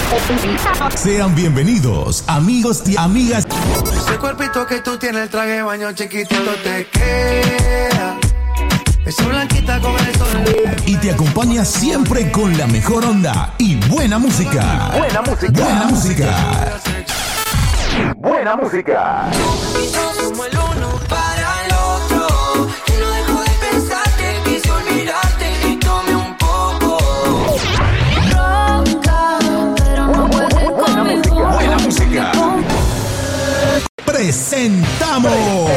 Sean bienvenidos, amigos y amigas. Ese cuerpito que tú tienes, el traje de baño chiquitito te queda. Esa blanquita con el sol. Y te acompaña siempre con la mejor onda y buena música. Buena música. Buena música. Buena música. Como el uno para el otro. Que no dejo de pensarte, quise olvidarte y tomé un poco. Ronca, pero no puedes conmigo. Buena música. Presentamos.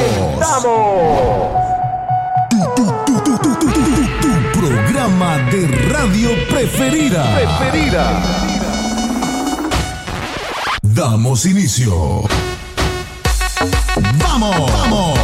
Tu programa de radio preferida. Damos inicio. ¡Vamos!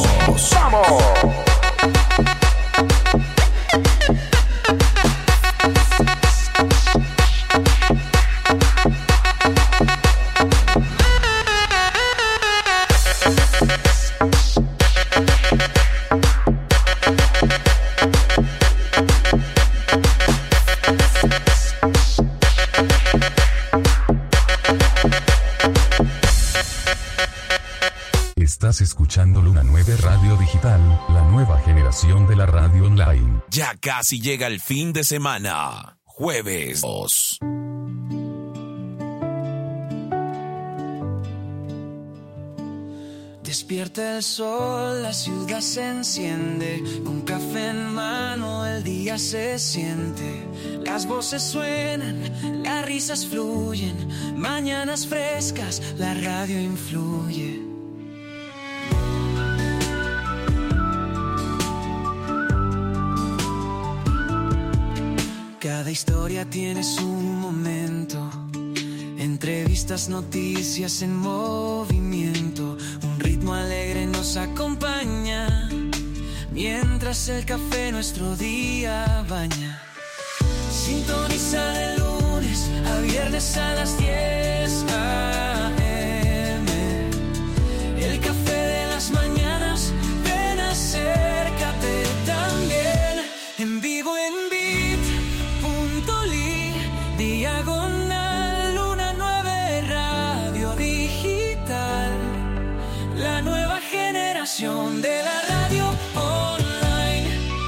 Estás escuchando Luna 9 Radio Digital, la nueva generación de la radio online. Ya casi llega el fin de semana. Jueves 2. Despierta el sol, la ciudad se enciende. Con café en mano el día se siente. Las voces suenan, las risas fluyen. Mañanas frescas, la radio influye. Cada historia tiene su momento. Entrevistas, noticias en movimiento. Un ritmo alegre nos acompaña. Mientras el café nuestro día baña. Sintoniza de lunes a viernes a las 10 a.m. El café de las mañanas. Ven, acércate también. En vivo, en diagonal, Luna 9 Radio Digital, la nueva generación de la radio online.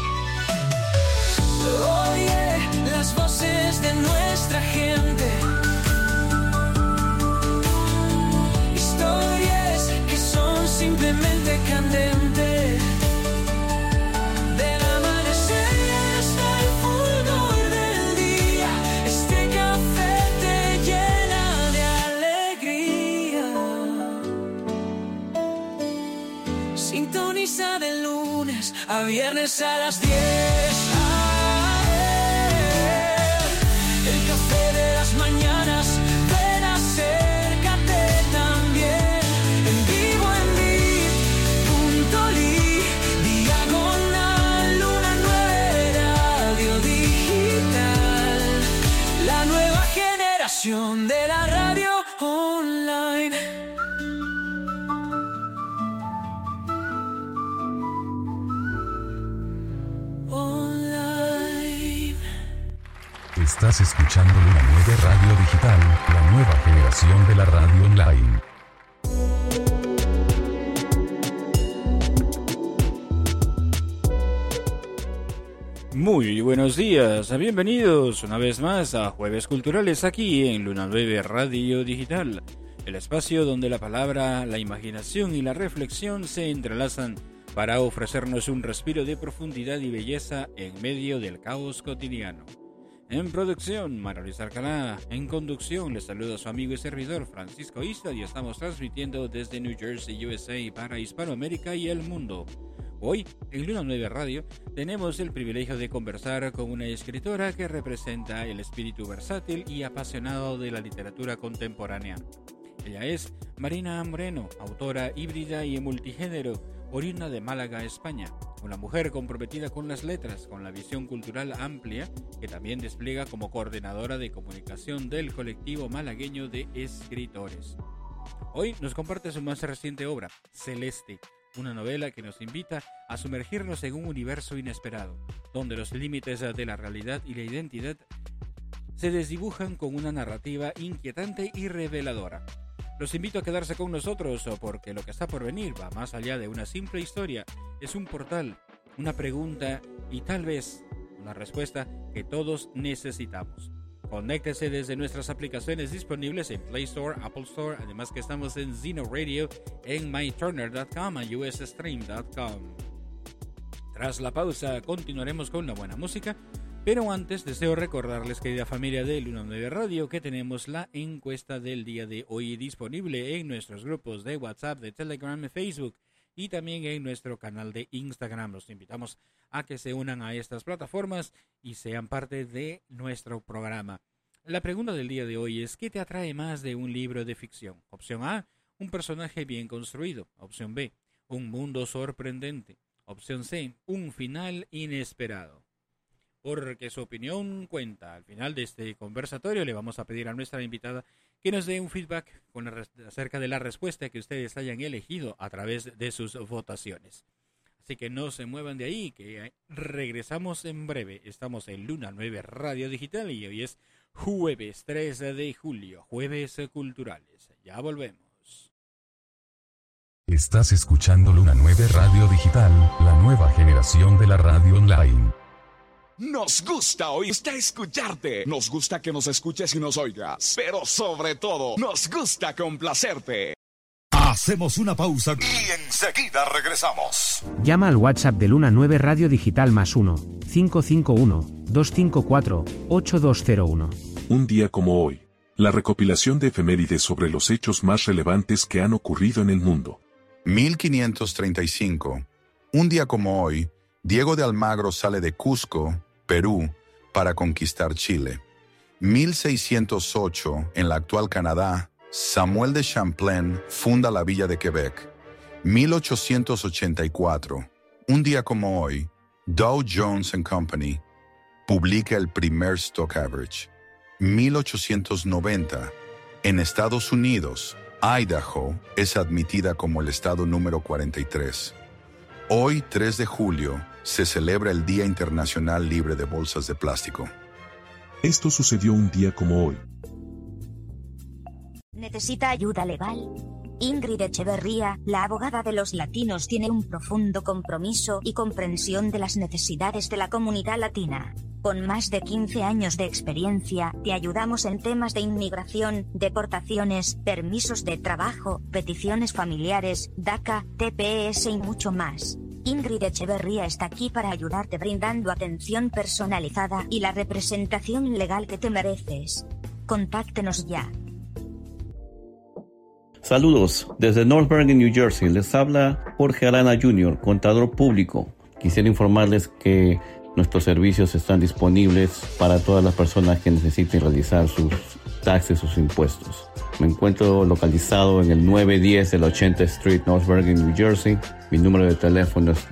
Oye, las voces de nuestra gente, historias que son simplemente candentes. Sintoniza de lunes a viernes a las 10 a.m. El café de las mañanas. Ven, acércate también. En vivo, en bit.ly, diagonal, Luna 9 Radio Digital, la nueva generación de la radio online. Estás escuchando Luna 9 Radio Digital, la nueva generación de la radio online. Muy buenos días, bienvenidos una vez más a Jueves Culturales aquí en Luna 9 Radio Digital, el espacio donde la palabra, la imaginación y la reflexión se entrelazan para ofrecernos un respiro de profundidad y belleza en medio del caos cotidiano. En producción, María Luisa Alcalá. En conducción, les saluda a su amigo y servidor Francisco Ista y estamos transmitiendo desde New Jersey, USA para Hispanoamérica y el mundo. Hoy, en Luna 9 Radio, tenemos el privilegio de conversar con una escritora que representa el espíritu versátil y apasionado de la literatura contemporánea. Ella es Marina Moreno, autora híbrida y multigénero, oriunda de Málaga, España. Una mujer comprometida con las letras, con la visión cultural amplia, que también despliega como coordinadora de comunicación del colectivo malagueño de escritores. Hoy nos comparte su más reciente obra, Celeste, una novela que nos invita a sumergirnos en un universo inesperado, donde los límites de la realidad y la identidad se desdibujan con una narrativa inquietante y reveladora. Los invito a quedarse con nosotros porque lo que está por venir va más allá de una simple historia. Es un portal, una pregunta y tal vez una respuesta que todos necesitamos. Conéctese desde nuestras aplicaciones disponibles en Play Store, Apple Store, además que estamos en Zeno Radio, en myturner.com y usstream.com. Tras la pausa continuaremos con la buena música, pero antes deseo recordarles, querida familia de Luna 9 Radio, que tenemos la encuesta del día de hoy disponible en nuestros grupos de WhatsApp, de Telegram y Facebook y también en nuestro canal de Instagram. Los invitamos a que se unan a estas plataformas y sean parte de nuestro programa. La pregunta del día de hoy es: ¿qué te atrae más de un libro de ficción? Opción A, un personaje bien construido. Opción B, un mundo sorprendente. Opción C, un final inesperado. Porque su opinión cuenta. Al final de este conversatorio le vamos a pedir a nuestra invitada que nos dé un feedback acerca de la respuesta que ustedes hayan elegido a través de sus votaciones. Así que no se muevan de ahí, que regresamos en breve. Estamos en Luna 9 Radio Digital y hoy es jueves 3 de julio, jueves culturales. Ya volvemos. Estás escuchando Luna 9 Radio Digital, la nueva generación de la radio online. Nos gusta oírte, escucharte. Nos gusta que nos escuches y nos oigas. Pero sobre todo, nos gusta complacerte. Hacemos una pausa y enseguida regresamos. Llama al WhatsApp de Luna 9 Radio Digital +1 551 254 8201. Un día como hoy. La recopilación de efemérides sobre los hechos más relevantes que han ocurrido en el mundo. 1535. Un día como hoy, Diego de Almagro sale de Cusco, Perú, para conquistar Chile. 1608, en la actual Canadá, Samuel de Champlain funda la villa de Quebec. 1884, un día como hoy, Dow Jones & Company publica el primer stock average. 1890, en Estados Unidos, Idaho es admitida como el estado número 43. Hoy, 3 de julio, se celebra el Día Internacional Libre de Bolsas de Plástico. Esto sucedió un día como hoy. ¿Necesita ayuda legal? Ingrid Echeverría, la abogada de los latinos, tiene un profundo compromiso y comprensión de las necesidades de la comunidad latina. Con más de 15 años de experiencia, te ayudamos en temas de inmigración, deportaciones, permisos de trabajo, peticiones familiares, DACA, TPS y mucho más. Ingrid Echeverría está aquí para ayudarte brindando atención personalizada y la representación legal que te mereces. Contáctenos ya. Saludos, desde North Bergen, New Jersey, les habla Jorge Arana Jr., contador público. Quisiera informarles que nuestros servicios están disponibles para todas las personas que necesiten realizar sus taxes, sus impuestos. Me encuentro localizado en el 910 de la 80th Street, North Bergen, New Jersey. Mi número de teléfono es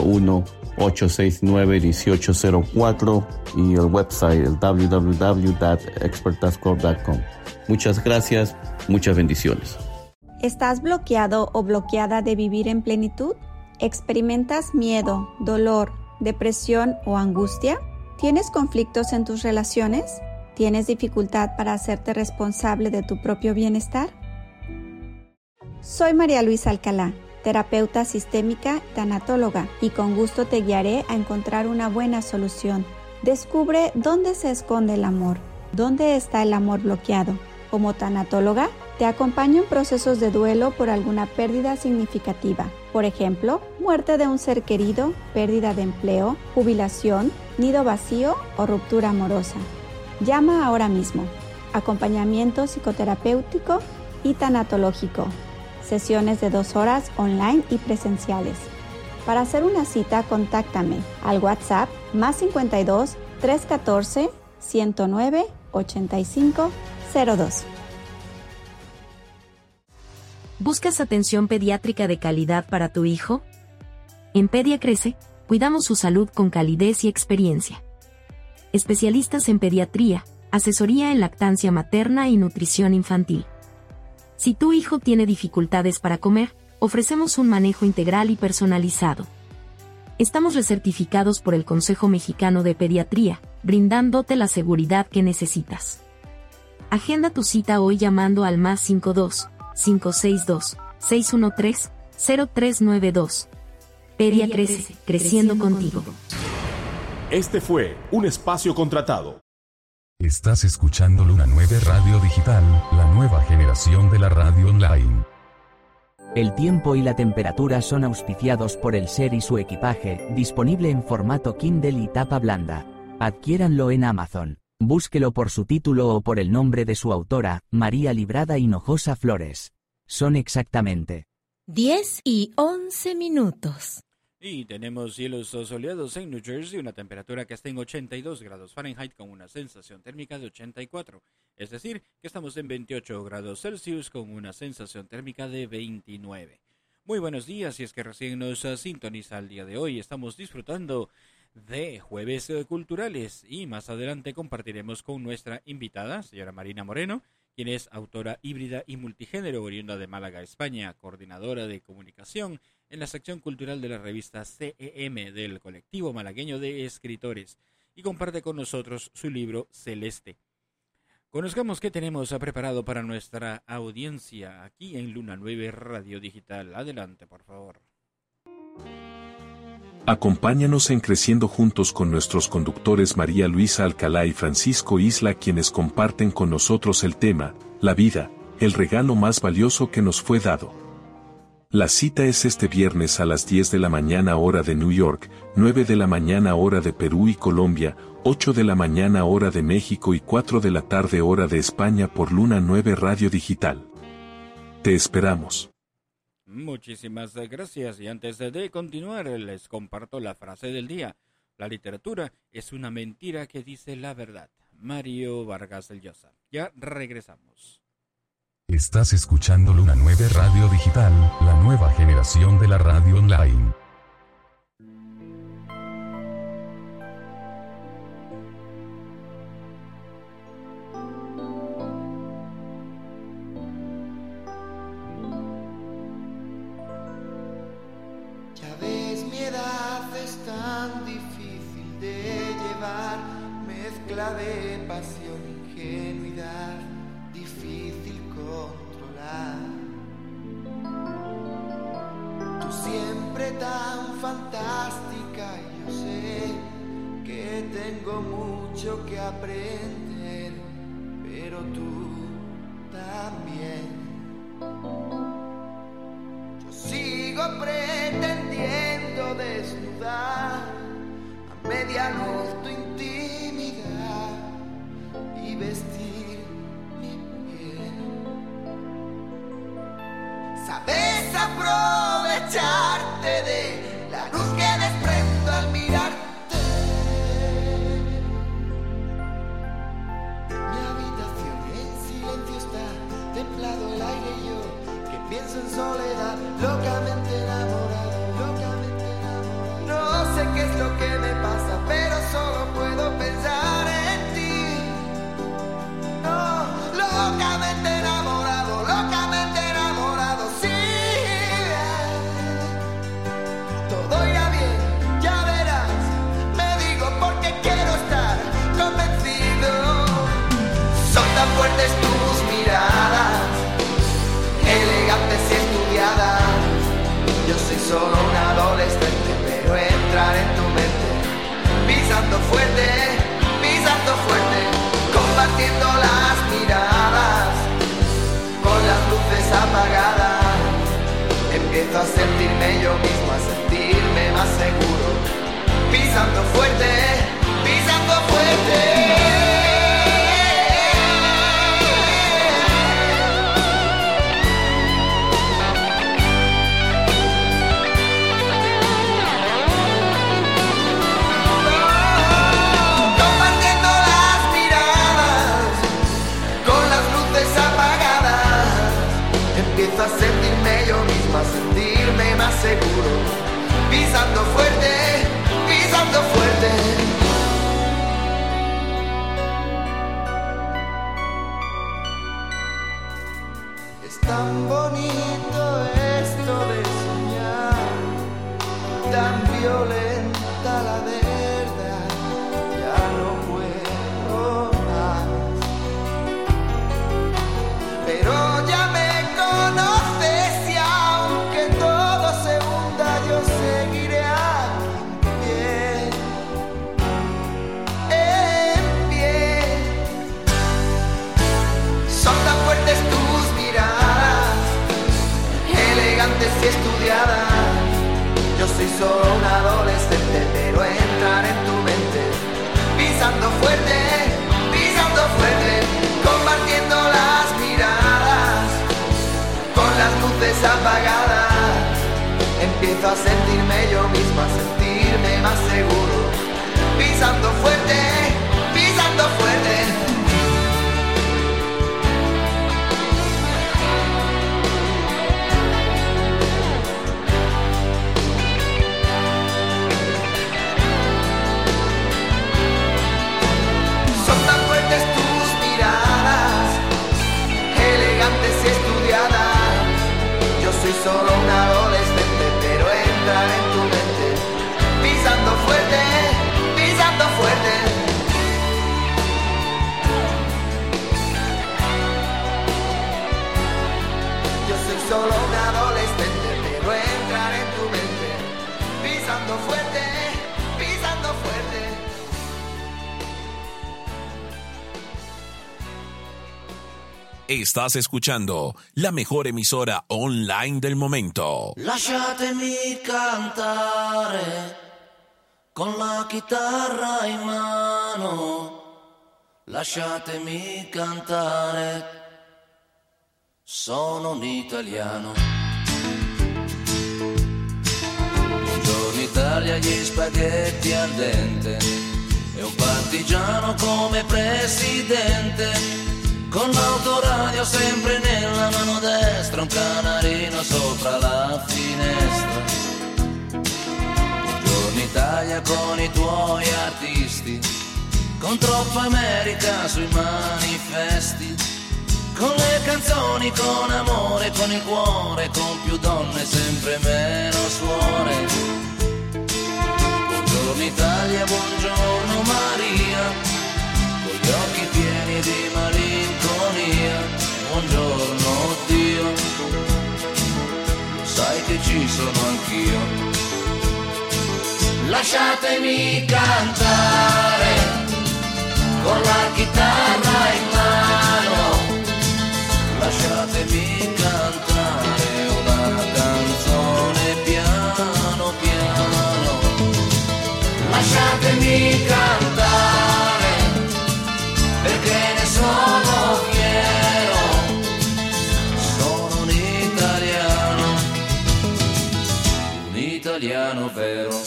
201-869-1804 y el website el www.expertascorp.com. Muchas gracias, muchas bendiciones. ¿Estás bloqueado o bloqueada de vivir en plenitud? ¿Experimentas miedo, dolor, depresión o angustia? ¿Tienes conflictos en tus relaciones? ¿Tienes dificultad para hacerte responsable de tu propio bienestar? Soy María Luisa Alcalá, terapeuta sistémica, tanatóloga, y con gusto te guiaré a encontrar una buena solución. Descubre dónde se esconde el amor, dónde está el amor bloqueado. Como tanatóloga, te acompaño en procesos de duelo por alguna pérdida significativa. Por ejemplo, muerte de un ser querido, pérdida de empleo, jubilación, nido vacío o ruptura amorosa. Llama ahora mismo. Acompañamiento psicoterapéutico y tanatológico. Sesiones de 2 horas online y presenciales. Para hacer una cita, contáctame al WhatsApp +52 314 109 85 02. ¿Buscas atención pediátrica de calidad para tu hijo? En Pedia Crece, cuidamos su salud con calidez y experiencia. Especialistas en pediatría, asesoría en lactancia materna y nutrición infantil. Si tu hijo tiene dificultades para comer, ofrecemos un manejo integral y personalizado. Estamos recertificados por el Consejo Mexicano de Pediatría, brindándote la seguridad que necesitas. Agenda tu cita hoy llamando al +52 562 613 0392. Pedia crece, creciendo contigo. Este fue un espacio contratado. Estás escuchando Luna 9 Radio Digital, la nueva generación de la radio online. El tiempo y la temperatura son auspiciados por el Ser y su equipaje, disponible en formato Kindle y tapa blanda. Adquiéranlo en Amazon. Búsquelo por su título o por el nombre de su autora, María Librada Hinojosa Flores. Son exactamente 10:11. Y tenemos cielos soleados en New Jersey, una temperatura que está en 82 grados Fahrenheit con una sensación térmica de 84. Es decir, que estamos en 28 grados Celsius con una sensación térmica de 29. Muy buenos días, si es que recién nos sintoniza el día de hoy. Estamos disfrutando de Jueves Culturales y más adelante compartiremos con nuestra invitada, señora Marina Moreno, quien es autora híbrida y multigénero, oriunda de Málaga, España, coordinadora de comunicación en la sección cultural de la revista CEM del colectivo malagueño de escritores, y comparte con nosotros su libro Celeste. Conozcamos qué tenemos preparado para nuestra audiencia aquí en Luna 9 Radio Digital. Adelante, por favor. Acompáñanos en Creciendo Juntos con nuestros conductores María Luisa Alcalá y Francisco Isla, quienes comparten con nosotros el tema, la vida, el regalo más valioso que nos fue dado. La cita es este viernes a las 10 de la mañana hora de New York, 9 de la mañana hora de Perú y Colombia, 8 de la mañana hora de México y 4 de la tarde hora de España por Luna 9 Radio Digital. Te esperamos. Muchísimas gracias, y antes de continuar les comparto la frase del día. La literatura es una mentira que dice la verdad. Mario Vargas Llosa. Ya regresamos. Estás escuchando Luna 9 Radio Digital, la nueva generación de la radio online. Ya ves, mi edad es tan difícil de llevar, mezcla de pasión, ingenuidad, difícil controlar. Tú siempre tan fantástica, yo sé que tengo mucho que aprender, pero tú también. Yo sigo pretendiendo desnudar a media luz tu intimidad y vestir mi piel. Sabes aprovecharte de la luz que desprendo al mirarte. Mi habitación en silencio está, templado el aire y yo que pienso en soledad, locamente enamorado, locamente enamorado. No sé qué es lo que me pasa, pero solo puedo pensar en ti. No, locamente enamorado, sí. Todo irá bien, ya verás. Me digo porque quiero estar convencido. Son tan fuertes tus miradas, elegantes y estudiadas. Yo soy solo un adolescente, pero entrar en tu mente, pisando fuerte, compartiendo las miradas, con las luces apagadas. Empiezo a sentirme yo mismo, a sentirme más seguro, pisando fuerte, pisando fuerte. Empiezo a sentirme yo mismo, a sentirme más seguro, pisando fuerte, pisando fuerte. Es tan bonito esto de soñar, tan violenta la verdad, ya no puedo soy solo un adolescente, pero entrar en tu mente, pisando fuerte, compartiendo las miradas, con las luces apagadas. Empiezo a sentirme yo mismo, a sentirme más seguro, pisando fuerte, pisando fuerte. Son tan fuertes tus miradas, elegantes y estudiadas. Yo soy solo un adolescente, pero entrar en tu mente, pisando fuerte, pisando fuerte. Yo soy solo un adolescente, pero entrar en tu mente, pisando fuerte, pisando fuerte. Estás escuchando la mejor emisora online del momento. Lasciatemi cantare con la chitarra in mano. Lasciatemi cantare, sono un italiano. Buongiorno Italia, gli spaghetti al dente e un partigiano come presidente. Con l'autoradio sempre nella mano destra, un canarino sopra la finestra. Buongiorno Italia con i tuoi artisti, con troppa America sui manifesti, con le canzoni, con amore, con il cuore, con più donne, sempre meno suore. Buongiorno Italia, buongiorno Maria, con gli occhi pieni di malinconia. Buongiorno Dio, sai che ci sono anch'io. Lasciatemi cantare con la chitarra in mano. Lasciatemi cantare una canzone piano piano. Lasciatemi cantare perché ne sono fiero, sono un italiano vero.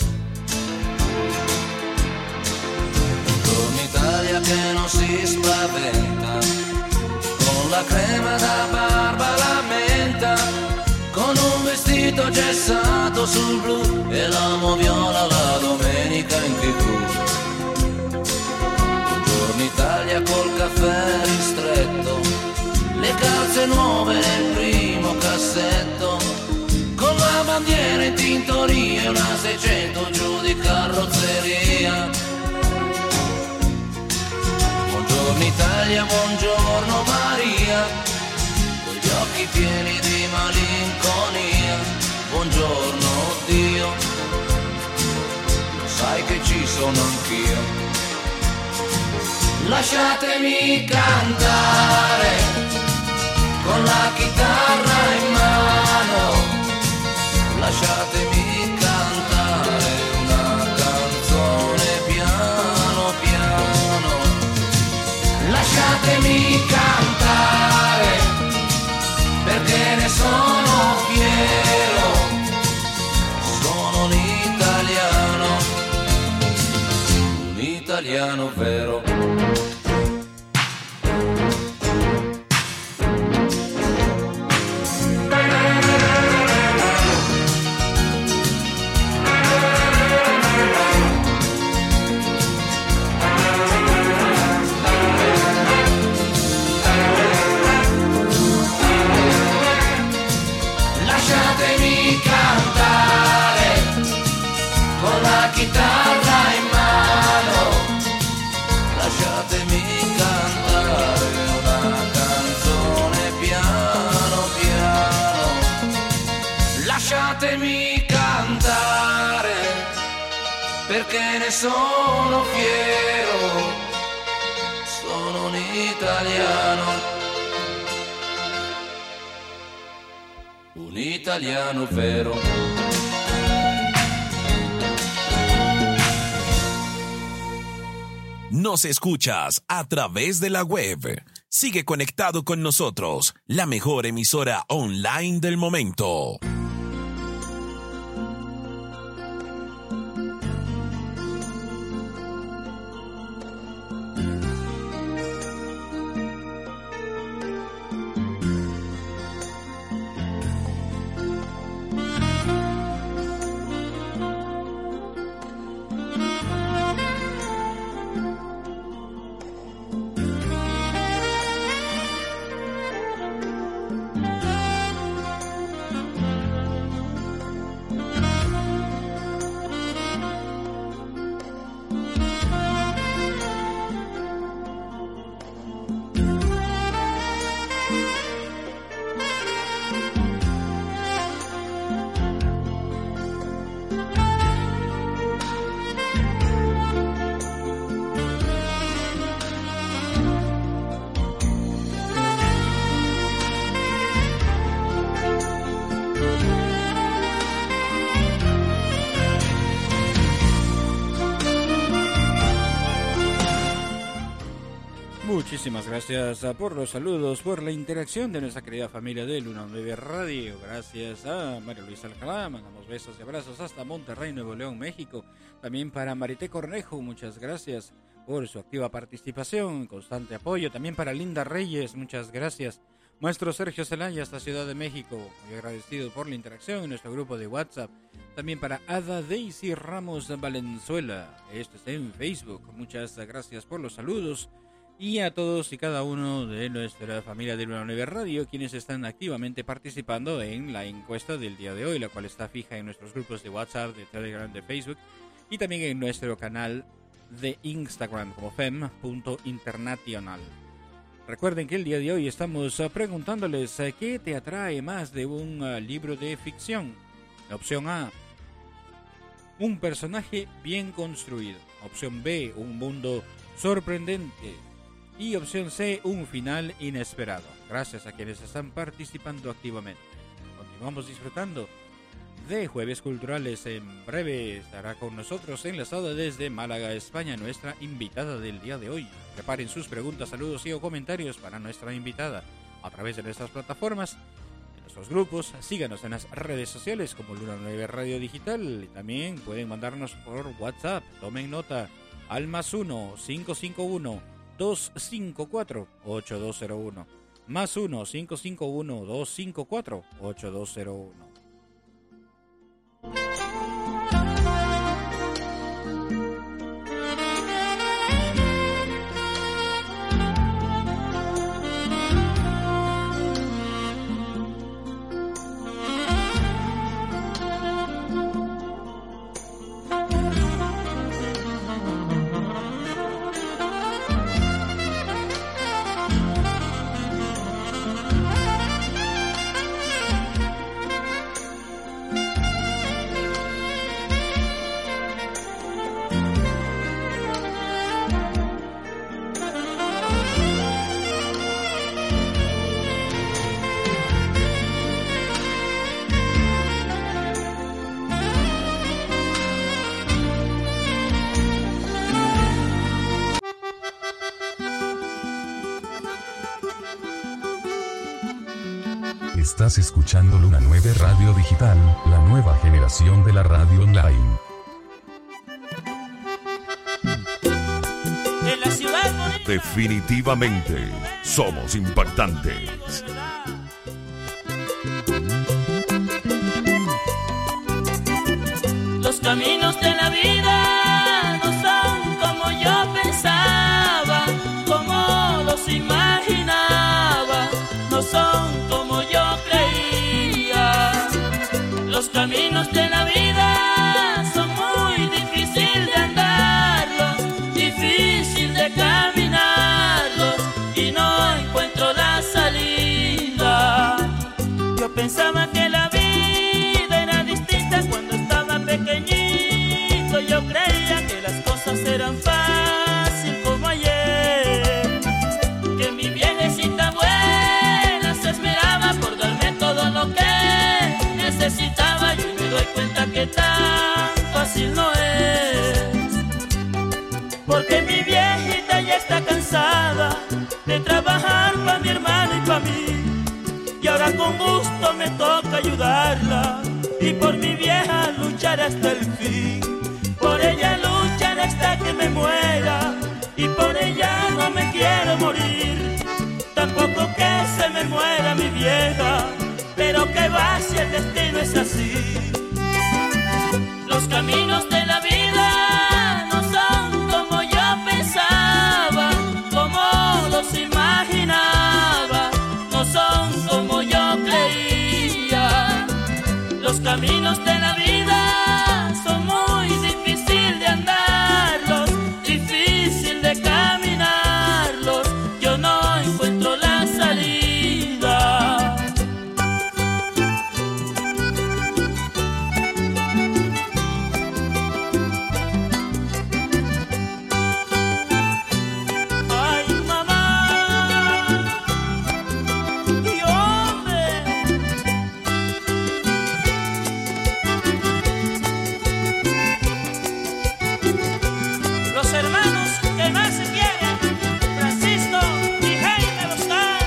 Buongiorno Italia che non si spaventa, con la crema da barba la menta, con un vestito gessato sul blu e l'amo viola la domenica in TV. Italia col caffè ristretto, le calze nuove nel primo cassetto, con la bandiera in tintoria e una 600 giù di carrozzeria. Buongiorno Italia, buongiorno Maria, con gli occhi pieni di malinconia. Buongiorno Dio, lo sai che ci sono anch'io. Lasciatemi cantare con la chitarra in mano. Lasciatemi cantare una canzone piano piano. Lasciatemi cantare perché ne sono fiero, sono un italiano vero. Lasciatemi cantare con la chitarra in mano. Lasciatemi cantare una canzone piano piano. Lasciatemi cantare perché ne sono fiero, sono un italiano. Un italiano vero. Nos escuchas a través de la web. Sigue conectado con nosotros, la mejor emisora online del momento. Muchísimas gracias por los saludos, por la interacción de nuestra querida familia de Luna 9 Radio. Gracias a María Luisa Alcalá, mandamos besos y abrazos hasta Monterrey, Nuevo León, México. También para Marité Cornejo, muchas gracias por su activa participación, constante apoyo. También para Linda Reyes, muchas gracias. Maestro Sergio Zelaya, hasta Ciudad de México, muy agradecido por la interacción en nuestro grupo de WhatsApp. También para Ada Daisy Ramos Valenzuela, esto está en Facebook. Muchas gracias por los saludos. Y a todos y cada uno de nuestra familia de Luna 9 Radio, quienes están activamente participando en la encuesta del día de hoy, la cual está fija en nuestros grupos de WhatsApp, de Telegram, de Facebook, y también en nuestro canal de Instagram como fem.international. Recuerden que el día de hoy estamos preguntándoles qué te atrae más de un libro de ficción. La opción A, un personaje bien construido. Opción B, un mundo sorprendente. Y opción C, un final inesperado. Gracias a quienes están participando activamente. Continuamos disfrutando de Jueves Culturales. En breve estará con nosotros enlazada desde Málaga, España, nuestra invitada del día de hoy. Preparen sus preguntas, saludos y o comentarios para nuestra invitada a través de nuestras plataformas, en nuestros grupos. Síganos en las redes sociales como Luna 9 Radio Digital. Y también pueden mandarnos por WhatsApp. Tomen nota al +1 551 254-8201. +1 551-254-8201. Estás escuchando Luna 9 Radio Digital, la nueva generación de la radio online. Definitivamente, somos impactantes. Los caminos de la vida no son como yo pensaba, como los imaginaba, no son como yo creía. Los caminos de la vida son muy difíciles de andarlos, difícil de caminarlos, y no encuentro la salida. Yo pensaba que la vida era distinta cuando estaba pequeñito. Yo creía que las cosas eran fáciles como ayer, que mi viejecita buena se esmeraba por darme todo lo que necesitaba. Yo me doy cuenta que ella está cansada de trabajar para mi hermano y para mí. Y ahora con gusto me toca ayudarla y por mi vieja luchar hasta el fin. Por ella luchar hasta que me muera y por ella no me quiero morir. Tampoco que se me muera mi vieja, pero que va si el destino es así. Los caminos de la vida no son como yo pensaba, como los imaginaba, no son como yo creía. Los caminos de la vida son muy difíciles de andarlos, difícil de caminarlos. Yo no encuentro la salida. Ay, mamá, y hombre, los hermanos que más se quieren, Francisco y Jaime Boscán.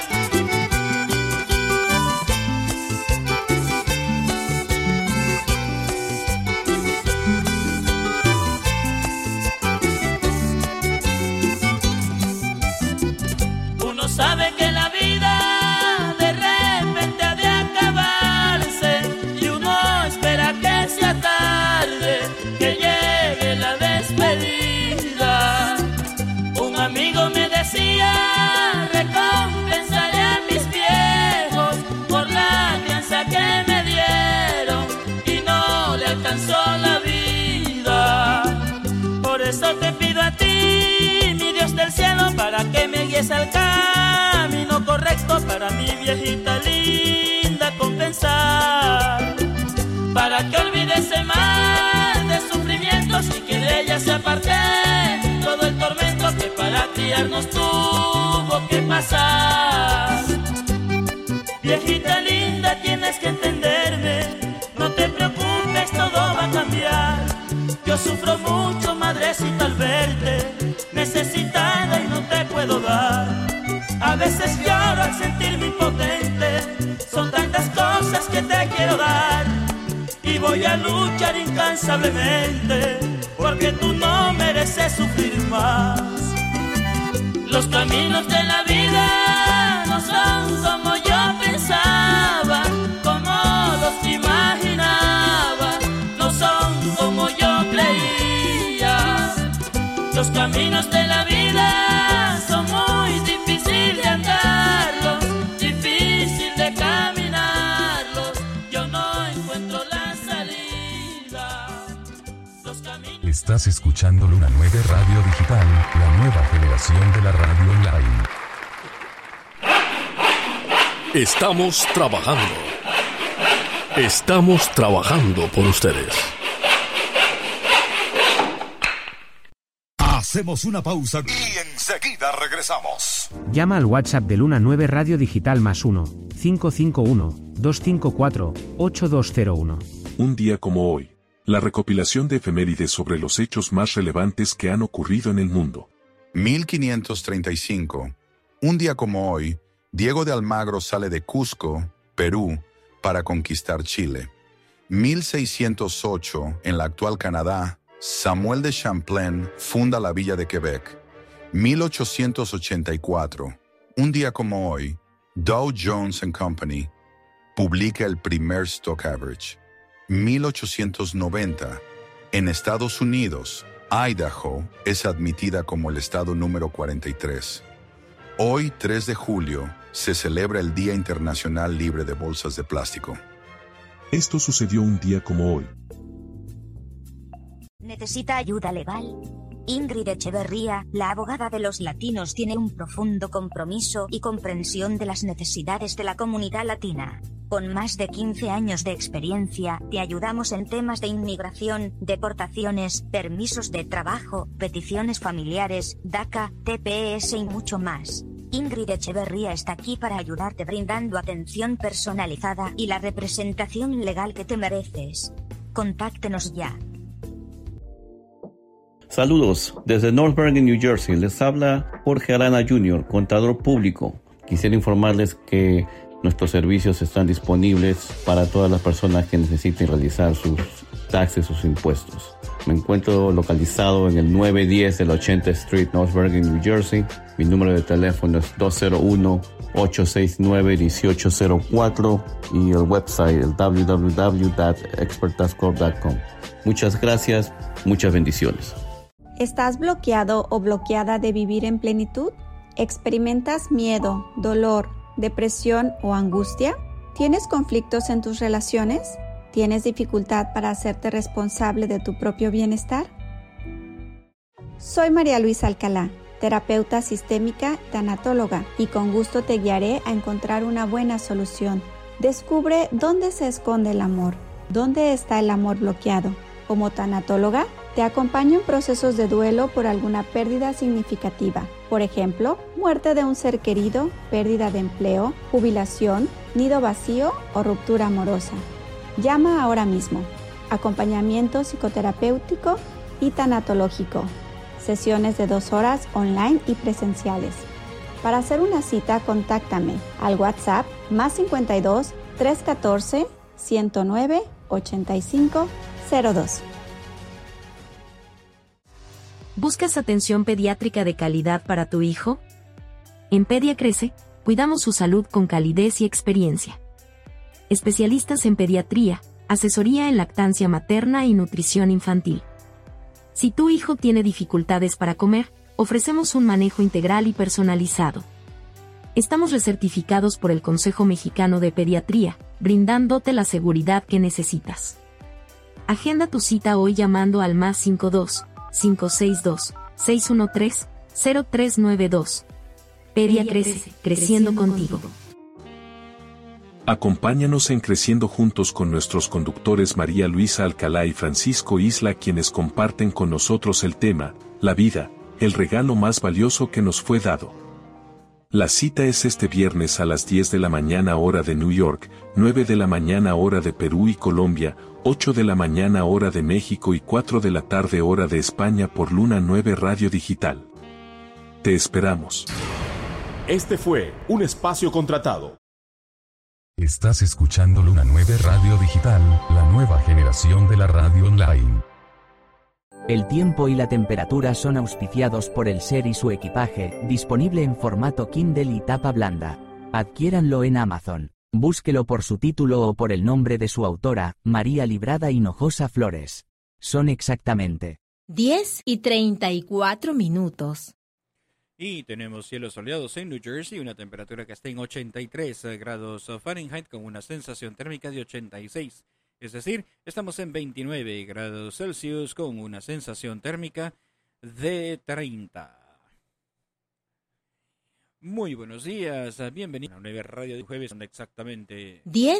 Uno sabe que la vida de repente ha de acabarse y uno espera que sea tarde, que llegue la despedida. Un amigo me decía, recompensaré a mis viejos por la crianza que me dieron y no le alcanzó la vida. Por eso te pido a ti, mi Dios del cielo, para que me guíes al camino correcto para mi viejita linda compensar, para que olvide ese mal de sufrimientos y que de ella se aparte todo el tormento que para criarnos tuvo que pasar. Viejita linda, tienes que entenderme, no te preocupes, todo va a cambiar. Yo sufro mucho, madrecita, al verte necesitada y no te puedo dar. A veces lloro al sentirme impotente, son tantas cosas que te quiero dar. Y voy a luchar incansablemente, porque tú no mereces sufrir más. Los caminos de la vida no son como yo pensaba, como los imaginaba, no son como yo creía. Los caminos de la vida son muy difíciles de andarlos, difícil de caminarlos. Yo no encuentro la salida. Los caminos... Estás escuchando Luna 9 Radio Digital, la nueva generación de la radio online. Estamos trabajando. Estamos trabajando por ustedes. Hacemos una pausa y enseguida regresamos. Llama al WhatsApp de Luna 9 Radio Digital +1 551 254 8201. Un día como hoy. La recopilación de efemérides sobre los hechos más relevantes que han ocurrido en el mundo. 1535. Un día como hoy, Diego de Almagro sale de Cusco, Perú, para conquistar Chile. 1608, en la actual Canadá, Samuel de Champlain funda la villa de Quebec. 1884. Un día como hoy, Dow Jones & Company publica el primer stock average. 1890. En Estados Unidos, Idaho es admitida como el estado número 43. Hoy, 3 de julio, se celebra el Día Internacional Libre de Bolsas de Plástico. Esto sucedió un día como hoy. ¿Necesita ayuda legal? Ingrid Echeverría, la abogada de los latinos, tiene un profundo compromiso y comprensión de las necesidades de la comunidad latina. Con más de 15 años de experiencia, te ayudamos en temas de inmigración, deportaciones, permisos de trabajo, peticiones familiares, DACA, TPS y mucho más. Ingrid Echeverría está aquí para ayudarte brindando atención personalizada y la representación legal que te mereces. Contáctenos ya. Saludos, desde North Bergen, New Jersey. Les habla Jorge Arana Jr., contador público. Quisiera informarles que nuestros servicios están disponibles para todas las personas que necesiten realizar sus taxes, sus impuestos. Me encuentro localizado en el 910 de la 80th Street, North Bergen, New Jersey. Mi número de teléfono es 201-869-1804 y el website el www.experttaxcorp.com. Muchas gracias, muchas bendiciones. ¿Estás bloqueado o bloqueada de vivir en plenitud? ¿Experimentas miedo, dolor, depresión o angustia? ¿Tienes conflictos en tus relaciones? ¿Tienes dificultad para hacerte responsable de tu propio bienestar? Soy María Luisa Alcalá, terapeuta sistémica, tanatóloga, y con gusto te guiaré a encontrar una buena solución. Descubre dónde se esconde el amor, dónde está el amor bloqueado. Como tanatóloga, te acompaño en procesos de duelo por alguna pérdida significativa. Por ejemplo, muerte de un ser querido, pérdida de empleo, jubilación, nido vacío o ruptura amorosa. Llama ahora mismo. Acompañamiento psicoterapéutico y tanatológico. Sesiones de 2 horas online y presenciales. Para hacer una cita, contáctame al WhatsApp +52 314 109 85 02. ¿Buscas atención pediátrica de calidad para tu hijo? En Pedia Crece, cuidamos su salud con calidez y experiencia. Especialistas en pediatría, asesoría en lactancia materna y nutrición infantil. Si tu hijo tiene dificultades para comer, ofrecemos un manejo integral y personalizado. Estamos recertificados por el Consejo Mexicano de Pediatría, brindándote la seguridad que necesitas. Agenda tu cita hoy llamando al +52 562 613 0392. Pedia Crece, creciendo contigo. Acompáñanos en Creciendo Juntos con nuestros conductores María Luisa Alcalá y Francisco Isla, quienes comparten con nosotros el tema, la vida, el regalo más valioso que nos fue dado. La cita es este viernes a las 10 de la mañana hora de New York, 9 de la mañana hora de Perú y Colombia, 8 de la mañana hora de México y 4 de la tarde hora de España por Luna 9 Radio Digital. Te esperamos. Este fue un espacio contratado. Estás escuchando Luna 9 Radio Digital, la nueva generación de la radio online. El tiempo y la temperatura son auspiciados por el SER y su equipaje, disponible en formato Kindle y tapa blanda. Adquiéranlo en Amazon. Búsquelo por su título o por el nombre de su autora, María Librada Hinojosa Flores. Son exactamente 10:34. Y tenemos cielos soleados en New Jersey, una temperatura que está en 83 grados Fahrenheit con una sensación térmica de 86. Es decir, estamos en 29 grados Celsius con una sensación térmica de 30. Muy buenos días, bienvenidos a la nueva radio de jueves, son exactamente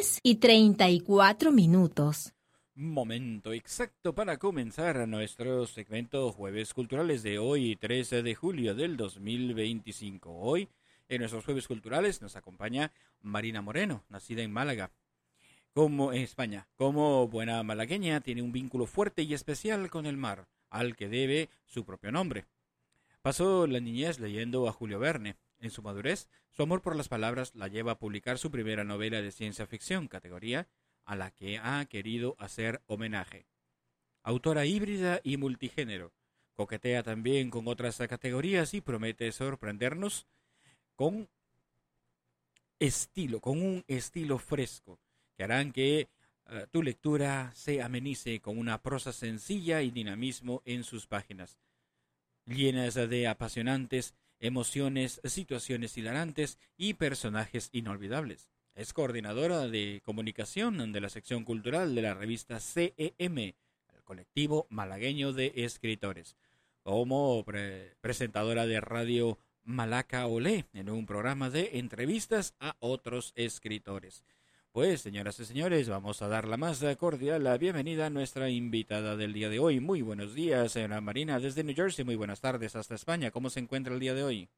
10:34. Momento exacto para comenzar nuestro segmento Jueves Culturales de hoy, 13 de julio del 2025. Hoy, en nuestros Jueves Culturales, nos acompaña Marina Moreno, nacida en Málaga, como en España. Como buena malagueña, tiene un vínculo fuerte y especial con el mar, al que debe su propio nombre. Pasó la niñez leyendo a Julio Verne. En su madurez, su amor por las palabras la lleva a publicar su primera novela de ciencia ficción, categoría a la que ha querido hacer homenaje. Autora híbrida y multigénero, coquetea también con otras categorías y promete sorprendernos con un estilo fresco, que harán que tu lectura se amenice con una prosa sencilla y dinamismo en sus páginas, llenas de apasionantes emociones, situaciones hilarantes y personajes inolvidables. Es coordinadora de comunicación de la sección cultural de la revista CEM, el colectivo malagueño de escritores. Como presentadora de Radio Malaca Olé, en un programa de entrevistas a otros escritores. Pues, señoras y señores, vamos a dar la más cordial bienvenida a nuestra invitada del día de hoy. Muy buenos días, señora Marina, desde New Jersey. Muy buenas tardes hasta España. ¿Cómo se encuentra el día de hoy?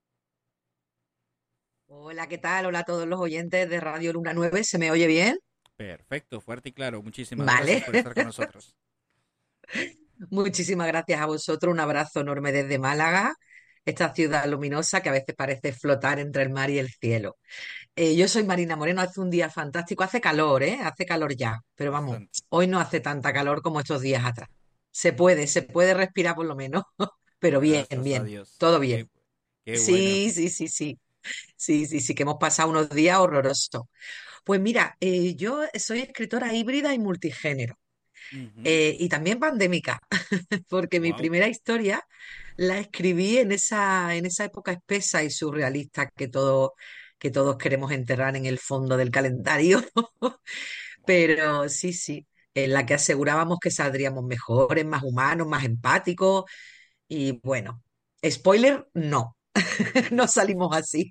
Hola, ¿qué tal? Hola a todos los oyentes de Radio Luna 9. ¿Se me oye bien? Perfecto, fuerte y claro. Muchísimas Vale. gracias por estar con nosotros. Muchísimas gracias a vosotros. Un abrazo enorme desde Málaga, esta ciudad luminosa que a veces parece flotar entre el mar y el cielo. Yo soy Marina Moreno, hace un día fantástico, hace calor, ¿eh? Hace calor ya, pero vamos, Bastante. hoy no hace tanta calor como estos días atrás. Se puede respirar por lo menos, pero bien, Gracias a bien, Dios. todo bien. Qué bueno. Sí, sí, sí, sí. Sí, sí, sí, que hemos pasado unos días horrorosos. Pues mira, yo soy escritora híbrida y multigénero, y también pandémica, porque mi Wow. primera historia la escribí en esa época espesa y surrealista que todos queremos enterrar en el fondo del calendario. Pero sí, sí, en la que asegurábamos que saldríamos mejores, más humanos, más empáticos. Y bueno, spoiler, no, no salimos así.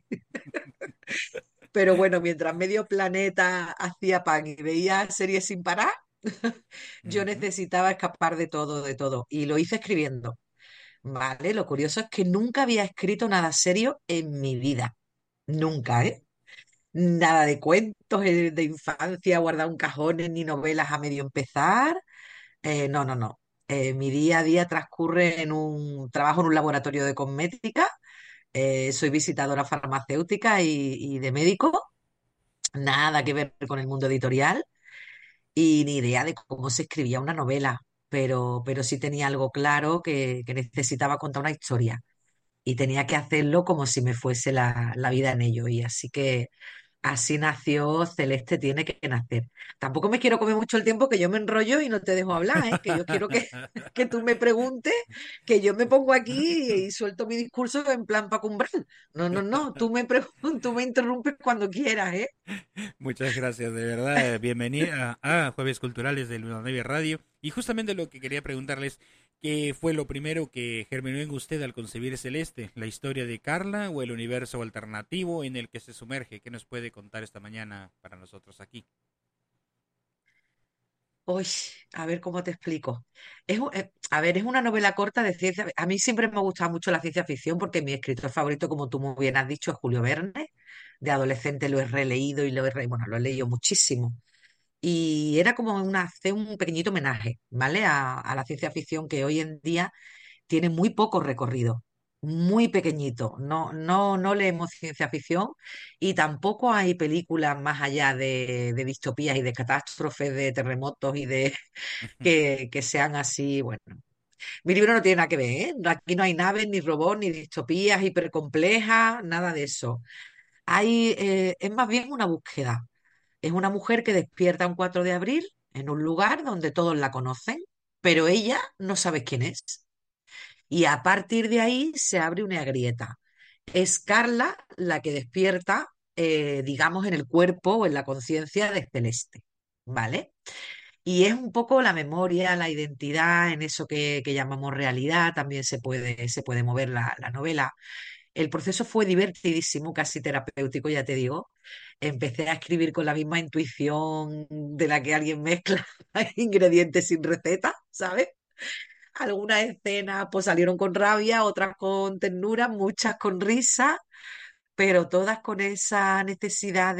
Pero bueno, mientras medio planeta hacía pan y veía series sin parar, yo necesitaba escapar de todo, de todo. Y lo hice escribiendo. Vale, lo curioso es que nunca había escrito nada serio en mi vida. Nunca, ¿eh? Nada de cuentos de infancia guardado en cajones ni novelas a medio empezar. No, no, no. Mi día a día transcurre trabajo en un laboratorio de cosmética. Soy visitadora farmacéutica y de médico. Nada que ver con el mundo editorial y ni idea de cómo se escribía una novela, pero sí tenía algo claro que necesitaba contar una historia y tenía que hacerlo como si me fuese la vida en ello. Y así que así nació Celeste tiene que nacer. Tampoco me quiero comer mucho el tiempo, que yo me enrollo y no te dejo hablar, ¿eh? Que yo quiero que tú me preguntes, que yo me pongo aquí y suelto mi discurso en plan para cumbral. No, no, no, tú me preguntas, tú me interrumpes cuando quieras, ¿eh? Muchas gracias, de verdad. Bienvenida a Jueves Culturales de Luna Neve Radio. Y justamente lo que quería preguntarles, ¿qué fue lo primero que germinó en usted al concebir Celeste? ¿La historia de Carla o el universo alternativo en el que se sumerge? ¿Qué nos puede contar esta mañana para nosotros aquí? Uy, a ver cómo te explico. A ver, es una novela corta de ciencia. A mí siempre me ha gustado mucho la ciencia ficción porque mi escritor favorito, como tú muy bien has dicho, es Julio Verne. De adolescente lo he releído y bueno, lo he leído muchísimo. Y era como hacer un pequeñito homenaje, ¿vale? A la ciencia ficción que hoy en día tiene muy poco recorrido, muy pequeñito. No, no, no leemos ciencia ficción y tampoco hay películas más allá de distopías y de catástrofes, de terremotos y de que sean así, bueno. Mi libro no tiene nada que ver, ¿eh? Aquí no hay naves, ni robots, ni distopías hipercomplejas, nada de eso. Es más bien una búsqueda. Es una mujer que despierta un 4 de abril en un lugar donde todos la conocen, pero ella no sabe quién es. Y a partir de ahí se abre una grieta. Es Carla la que despierta, digamos, en el cuerpo o en la conciencia de Celeste, ¿vale? Y es un poco la memoria, la identidad, en eso que llamamos realidad, también se puede mover la novela. El proceso fue divertidísimo, casi terapéutico, ya te digo. Empecé a escribir con la misma intuición de la que alguien mezcla ingredientes sin receta, ¿sabes? Algunas escenas pues salieron con rabia, otras con ternura, muchas con risa, pero todas con esa necesidad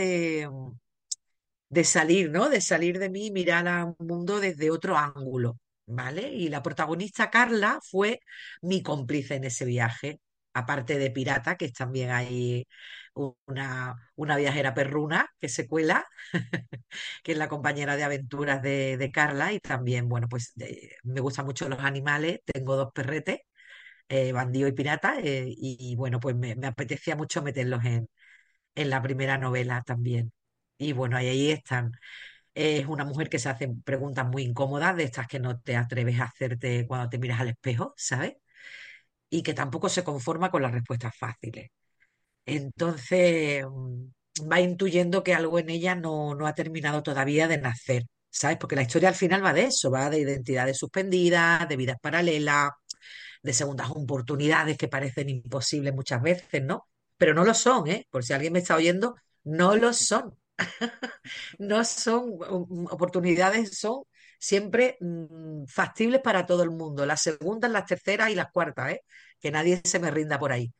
de salir, ¿no? De salir de mí y mirar al mundo desde otro ángulo, ¿vale? Y la protagonista Carla fue mi cómplice en ese viaje, aparte de Pirata, que es también hay una viajera perruna que se cuela, que es la compañera de aventuras de Carla, y también, bueno, pues me gustan mucho los animales, tengo dos perretes, Bandido y Pirata, y bueno, pues me apetecía mucho meterlos en la primera novela también. Y bueno, ahí están. Es una mujer que se hace preguntas muy incómodas, de estas que no te atreves a hacerte cuando te miras al espejo, ¿sabes? Y que tampoco se conforma con las respuestas fáciles. Entonces, va intuyendo que algo en ella no ha terminado todavía de nacer, ¿sabes? Porque la historia al final va de eso, va de identidades suspendidas, de vidas paralelas, de segundas oportunidades que parecen imposibles muchas veces, ¿no? Pero no lo son, ¿eh? Por si alguien me está oyendo, no lo son. No son oportunidades, son siempre factibles para todo el mundo. Las segundas, las terceras y las cuartas, ¿eh? Que nadie se me rinda por ahí.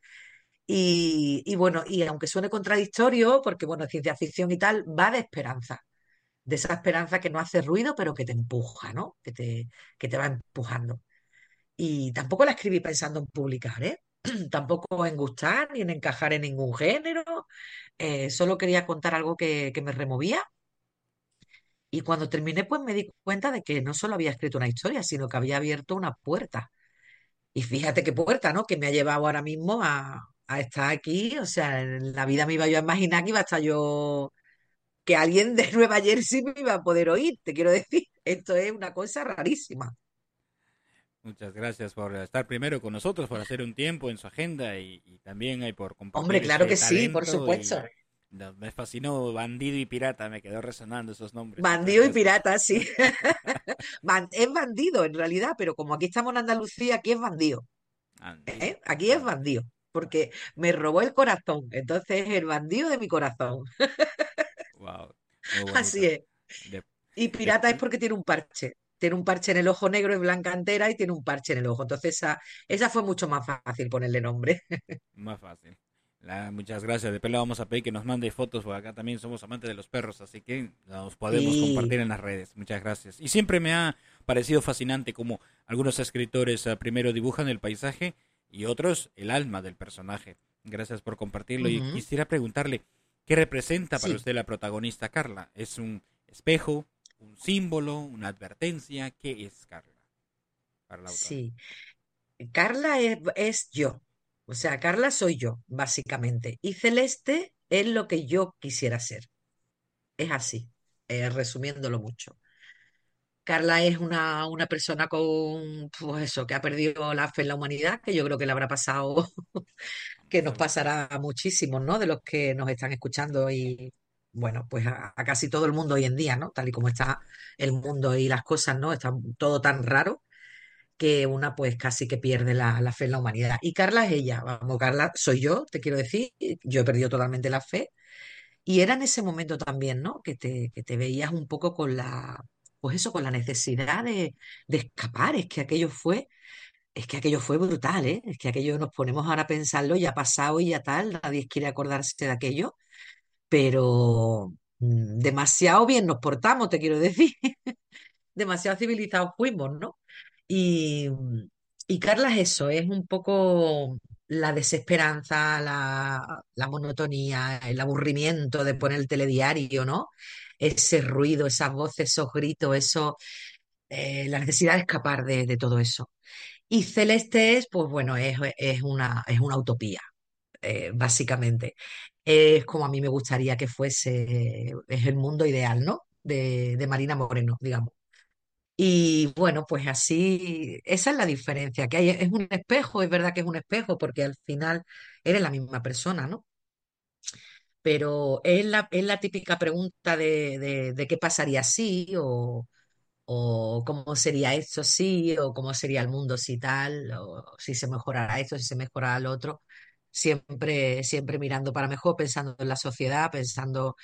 Y bueno, y aunque suene contradictorio, porque bueno, ciencia ficción y tal, va de esperanza. De esa esperanza que no hace ruido, pero que te empuja, ¿no? Que te va empujando. y tampoco la escribí pensando en publicar, ¿eh? Tampoco en gustar ni en encajar en ningún género. Solo quería contar algo que me removía. Y cuando terminé, pues me di cuenta de que no solo había escrito una historia, sino que había abierto una puerta. Y fíjate qué puerta, ¿no? Que me ha llevado ahora mismo a estar aquí. O sea, en la vida me iba yo a imaginar que iba a estar yo, que alguien de Nueva Jersey me iba a poder oír, te quiero decir. Esto es una cosa rarísima. Muchas gracias por estar primero con nosotros, por hacer un tiempo en su agenda y también por Hombre, compartir claro ese que sí, por talento. supuesto. Me fascinó Bandido y Pirata, me quedó resonando esos nombres. Muchas Bandido y gracias. pirata, sí. Es bandido en realidad, pero como aquí estamos en Andalucía, aquí es bandido. Bandido. ¿Eh? Aquí es bandido, porque me robó el corazón. Entonces es el bandido de mi corazón. Wow, muy Así bonito. es. De- Y pirata es de- porque tiene un parche. Tiene un parche en el ojo negro, es blanca entera y tiene un parche en el ojo. Entonces esa fue mucho más fácil ponerle nombre. Más fácil. Muchas gracias. Después le vamos a pedir que nos mande fotos, porque acá también somos amantes de los perros, así que nos podemos Y compartir en las redes. Muchas gracias. Y siempre me ha parecido fascinante cómo algunos escritores primero dibujan el paisaje y otros el alma del personaje. Gracias por compartirlo. Y ujú, quisiera preguntarle, ¿qué representa para sí. usted la protagonista Carla? ¿Es un espejo, un símbolo, una advertencia? ¿Qué es Carla para la autora? Sí, Carla es yo. O sea, Carla soy yo, básicamente. Y Celeste es lo que yo quisiera ser. Es así, resumiéndolo mucho. Carla es una persona con, pues eso, que ha perdido la fe en la humanidad, que yo creo que le habrá pasado, que nos pasará a muchísimos, ¿no? De los que nos están escuchando y, bueno, pues a casi todo el mundo hoy en día, ¿no? Tal y como está el mundo y las cosas, ¿no? Está todo tan raro que una pues casi que pierde la fe en la humanidad. Y Carla es ella, vamos, Carla soy yo, te quiero decir, yo he perdido totalmente la fe y era en ese momento también, ¿no? Que te veías un poco con pues eso, con la necesidad de escapar, es que aquello fue brutal, ¿eh? Es que aquello nos ponemos ahora a pensarlo, ya ha pasado y ya tal, nadie quiere acordarse de aquello, pero demasiado bien nos portamos, te quiero decir, demasiado civilizados fuimos, ¿no? Y, y Carla es eso, es un poco la desesperanza, la monotonía, el aburrimiento de poner el telediario, ¿no? Ese ruido, esas voces, esos gritos, la necesidad de escapar de todo eso. Y Celeste es, pues bueno, es una utopía, básicamente. Es como a mí me gustaría que fuese, es el mundo ideal, ¿no? De Marina Moreno, digamos. Y bueno, pues así, esa es la diferencia que hay. Es un espejo, es verdad que es un espejo, porque al final eres la misma persona, ¿no? Pero es la típica pregunta de qué pasaría si, o cómo sería esto si, o cómo sería el mundo si tal, o si se mejorará esto, si se mejorará lo otro. Siempre, siempre mirando para mejor, pensando en la sociedad, pensando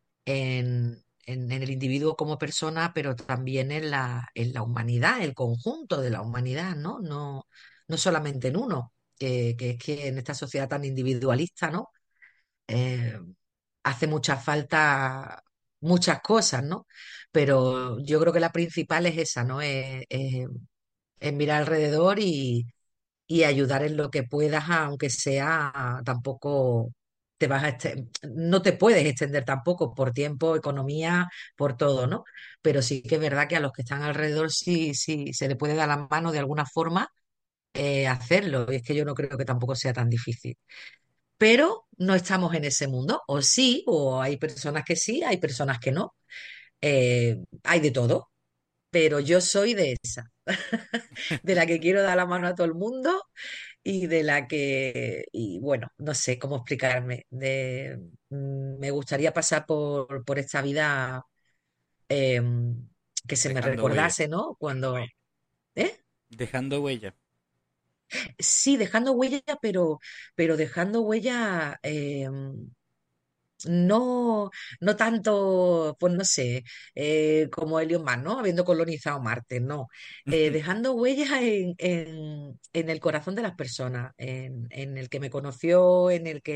en el individuo como persona, pero también en la humanidad, el conjunto de la humanidad, ¿no? No solamente en uno, que es que en esta sociedad tan individualista, ¿no? Eh, hace mucha falta muchas cosas, ¿no? Pero yo creo que la principal es esa, ¿no? Es mirar alrededor y ayudar en lo que puedas, aunque sea tampoco no te puedes extender tampoco por tiempo, economía, por todo, ¿no? Pero sí que es verdad que a los que están alrededor sí, sí se le puede dar la mano de alguna forma hacerlo. Y es que yo no creo que tampoco sea tan difícil. Pero no estamos en ese mundo, o sí, o hay personas que sí, hay personas que no. Hay de todo, pero yo soy de esa, de la que quiero dar la mano a todo el mundo y de la que, y bueno, no sé cómo explicarme, me gustaría pasar por esta vida eh, que se me Dejando huella. recordase, ¿no? Cuando, ¿eh? Dejando huella. Sí, dejando huella, pero dejando huella no, no tanto, pues no sé, como Elon Musk, ¿no? Habiendo colonizado Marte, no. Dejando huellas en el corazón de las personas, en el que me conoció,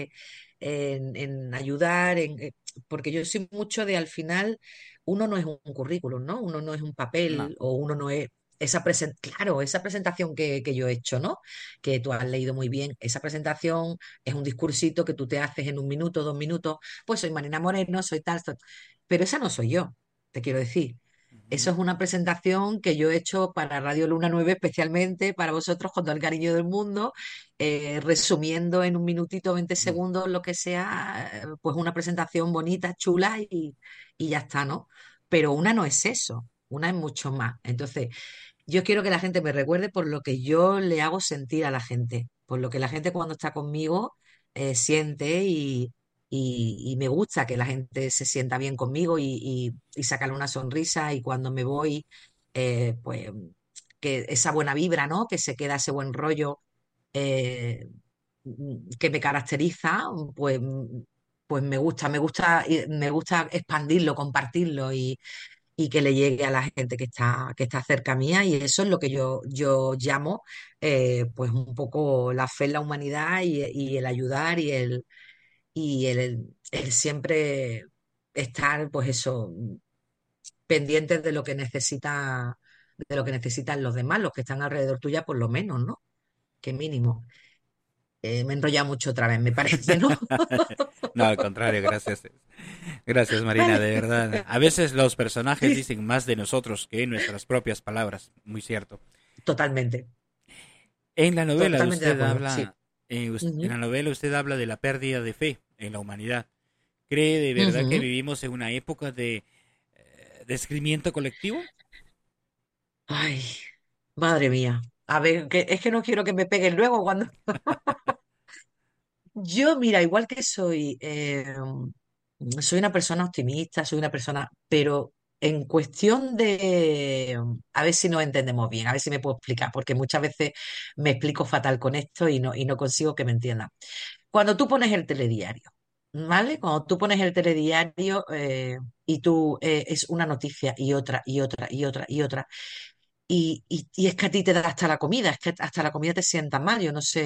en ayudar, porque yo soy mucho de al final, uno no es un currículum, ¿no? Uno no es un No. papel o uno no es. claro, esa presentación que yo he hecho, ¿no? Que tú has leído muy bien. Esa presentación es un discursito que tú te haces en 1 minuto, 2 minutos. Pues soy Marina Moreno, soy tal, tal. Pero esa no soy yo, te quiero decir. Eso es una presentación que yo he hecho para Radio Luna 9 especialmente para vosotros con todo el cariño del mundo, resumiendo en 1 minutito, 20 segundos, lo que sea, pues una presentación bonita, chula y ya está, ¿no? Pero una no es eso, una es mucho más. Entonces, yo quiero que la gente me recuerde por lo que yo le hago sentir a la gente, por lo que la gente cuando está conmigo siente y me gusta que la gente se sienta bien conmigo y sacarle una sonrisa y cuando me voy, pues que esa buena vibra, ¿no? Que se queda ese buen rollo eh, que me caracteriza, pues, pues me gusta expandirlo, compartirlo y que le llegue a la gente que está cerca mía y eso es lo que yo llamo pues un poco la fe en la humanidad y el ayudar y el siempre estar pues eso pendientes de lo que necesitan los demás, los que están alrededor tuya por lo menos, ¿no? Que mínimo. Me he enrollado mucho otra vez, me parece, ¿no? No, al contrario, gracias. Gracias, Marina, Vale. de verdad. A veces los personajes dicen más de nosotros que nuestras propias palabras. Muy cierto. Totalmente. En la novela Totalmente de usted acuerdo, habla, sí. en la novela usted habla de la pérdida de fe en la humanidad. ¿Cree de verdad que Ujú. vivimos en una época de descrimiento colectivo? Ay, madre mía. A ver, es que no quiero que me peguen luego cuando... Yo, mira, igual que soy una persona optimista, soy una persona, pero en cuestión de, a ver si nos entendemos bien, a ver si me puedo explicar, porque muchas veces me explico fatal con esto y no consigo que me entiendan. Cuando tú pones el telediario, ¿vale? Cuando tú pones el telediario y tú es una noticia y otra y otra y otra y otra. Y es que a ti te da hasta la comida, es que hasta la comida te sienta mal.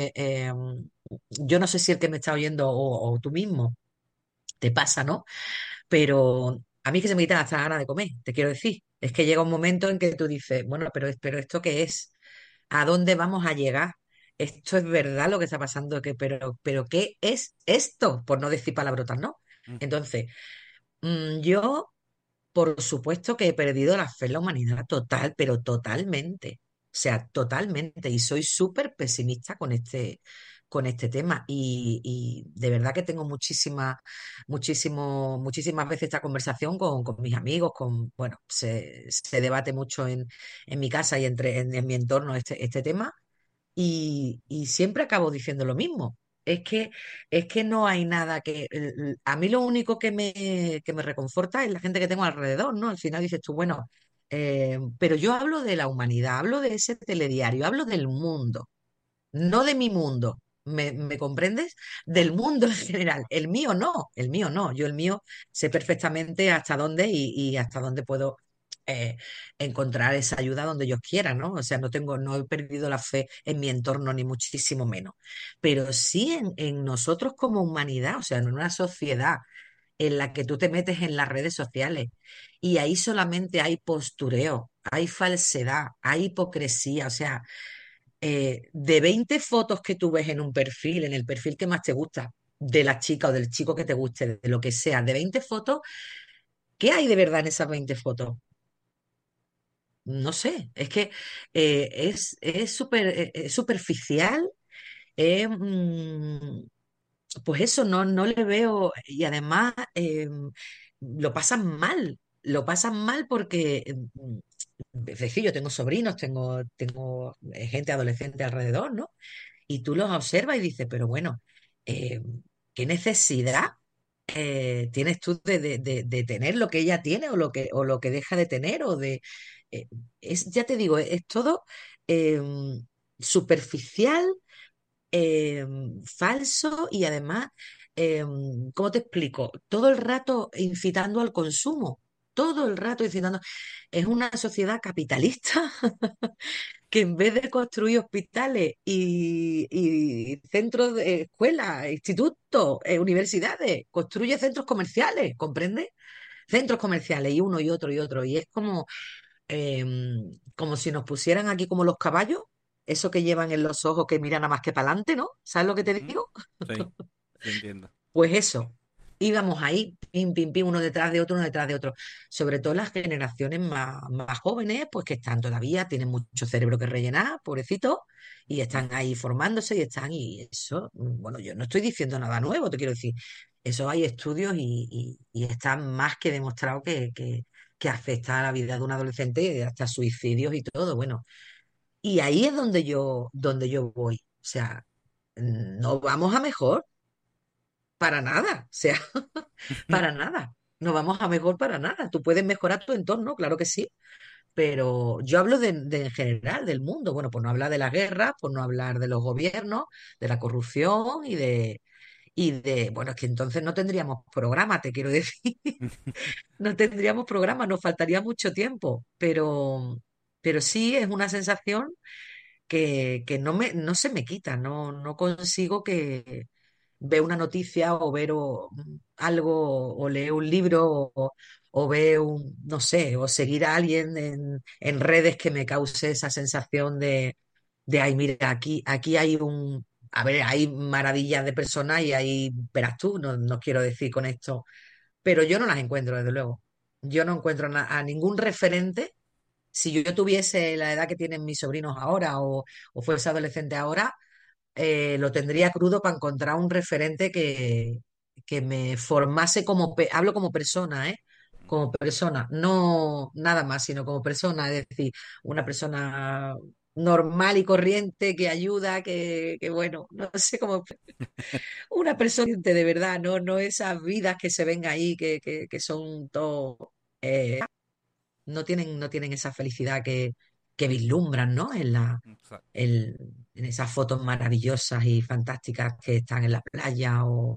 Yo no sé si el que me está oyendo o tú mismo te pasa, ¿no? Pero a mí es que se me quitan hasta la gana de comer, te quiero decir. Es que llega un momento en que tú dices, bueno, pero ¿esto qué es? ¿A dónde vamos a llegar? ¿Esto es verdad lo que está pasando? Pero ¿qué es esto? Por no decir palabrotas, ¿no? Entonces, yo por supuesto que he perdido la fe en la humanidad total, pero totalmente. O sea, totalmente. Y soy súper pesimista con este tema. Y de verdad que tengo muchísimas veces esta conversación con mis amigos, bueno, se debate mucho en mi casa y en mi entorno este tema y siempre acabo diciendo lo mismo. Es que, es que no hay nada a mí lo único que me reconforta es la gente que tengo alrededor, ¿no? Al final dices tú, bueno, pero yo hablo de la humanidad, hablo de ese telediario, hablo del mundo, no de mi mundo. ¿Me comprendes? Del mundo en general. El mío no, el mío no. Yo el mío sé perfectamente hasta dónde y hasta dónde puedo eh, encontrar esa ayuda donde yo quiera, ¿no? O sea, no he perdido la fe en mi entorno, ni muchísimo menos. Pero sí en nosotros como humanidad, o sea, en una sociedad en la que tú te metes en las redes sociales y ahí solamente hay postureo, hay falsedad, hay hipocresía, o sea de 20 fotos que tú ves en un perfil, en el perfil que más te gusta, de la chica o del chico que te guste, de lo que sea, de 20 fotos, ¿qué hay de verdad en esas 20 fotos? No sé, es que es superficial, es, pues eso, no le veo, y además lo pasan mal porque, es decir, yo tengo sobrinos, tengo gente adolescente alrededor, ¿no? Y tú los observas y dices, pero bueno, eh, ¿qué necesidad tienes tú de tener lo que ella tiene o lo que deja de tener? Eh, ya te digo, es todo eh, superficial, eh, falso y además, eh, ¿cómo te explico? Todo el rato incitando al consumo. Todo el rato incitando. Es una sociedad capitalista que en vez de construir hospitales y centros de escuelas, institutos, universidades, construye centros comerciales, ¿comprendes? Centros comerciales y uno y otro y otro. Y es como, como si nos pusieran aquí como los caballos, eso que llevan en los ojos que miran a más que para adelante, ¿no? ¿Sabes lo que te Ujú. digo? Sí, sí entiendo. Pues eso, íbamos ahí, pim, pim, pim, uno detrás de otro. Sobre todo las generaciones más jóvenes, pues que están todavía, tienen mucho cerebro que rellenar, pobrecitos, y están ahí formándose y eso, bueno, yo no estoy diciendo nada nuevo, te quiero decir, eso hay estudios y está más que demostrado que afecta a la vida de un adolescente, hasta suicidios y todo, bueno. Y ahí es donde yo voy. O sea, no vamos a mejor para nada. O sea, para nada. No vamos a mejor para nada. Tú puedes mejorar tu entorno, claro que sí. Pero yo hablo de en general, del mundo. Bueno, por no hablar de la guerra, por no hablar de los gobiernos, de la corrupción bueno, es que entonces no tendríamos programa, te quiero decir. No tendríamos programa, nos faltaría mucho tiempo. Pero sí es una sensación que no se me quita, no consigo que ver una noticia o ver algo o leer un libro o ver no sé, o seguir a alguien en redes que me cause esa sensación ay, mira, aquí hay a ver, hay maravillas de personas y ahí verás tú, no quiero decir con esto, pero yo no las encuentro, desde luego. Yo no encuentro a ningún referente. Si yo tuviese la edad que tienen mis sobrinos ahora o fuese adolescente ahora, lo tendría crudo para encontrar un referente que me formase hablo como persona, ¿eh? Como persona, no nada más, sino como persona, es decir, una persona normal y corriente que ayuda, que bueno, no sé cómo, una persona de verdad, no esas vidas que se ven ahí, que son todo, no tienen esa felicidad que vislumbran, ¿no? Exacto. En esas fotos maravillosas y fantásticas que están en la playa o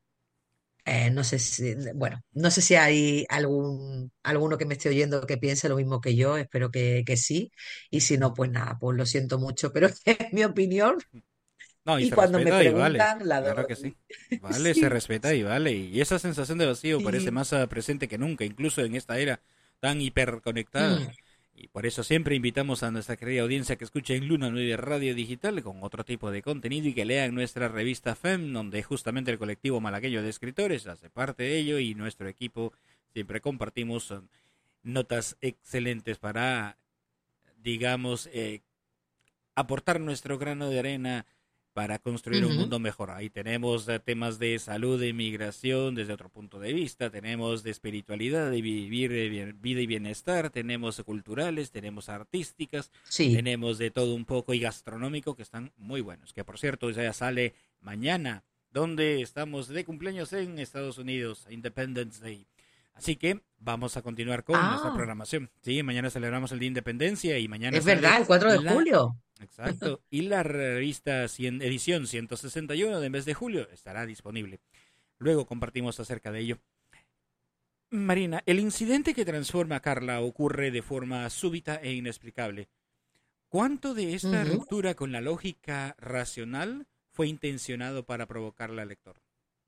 no sé bueno, no sé si hay alguno que me esté oyendo que piense lo mismo que yo, espero que sí, y si no, pues nada, pues lo siento mucho, pero es mi opinión No, y y se cuando me respeta y vale. preguntan la Claro que doy. sí. Vale, se Sí, respeta y vale. Y esa sensación de vacío parece sí. más presente que nunca, incluso en esta era tan hiperconectada. Mm, Y por eso siempre invitamos a nuestra querida audiencia que escuche en Luna 9 Radio Digital con otro tipo de contenido y que lean nuestra revista FEM, donde justamente el colectivo malagueño de escritores hace parte de ello y nuestro equipo siempre compartimos notas excelentes para, digamos, aportar nuestro grano de arena para construir un ujú. mundo mejor. Ahí tenemos temas de salud, de migración desde otro punto de vista, tenemos de espiritualidad, de vivir vida y bienestar, tenemos culturales, tenemos artísticas, Sí. tenemos de todo un poco y gastronómico que están muy buenos. Que por cierto ya sale mañana, donde estamos de cumpleaños en Estados Unidos, Independence Day. Así que vamos a continuar con nuestra Ah, programación. Sí, mañana celebramos el Día de Independencia y mañana es sale verdad, el 4 de la... julio. Exacto. Y la revista edición 161 de mes de julio estará disponible. Luego compartimos acerca de ello. Marina, el incidente que transforma a Carla ocurre de forma súbita e inexplicable. ¿Cuánto de esta Ujú. ruptura con la lógica racional fue intencionado para provocarla al lector?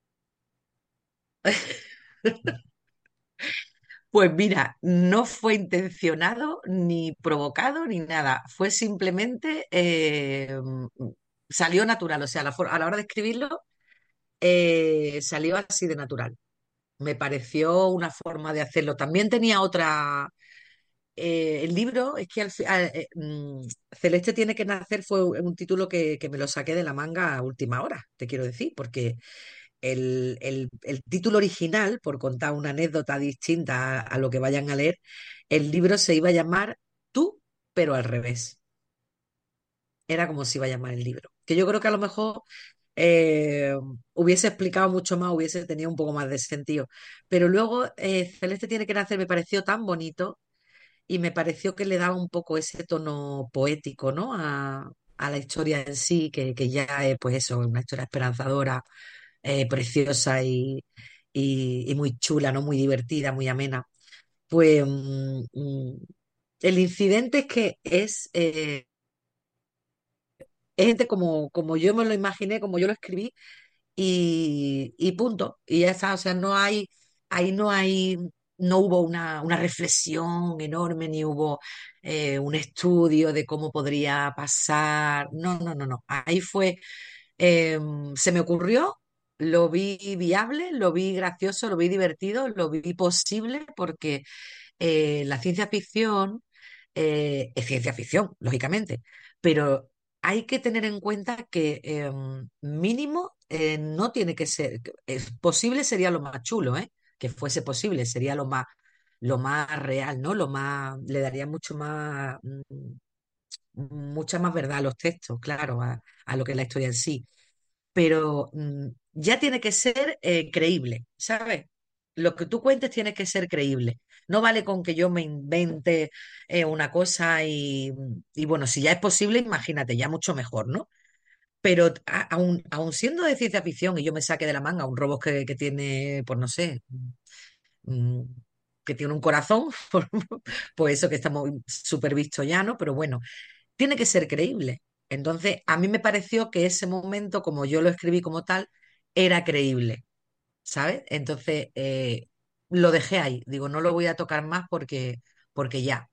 Pues mira, no fue intencionado, ni provocado, ni nada. Fue simplemente, salió natural. O sea, a la hora de escribirlo, salió así de natural. Me pareció una forma de hacerlo. También tenía otra. El libro, es que Celeste tiene que nacer fue un título que me lo saqué de la manga a última hora, te quiero decir, porque el título original, por contar una anécdota distinta a lo que vayan a leer, el libro se iba a llamar Tú, pero al revés. Era como se iba a llamar el libro. Que yo creo que a lo mejor eh, hubiese explicado mucho más, hubiese tenido un poco más de sentido. Pero luego Celeste tiene que nacer, me pareció tan bonito y me pareció que le daba un poco ese tono poético, ¿no? A la historia en sí, que ya es, pues eso, una historia esperanzadora, preciosa y muy chula, ¿no? Muy divertida, muy amena. Pues el incidente es que es gente como yo me lo imaginé, como yo lo escribí, y punto. Y ya está, o sea, ahí no hay. no hubo una reflexión enorme, ni hubo un estudio de cómo podría pasar. No, no, no, no. Ahí fue, se me ocurrió, lo vi viable, lo vi gracioso, lo vi divertido, lo vi posible, porque la ciencia ficción es ciencia ficción, lógicamente, pero hay que tener en cuenta que mínimo no tiene que ser, es posible sería lo más chulo, ¿eh? Que fuese posible, sería lo más real, ¿no? Lo más, le daría mucho más, mucha más verdad a los textos, claro, a lo que es la historia en sí. Pero ya tiene que ser creíble, ¿sabes? Lo que tú cuentes tiene que ser creíble. No vale con que yo me invente una cosa y bueno, si ya es posible, imagínate, ya mucho mejor, ¿no? Pero aún siendo de ciencia ficción y yo me saque de la manga un robot que tiene, pues no sé, mm, que tiene un corazón, pues eso que estamos súper visto ya, ¿no? Pero bueno, tiene que ser creíble. Entonces, a mí me pareció que ese momento, como yo lo escribí como tal, era creíble, ¿sabes? Entonces, lo dejé ahí. Digo, no lo voy a tocar más porque ya.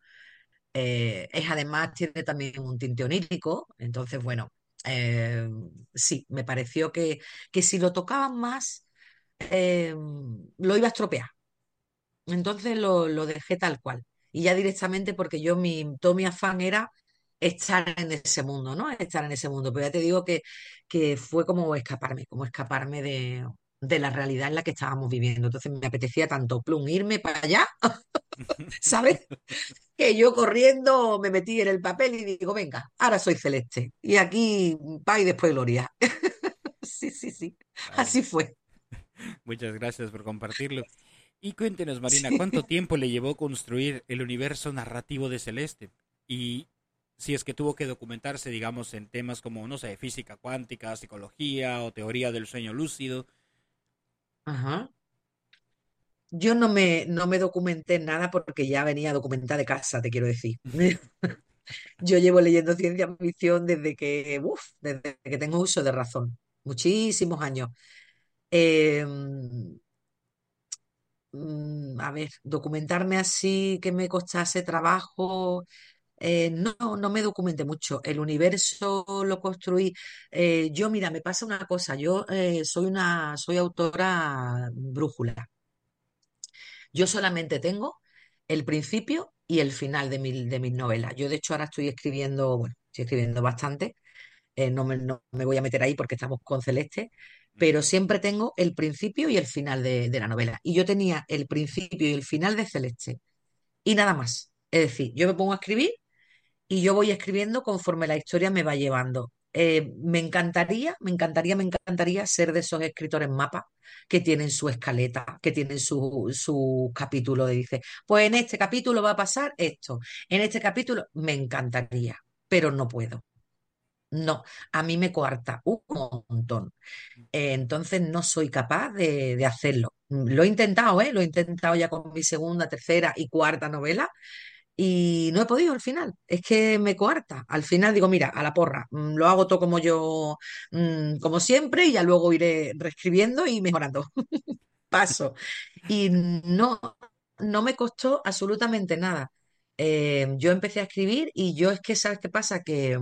Es además, tiene también un tinte onírico. Entonces, bueno, eh, sí, me pareció que si lo tocaban más, lo iba a estropear. Entonces lo dejé tal cual. Y ya directamente porque todo mi afán era estar en ese mundo, ¿no? Estar en ese mundo. Pero ya te digo que fue como escaparme de la realidad en la que estábamos viviendo. Entonces me apetecía tanto, plum, irme para allá, ¿sabes? Que yo corriendo me metí en el papel y digo, venga, ahora soy Celeste. Y aquí, paz y después gloria. Sí, sí, sí. Vale. Así fue. Muchas gracias por compartirlo. Y cuéntenos, Marina, Sí. ¿cuánto tiempo le llevó construir el universo narrativo de Celeste? Y si es que tuvo que documentarse, digamos, en temas como, no sé, física cuántica, psicología o teoría del sueño lúcido. Ajá. Yo no me documenté en nada porque ya venía documentada de casa, te quiero decir. Yo llevo leyendo ciencia ficción desde que tengo uso de razón, muchísimos años. Eh, a ver, documentarme así que me costase trabajo, no, no me documenté mucho. El universo lo construí. Yo, mira, me pasa una cosa. Yo soy autora brújula. Yo solamente tengo el principio y el final de mis novelas. Yo, de hecho, ahora estoy escribiendo, bueno, estoy escribiendo bastante. No me voy a meter ahí porque estamos con Celeste, pero siempre tengo el principio y el final de la novela. Y yo tenía el principio y el final de Celeste y nada más. Es decir, yo me pongo a escribir y yo voy escribiendo conforme la historia me va llevando. Me encantaría ser de esos escritores mapa que tienen su escaleta, que tienen su capítulo de dice, pues en este capítulo va a pasar esto, en este capítulo me encantaría, pero no puedo. No, a mí me coarta un montón. Entonces no soy capaz de hacerlo. Lo he intentado, ¿eh? Lo he intentado ya con mi segunda, tercera y cuarta novela y no he podido al final. Es que me coarta. Al final digo, mira, a la porra, lo hago todo como yo, como siempre y ya luego iré reescribiendo y mejorando. Paso. Y no me costó absolutamente nada. Yo empecé a escribir y yo es que, ¿sabes qué pasa? Que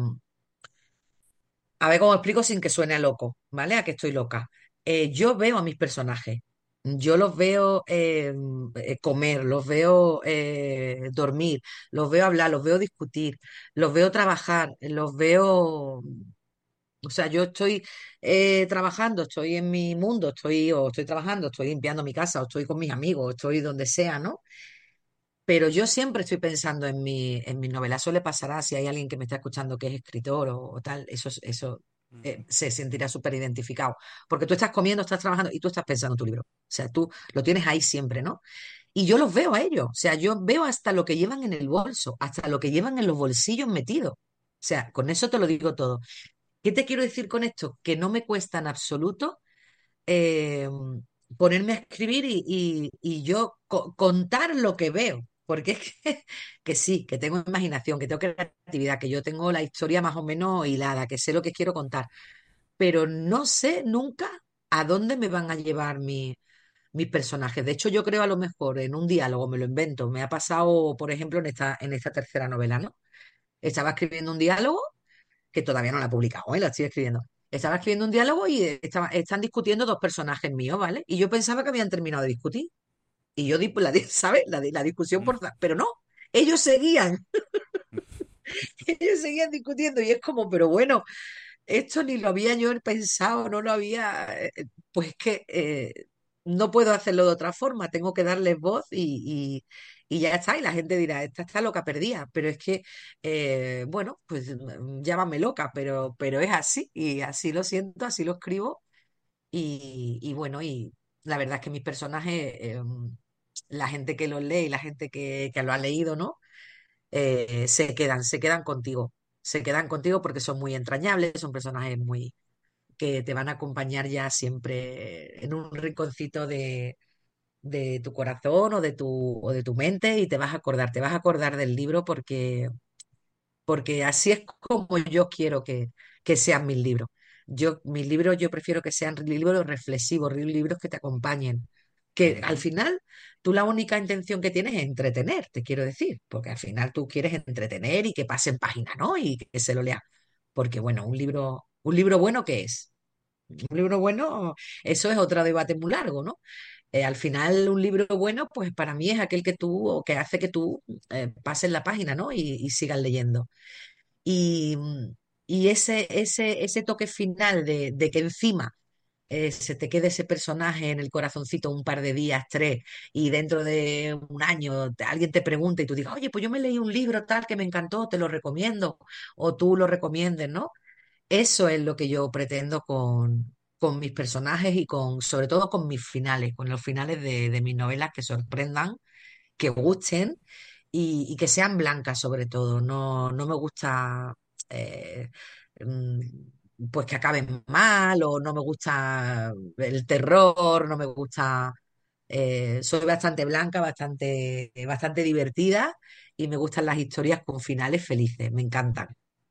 a ver cómo explico sin que suene a loco, ¿vale? A que estoy loca. Yo veo a mis personajes, yo los veo comer, los veo dormir, los veo hablar, los veo discutir, los veo trabajar, los veo... O sea, yo estoy trabajando, estoy en mi mundo, o estoy trabajando, estoy limpiando mi casa, o estoy con mis amigos, o estoy donde sea, ¿no? Pero yo siempre estoy pensando en mi novela. Eso le pasará si hay alguien que me está escuchando que es escritor o tal. Eso se sentirá súper identificado. Porque tú estás comiendo, estás trabajando y tú estás pensando en tu libro. O sea, tú lo tienes ahí siempre, ¿no? Y yo los veo a ellos. O sea, yo veo hasta lo que llevan en el bolso, hasta lo que llevan en los bolsillos metidos. O sea, con eso te lo digo todo. ¿Qué te quiero decir con esto? Que no me cuesta en absoluto eh, ponerme a escribir y yo contar lo que veo. Porque es que sí, que tengo imaginación, que tengo creatividad, que yo tengo la historia más o menos hilada, que sé lo que quiero contar, pero no sé nunca a dónde me van a llevar mis personajes. De hecho, yo creo a lo mejor en un diálogo, me lo invento. Me ha pasado, por ejemplo, en esta tercera novela, ¿no? Estaba escribiendo un diálogo que todavía no la he publicado, ¿eh? La estoy escribiendo. Estaba escribiendo un diálogo y están discutiendo dos personajes míos, ¿vale? Y yo pensaba que habían terminado de discutir. Y yo di, ¿sabes? La discusión pero no, ellos seguían, ellos seguían discutiendo y es como, pero bueno, esto ni lo había yo pensado, no lo había, pues que no puedo hacerlo de otra forma, tengo que darles voz y ya está, y la gente dirá, esta está loca perdida, pero es que, bueno, pues llámame loca, pero es así, y así lo siento, así lo escribo, y bueno, y la verdad es que mis personajes, la gente que los lee y la gente que lo ha leído, ¿no? Se quedan contigo. Se quedan contigo porque son muy entrañables, son personajes muy que te van a acompañar ya siempre en un rinconcito de tu corazón o de tu mente y te vas a acordar del libro porque así es como yo quiero que sean mis libros. Mis libros yo prefiero que sean libros reflexivos, libros que te acompañen. Que al final tú la única intención que tienes es entretener, te quiero decir, porque al final tú quieres entretener y que pasen páginas, ¿no? Y que se lo lea. Porque bueno, un libro bueno, ¿qué es? Un libro bueno, eso es otro debate muy largo, ¿no? Al final, un libro bueno, pues para mí es aquel o que hace que tú pases la página, ¿no? Y sigas leyendo. Y, y ese toque final de que encima se te quede ese personaje en el corazoncito un par de días, tres, y dentro de un año alguien te pregunta y tú digas, oye, pues yo me leí un libro tal que me encantó, te lo recomiendo, o tú lo recomiendes, ¿no? Eso es lo que yo pretendo con mis personajes y sobre todo con mis finales, con los finales de mis novelas que sorprendan, que gusten y que sean blancas sobre todo. No, no me gusta eh, mm, pues que acaben mal o no me gusta el terror, no me gusta... soy bastante blanca, bastante divertida y me gustan las historias con finales felices, me encantan.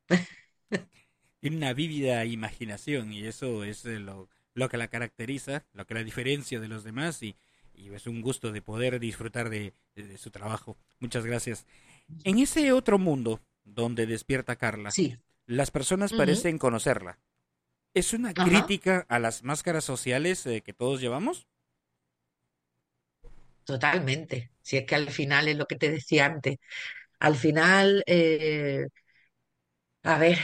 Tiene una vívida imaginación y eso es lo que la caracteriza, lo que la diferencia de los demás y es un gusto de poder disfrutar de su trabajo. Muchas gracias. En ese otro mundo donde despierta Carla, Sí. las personas Ujú. parecen conocerla. ¿Es una Ajá. crítica a las máscaras sociales que todos llevamos? Totalmente. Si es que al final es lo que te decía antes. Al final, a ver,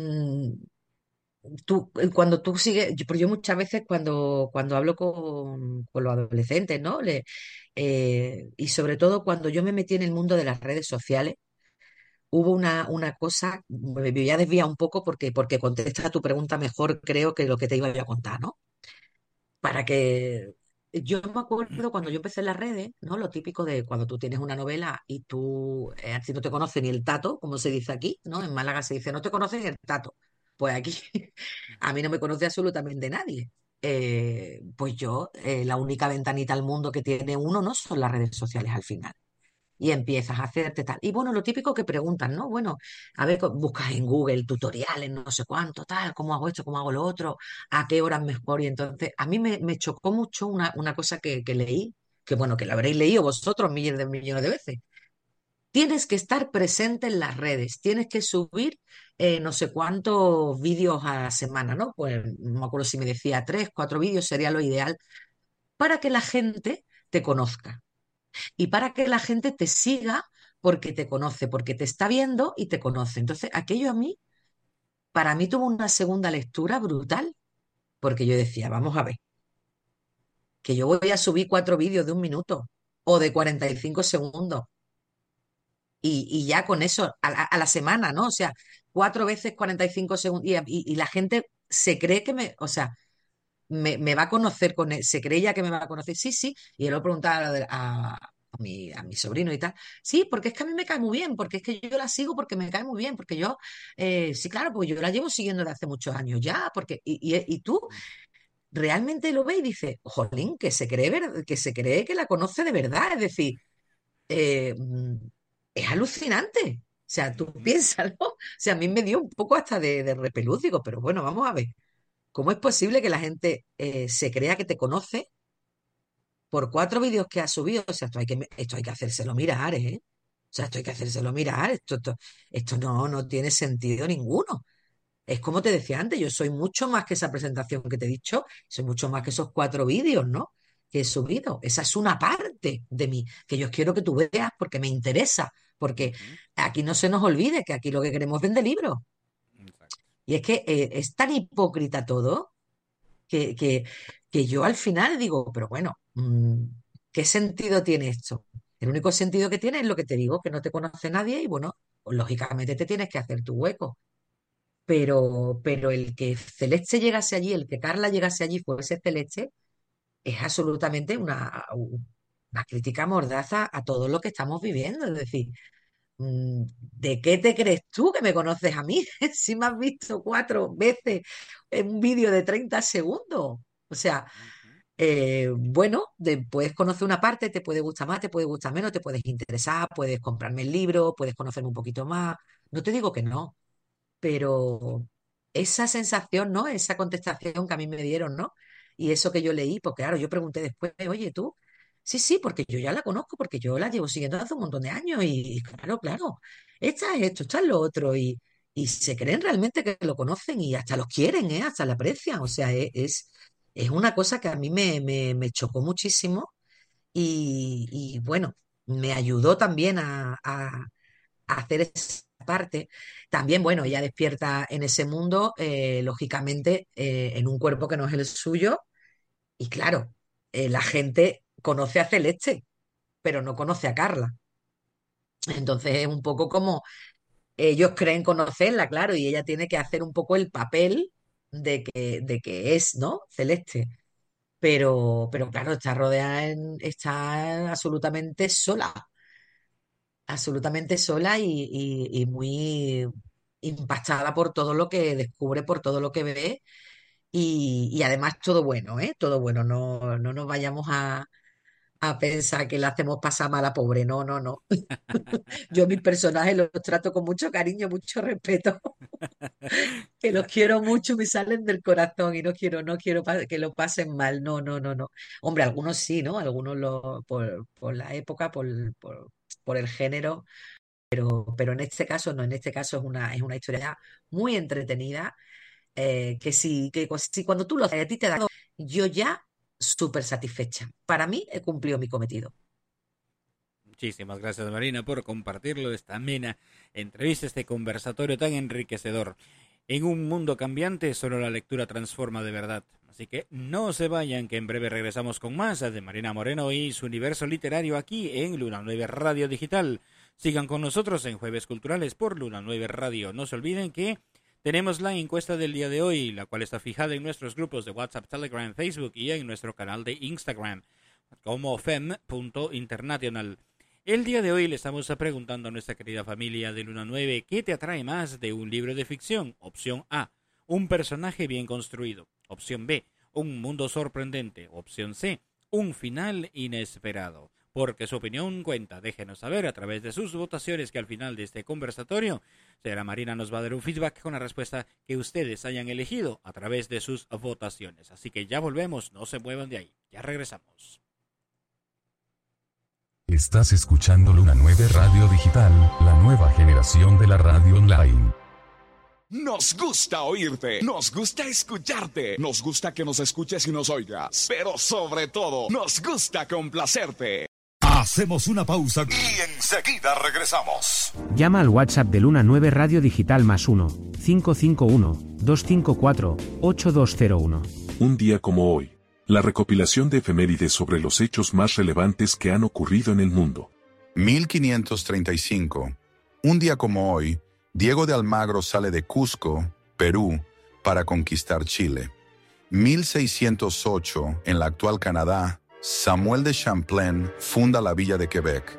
cuando tú sigues, yo muchas veces cuando hablo con los adolescentes, ¿no? Y sobre todo cuando yo me metí en el mundo de las redes sociales, hubo una cosa, me voy a desviar un poco porque contesta a tu pregunta mejor, creo que lo que te iba yo a contar, ¿no? Para que yo me acuerdo cuando yo empecé en las redes, ¿no? Lo típico de cuando tú tienes una novela y tú, a ti no te conoce ni el tato, como se dice aquí, ¿no? En Málaga se dice, no te conoce ni el tato. Pues aquí a mí no me conoce absolutamente nadie. Pues yo, la única ventanita al mundo que tiene uno no son las redes sociales al final y empiezas a hacerte tal. Y bueno, lo típico que preguntan, ¿no? Bueno, a ver, buscas en Google tutoriales, no sé cuánto, tal, cómo hago esto, cómo hago lo otro, a qué horas mejor. Y entonces, a mí me chocó mucho una cosa que leí, que bueno, que la habréis leído vosotros miles de millones de veces. Tienes que estar presente en las redes, tienes que subir no sé cuántos vídeos a la semana, ¿no? Pues no me acuerdo si me decía 3, 4 vídeos sería lo ideal para que la gente te conozca y para que la gente te siga porque te conoce, porque te está viendo y te conoce. Entonces, aquello para mí tuvo una segunda lectura brutal, porque yo decía, vamos a ver, que yo voy a subir 4 vídeos de 1 minuto o de 45 segundos y ya con eso a la semana, ¿no? O sea, 4 veces 45 segundos y la gente se cree o sea, me va a conocer se cree ya que me va a conocer, sí, sí, y yo lo preguntaba a mi sobrino y tal, sí, porque es que a mí me cae muy bien, porque es que yo la sigo porque me cae muy bien, porque yo, sí, claro, pues yo la llevo siguiendo desde hace muchos años ya, y tú realmente lo ves y dices, jolín, que se cree que la conoce de verdad, es decir, eh, mm, es alucinante. O sea, tú piénsalo. O sea, a mí me dio un poco hasta de repelús, digo, pero bueno, vamos a ver. ¿Cómo es posible que la gente se crea que te conoce por 4 vídeos que ha subido. O sea, esto hay que hacérselo mirar, ¿eh? O sea, esto hay que hacérselo mirar. Esto no tiene sentido ninguno. Es como te decía antes, yo soy mucho más que esa presentación que te he dicho, soy mucho más que esos 4 vídeos, ¿no? Que he subido. Esa es una parte de mí, que yo quiero que tú veas porque me interesa, porque aquí no se nos olvide que aquí lo que queremos es vender libros. Y es que es tan hipócrita todo que yo al final digo, pero bueno, ¿qué sentido tiene esto? El único sentido que tiene es lo que te digo, que no te conoce nadie y bueno, pues lógicamente te tienes que hacer tu hueco. Pero el que Celeste llegase allí, el que Carla llegase allí fuese Celeste, es absolutamente una crítica mordaza a todo lo que estamos viviendo. Es decir, ¿de qué te crees tú que me conoces a mí? Si me has visto 4 veces en un vídeo de 30 segundos. O sea, bueno, puedes conocer una parte, te puede gustar más, te puede gustar menos, te puedes interesar, puedes comprarme el libro, puedes conocerme un poquito más. No te digo que no, pero esa sensación, ¿no? Esa contestación que a mí me dieron, ¿no? Y eso que yo leí, porque claro, yo pregunté después, oye, tú, sí, porque yo ya la conozco, porque yo la llevo siguiendo hace un montón de años y claro, esta es esto, esta es lo otro, y se creen realmente que lo conocen y hasta los quieren, ¿eh? Hasta la aprecian, o sea, es una cosa que a mí me chocó muchísimo y bueno, me ayudó también a hacer esa parte. También, bueno, ella despierta en ese mundo, lógicamente, en un cuerpo que no es el suyo, y claro, la gente conoce a Celeste, pero no conoce a Carla. Entonces es un poco como ellos creen conocerla, claro, y ella tiene que hacer un poco el papel de que es, ¿no? Celeste. Pero claro, está rodeada, está absolutamente sola y muy impactada por todo lo que descubre, por todo lo que ve y además todo bueno, ¿eh? Todo bueno, no nos vayamos a pensar que la hacemos pasar mala pobre, no. Yo mis personajes los trato con mucho cariño, mucho respeto, que los quiero mucho, me salen del corazón y no quiero que lo pasen mal, no. Hombre, algunos sí, ¿no? Algunos por la época, por el género. Pero en este caso no, en este caso es una historia muy entretenida, que si cuando tú lo haces, a ti te da, yo ya súper satisfecha. Para mí he cumplido mi cometido. Muchísimas gracias, Marina, por compartirlo, esta amena entrevista, este conversatorio tan enriquecedor. En un mundo cambiante, solo la lectura transforma de verdad. Así que no se vayan, que en breve regresamos con más de Marina Moreno y su universo literario aquí en Luna 9 Radio Digital. Sigan con nosotros en Jueves Culturales por Luna 9 Radio. No se olviden que tenemos la encuesta del día de hoy, la cual está fijada en nuestros grupos de WhatsApp, Telegram, Facebook y en nuestro canal de Instagram como fem.international. El día de hoy le estamos preguntando a nuestra querida familia de Luna 9, ¿qué te atrae más de un libro de ficción? Opción A, un personaje bien construido. Opción B, un mundo sorprendente. Opción C, un final inesperado. Porque su opinión cuenta, déjenos saber a través de sus votaciones, que al final de este conversatorio, señora Marina nos va a dar un feedback con la respuesta que ustedes hayan elegido a través de sus votaciones. Así que ya volvemos, no se muevan de ahí, ya regresamos. Estás escuchando Luna 9 Radio Digital, la nueva generación de la radio online. Nos gusta oírte, nos gusta escucharte, nos gusta que nos escuches y nos oigas, pero sobre todo, nos gusta complacerte. Hacemos una pausa y enseguida regresamos. Llama al WhatsApp de Luna 9 Radio Digital +1 551 254 8201. Un día como hoy. La recopilación de efemérides sobre los hechos más relevantes que han ocurrido en el mundo. 1535. Un día como hoy, Diego de Almagro sale de Cusco, Perú, para conquistar Chile. 1608, en la actual Canadá, Samuel de Champlain funda la villa de Quebec.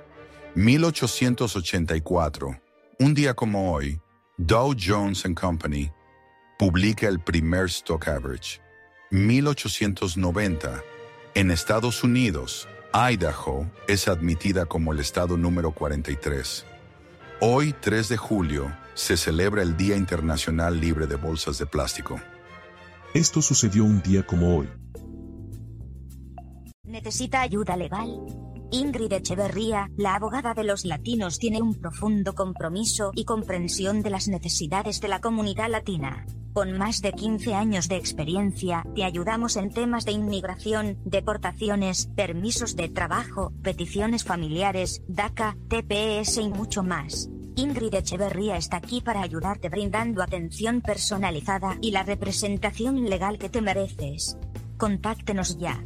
1884. Un día como hoy, Dow Jones & Company publica el primer stock average. 1890. En Estados Unidos, Idaho es admitida como el estado número 43. Hoy, 3 de julio, se celebra el Día Internacional Libre de Bolsas de Plástico. Esto sucedió un día como hoy, ¿Necesita ayuda legal? Ingrid Echeverría, la abogada de los latinos, tiene un profundo compromiso y comprensión de las necesidades de la comunidad latina. Con más de 15 años de experiencia, te ayudamos en temas de inmigración, deportaciones, permisos de trabajo, peticiones familiares, DACA, TPS y mucho más. Ingrid Echeverría está aquí para ayudarte brindando atención personalizada y la representación legal que te mereces. Contáctenos ya.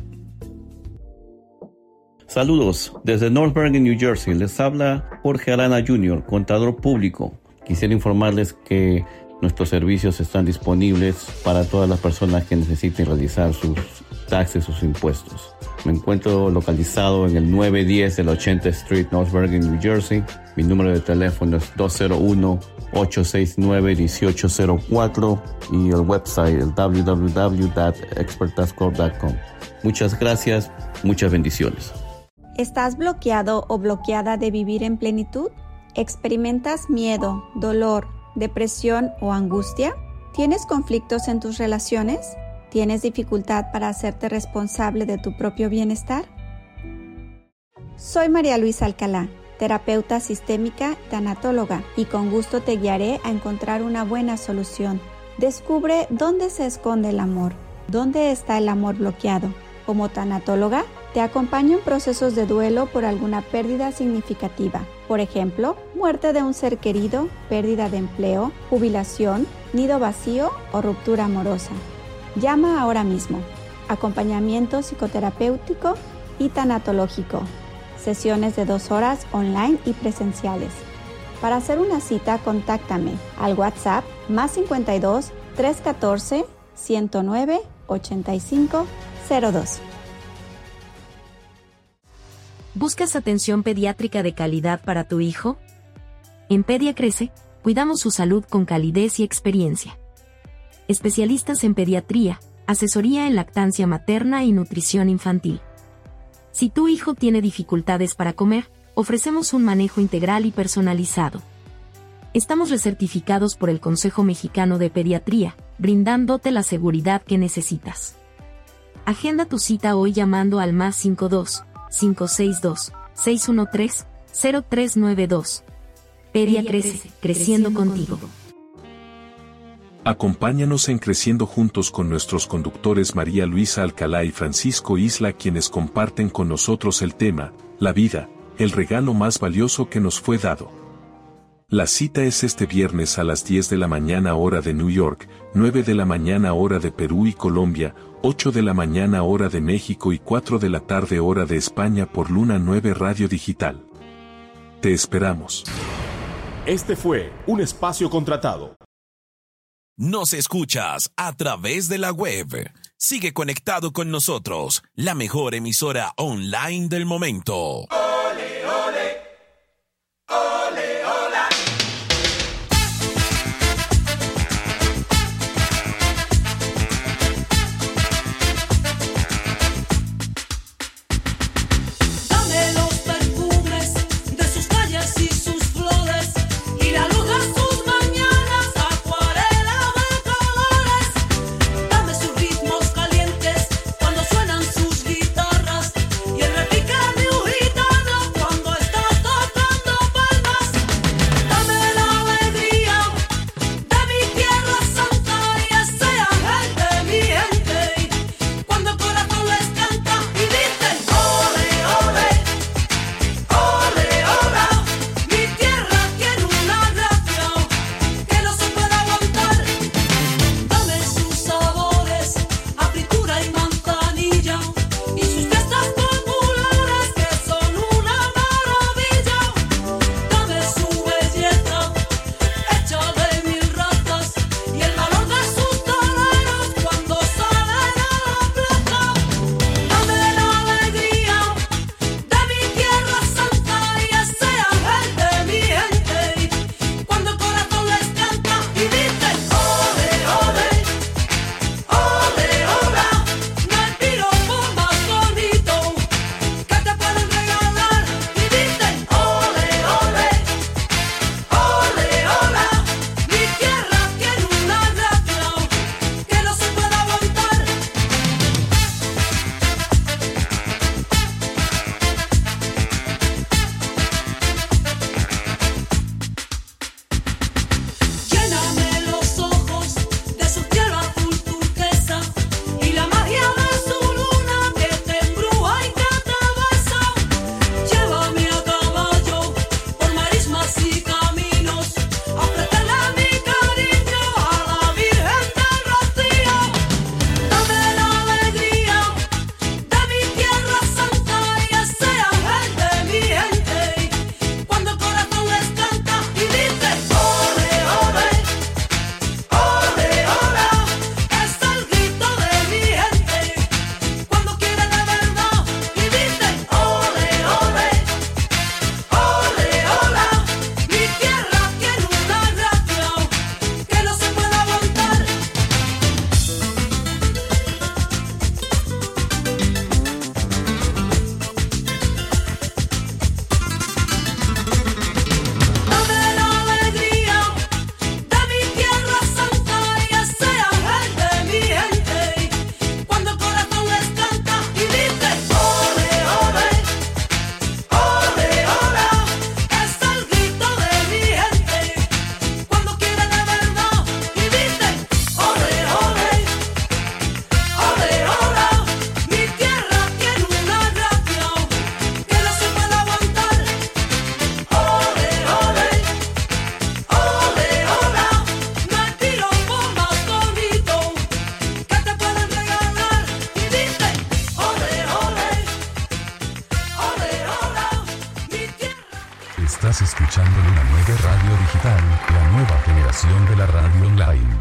Saludos, desde North Bergen, New Jersey, les habla Jorge Arana Jr., contador público. Quisiera informarles que nuestros servicios están disponibles para todas las personas que necesiten realizar sus taxes, sus impuestos. Me encuentro localizado en el 910 de la 80th Street, North Bergen, New Jersey. Mi número de teléfono es 201-869-1804 y el website el www.expertascorp.com. Muchas gracias, muchas bendiciones. ¿Estás bloqueado o bloqueada de vivir en plenitud? ¿Experimentas miedo, dolor, depresión o angustia? ¿Tienes conflictos en tus relaciones? ¿Tienes dificultad para hacerte responsable de tu propio bienestar? Soy María Luisa Alcalá, terapeuta sistémica, tanatóloga, y con gusto te guiaré a encontrar una buena solución. Descubre dónde se esconde el amor, dónde está el amor bloqueado. Como tanatóloga, te acompaño en procesos de duelo por alguna pérdida significativa. Por ejemplo, muerte de un ser querido, pérdida de empleo, jubilación, nido vacío o ruptura amorosa. Llama ahora mismo. Acompañamiento psicoterapéutico y tanatológico. Sesiones de 2 horas online y presenciales. Para hacer una cita, contáctame al WhatsApp +52 314 109 85 02. ¿Buscas atención pediátrica de calidad para tu hijo? En Pedia Crece, cuidamos su salud con calidez y experiencia. Especialistas en pediatría, asesoría en lactancia materna y nutrición infantil. Si tu hijo tiene dificultades para comer, ofrecemos un manejo integral y personalizado. Estamos recertificados por el Consejo Mexicano de Pediatría, brindándote la seguridad que necesitas. Agenda tu cita hoy llamando al +52 562 613 0392. Pedia Crece, creciendo contigo. Acompáñanos en Creciendo Juntos con nuestros conductores María Luisa Alcalá y Francisco Isla, quienes comparten con nosotros el tema, la vida, el regalo más valioso que nos fue dado. La cita es este viernes a las 10 de la mañana hora de New York, 9 de la mañana hora de Perú y Colombia, 8 de la mañana hora de México y 4 de la tarde hora de España por Luna 9 Radio Digital. Te esperamos. Este fue un espacio contratado. Nos escuchas a través de la web. Sigue conectado con nosotros, la mejor emisora online del momento. Ole, ole, ole, hola. Dame los perfumes de sus calles y sus flores y la luz de sus mañanas, acuarela de colores. Dame sus ritmos calientes cuando suenan sus guitarras y el repique de un gitano. Estás escuchando Luna 9 Radio Digital, la nueva generación de la radio online.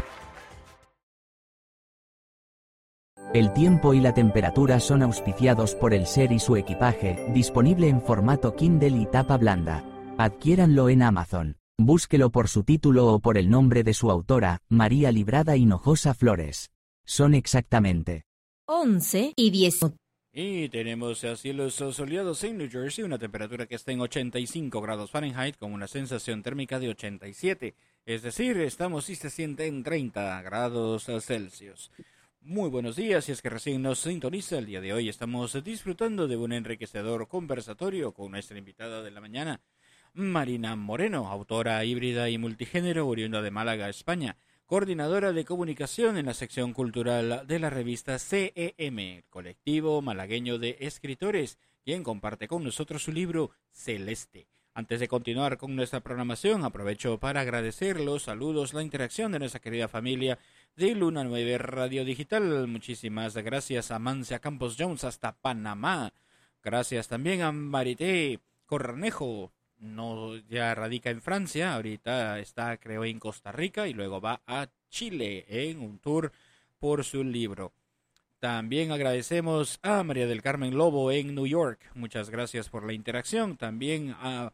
El tiempo y la temperatura son auspiciados por el SER y su equipaje, disponible en formato Kindle y tapa blanda. Adquiéranlo en Amazon. Búsquelo por su título o por el nombre de su autora, María Librada Hinojosa Flores. Son exactamente 11 y 10. Y tenemos cielos soleados en New Jersey, una temperatura que está en 85 grados Fahrenheit con una sensación térmica de 87. Es decir, estamos y se siente en 30 grados Celsius. Muy buenos días, si es que recién nos sintoniza, el día de hoy estamos disfrutando de un enriquecedor conversatorio con nuestra invitada de la mañana, Marina Moreno, autora híbrida y multigénero oriunda de Málaga, España, coordinadora de comunicación en la sección cultural de la revista CEM, colectivo malagueño de escritores, quien comparte con nosotros su libro Celeste. Antes de continuar con nuestra programación, aprovecho para agradecer los saludos, la interacción de nuestra querida familia de Luna 9 Radio Digital. Muchísimas gracias a Mancia Campos Jones hasta Panamá. Gracias también a Marité Cornejo. No, ya radica en Francia, ahorita está creo en Costa Rica y luego va a Chile en un tour por su libro. También agradecemos a María del Carmen Lobo en New York, muchas gracias por la interacción. También a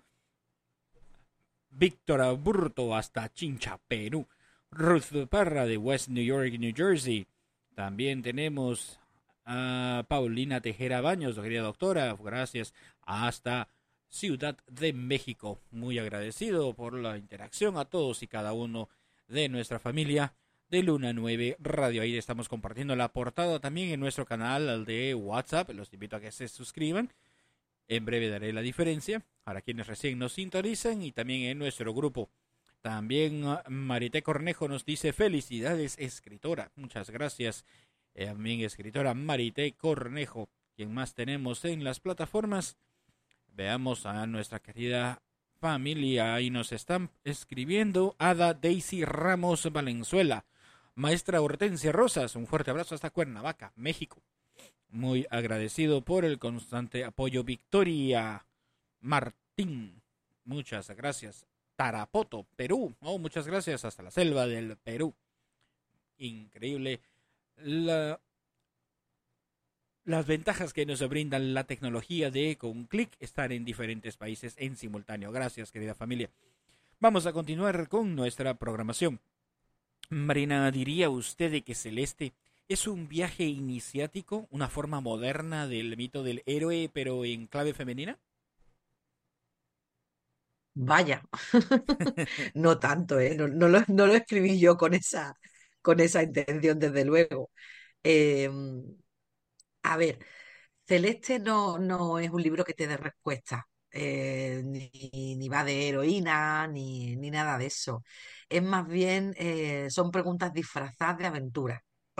Víctor Aburto hasta Chincha, Perú. Ruth Parra de West New York, New Jersey. También tenemos a Paulina Tejera Baños, querida doctora, gracias, hasta Ciudad de México. Muy agradecido por la interacción a todos y cada uno de nuestra familia de Luna 9 Radio. Ahí estamos compartiendo la portada también en nuestro canal de WhatsApp. Los invito a que se suscriban. En breve daré la diferencia para quienes recién nos sintonizan y también en nuestro grupo. También Marité Cornejo nos dice felicidades, escritora. Muchas gracias. También escritora Marité Cornejo. ¿Quién más tenemos en las plataformas? Veamos a nuestra querida familia. Ahí nos están escribiendo Ada Daisy Ramos Valenzuela. Maestra Hortensia Rosas, un fuerte abrazo hasta Cuernavaca, México. Muy agradecido por el constante apoyo. Victoria Martín, muchas gracias. Tarapoto, Perú. Muchas gracias hasta la selva del Perú. Increíble las ventajas que nos brindan la tecnología de con un clic estar en diferentes países en simultáneo. Gracias, querida familia. Vamos a continuar con nuestra programación. Marina, ¿diría usted de que Celeste es un viaje iniciático, una forma moderna del mito del héroe, pero en clave femenina? Vaya, no tanto, ¿eh? No lo escribí yo con esa intención, desde luego. Eh, a ver, Celeste no es un libro que te dé respuesta, ni va de heroína, ni nada de eso. Es más bien, son preguntas disfrazadas de aventura.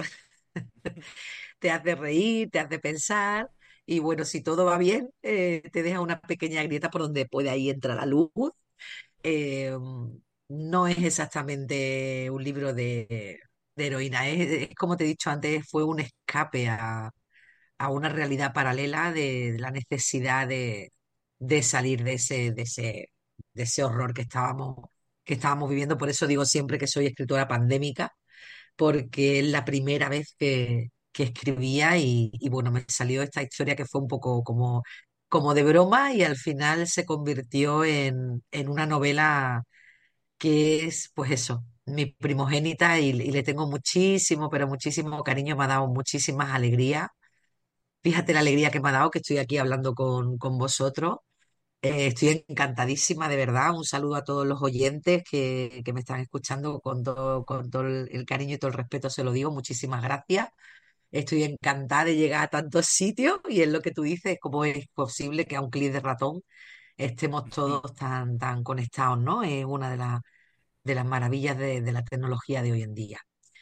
Te hace reír, te hace pensar, y bueno, si todo va bien, te deja una pequeña grieta por donde puede ahí entrar la luz. Eh, no es exactamente un libro de heroína, es como te he dicho antes, fue un escape a una realidad paralela de la necesidad de salir de ese horror que estábamos viviendo. Por eso digo siempre que soy escritora pandémica, porque es la primera vez que escribía y bueno, me salió esta historia que fue un poco como de broma y al final se convirtió en una novela que es, pues eso, mi primogénita y le tengo muchísimo, pero muchísimo cariño, me ha dado muchísimas alegrías. Fíjate la alegría que me ha dado que estoy aquí hablando con vosotros. Estoy encantadísima, de verdad. Un saludo a todos los oyentes que me están escuchando con todo el cariño y todo el respeto, se lo digo. Muchísimas gracias. Estoy encantada de llegar a tantos sitios y es lo que tú dices, cómo es posible que a un clic de ratón estemos todos tan conectados, ¿no? Es una de las maravillas de la tecnología de hoy en día.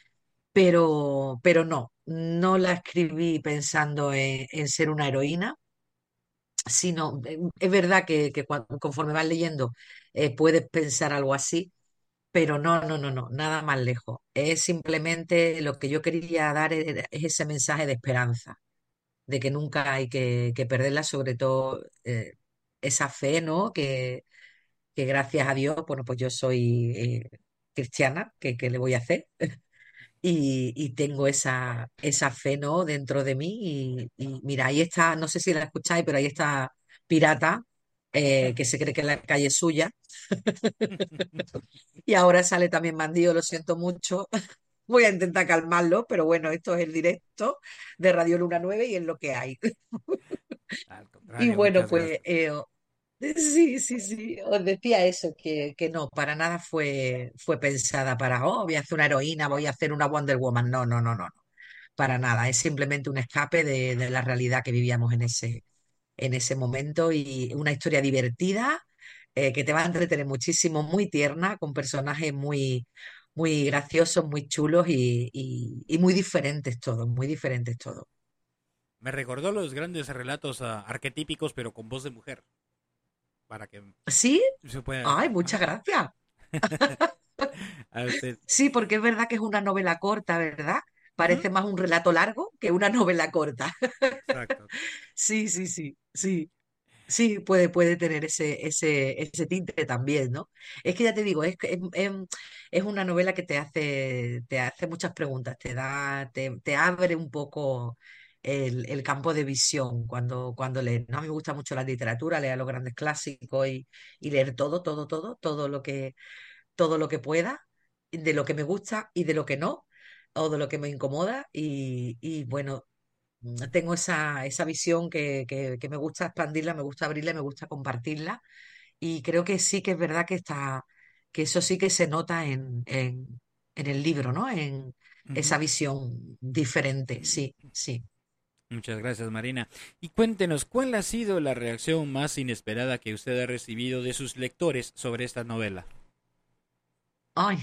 Pero no la escribí pensando en ser una heroína, sino es verdad que conforme vas leyendo puedes pensar algo así, pero no, nada más lejos. Es simplemente lo que yo quería dar es ese mensaje de esperanza, de que nunca hay que perderla, sobre todo esa fe, ¿no? que gracias a Dios, bueno, pues yo soy cristiana, que le voy a hacer? Y tengo esa fe, ¿no? Dentro de mí. Y mira, ahí está, no sé si la escucháis, pero ahí está Pirata, que se cree que la calle es suya. Y ahora sale también Bandido, lo siento mucho. Voy a intentar calmarlo, pero bueno, esto es el directo de Radio Luna 9 y es lo que hay. Al Y contrario, bueno, muchas pues gracias. sí, sí, sí, os decía eso, que no, para nada fue pensada para, oh, voy a hacer una heroína, voy a hacer una Wonder Woman. No, no, no, no, no, para nada. Es simplemente un escape de la realidad que vivíamos en ese momento y una historia divertida que te va a entretener muchísimo, muy tierna, con personajes muy, muy graciosos, muy chulos y muy diferentes todos, muy diferentes todos. Me recordó los grandes relatos arquetípicos, pero con voz de mujer. Para que ¿Sí? se pueda... Ay, muchas Ajá. gracias. A usted. Sí, porque es verdad que es una novela corta, ¿verdad? Ujú. Parece más un relato largo que una novela corta. Exacto. Sí, sí, sí, sí. Sí, puede tener ese tinte también, ¿no? Es que ya te digo, es una novela que te hace muchas preguntas, te abre un poco el campo de visión cuando lees, ¿no? A mí me gusta mucho la literatura, leer los grandes clásicos y leer todo, todo, todo, todo lo que pueda, de lo que me gusta y de lo que no, o de lo que me incomoda, y bueno, tengo esa visión que me gusta expandirla, me gusta abrirla, me gusta compartirla. Y creo que sí que es verdad que eso sí que se nota en el libro, ¿no? En esa Ujú. visión diferente, sí, sí. Muchas gracias, Marina. Y cuéntenos, ¿cuál ha sido la reacción más inesperada que usted ha recibido de sus lectores sobre esta novela? Ay,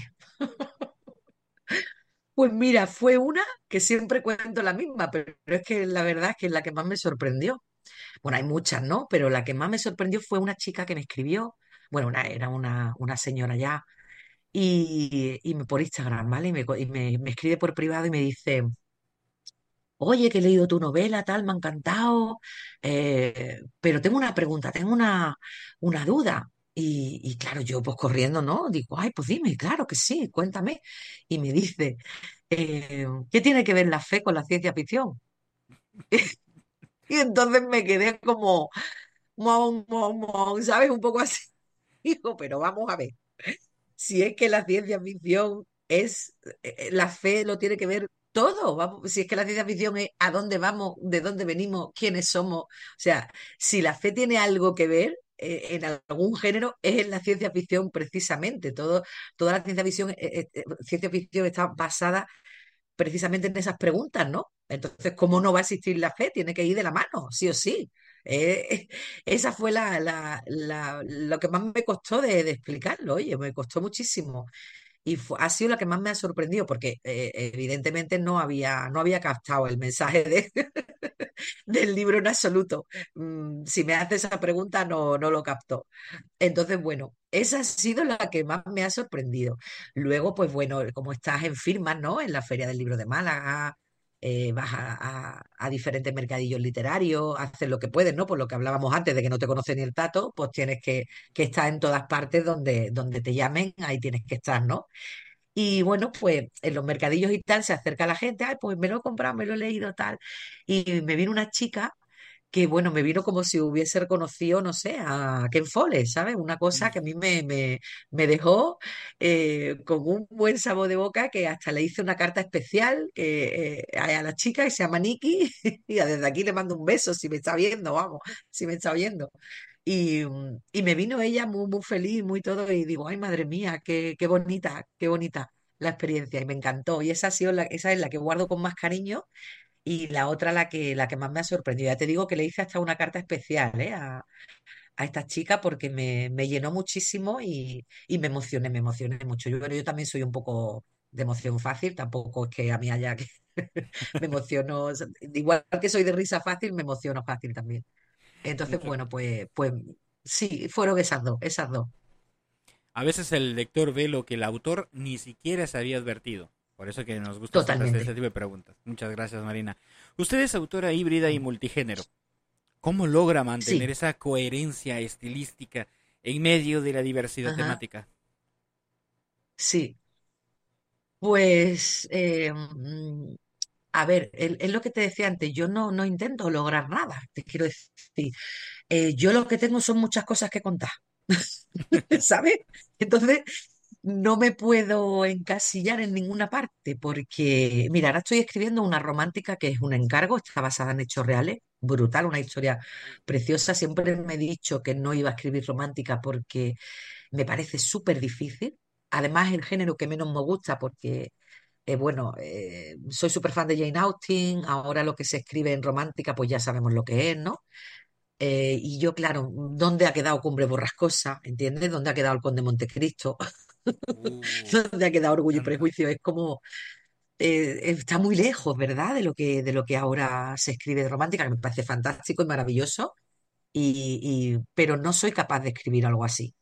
pues mira, fue una que siempre cuento la misma, pero es que la verdad es que es la que más me sorprendió. Bueno, hay muchas, ¿no? Pero la que más me sorprendió fue una chica que me escribió, bueno, era una señora ya, por Instagram, ¿vale? Y me escribe por privado y me dice, oye, que he leído tu novela, tal, me ha encantado, pero tengo una pregunta, tengo una duda. Y claro, yo pues corriendo, ¿no? Digo, ay, pues dime, claro que sí, cuéntame. Y me dice, ¿qué tiene que ver la fe con la ciencia ficción? Y entonces me quedé como, ¿sabes? Un poco así. Digo, pero vamos a ver. Si es que la ciencia ficción la fe lo tiene que ver todo, vamos, si es que la ciencia ficción es a dónde vamos, de dónde venimos, quiénes somos, o sea, si la fe tiene algo que ver en algún género, es en la ciencia ficción precisamente. Toda la ciencia ficción está basada precisamente en esas preguntas, ¿no? Entonces, ¿cómo no va a existir la fe? Tiene que ir de la mano, sí o sí. Eh, esa fue lo que más me costó de explicarlo, oye, me costó muchísimo. Y ha sido la que más me ha sorprendido, porque evidentemente no había captado el mensaje del libro en absoluto. Si me hace esa pregunta, no lo captó. Entonces, bueno, esa ha sido la que más me ha sorprendido. Luego, pues bueno, como estás en firmas, ¿no? En la Feria del Libro de Málaga, vas a diferentes mercadillos literarios, haces lo que puedes, ¿no? Por lo que hablábamos antes de que no te conoce ni el tato, pues tienes que estar en todas partes donde te llamen, ahí tienes que estar, ¿no? Y bueno, pues en los mercadillos y tal se acerca la gente, ay, pues me lo he comprado, me lo he leído, tal. Y me vino una chica que bueno, me vino como si hubiese reconocido, no sé, a Ken Follett, ¿sabes? Una cosa que a mí me dejó con un buen sabor de boca, que hasta le hice una carta especial a la chica que se llama Nikki, y desde aquí le mando un beso si me está viendo, vamos, si me está viendo. Y me vino ella muy, muy feliz, muy todo, y digo, ay, madre mía, qué bonita la experiencia, y me encantó. Y esa es la que guardo con más cariño y la otra, la que más me ha sorprendido. Ya te digo que le hice hasta una carta especial, a esta chica porque me llenó muchísimo y me emocioné mucho. Yo también soy un poco de emoción fácil, tampoco es que a mí haya que me emociono, o sea, igual que soy de risa fácil, me emociono fácil también. Entonces, Mucho- bueno, pues sí, fueron esas dos, esas dos. A veces el lector ve lo que el autor ni siquiera se había advertido. Por eso que nos gusta siempre hacer Totalmente. este tipo de preguntas. Muchas gracias, Marina. Usted es autora híbrida y multigénero. ¿Cómo logra mantener Sí. esa coherencia estilística en medio de la diversidad Ajá, temática? sí. Pues, a ver, es lo que te decía antes, yo no intento lograr nada, te quiero decir. Yo lo que tengo son muchas cosas que contar, ¿sabes? Entonces, no me puedo encasillar en ninguna parte porque, mira, ahora estoy escribiendo una romántica que es un encargo, está basada en hechos reales, brutal, una historia preciosa. Siempre me he dicho que no iba a escribir romántica porque me parece súper difícil. Además, es el género que menos me gusta porque, bueno, soy súper fan de Jane Austen, ahora lo que se escribe en romántica, pues ya sabemos lo que es, ¿no? Y yo, claro, ¿dónde ha quedado Cumbre Borrascosa? ¿Entiendes? ¿Dónde ha quedado el Conde Montecristo? ¿Dónde ha quedado Orgullo y Prejuicio? Es como, está muy lejos, ¿verdad? De lo que ahora se escribe de romántica, que me parece fantástico y maravilloso, pero no soy capaz de escribir algo así.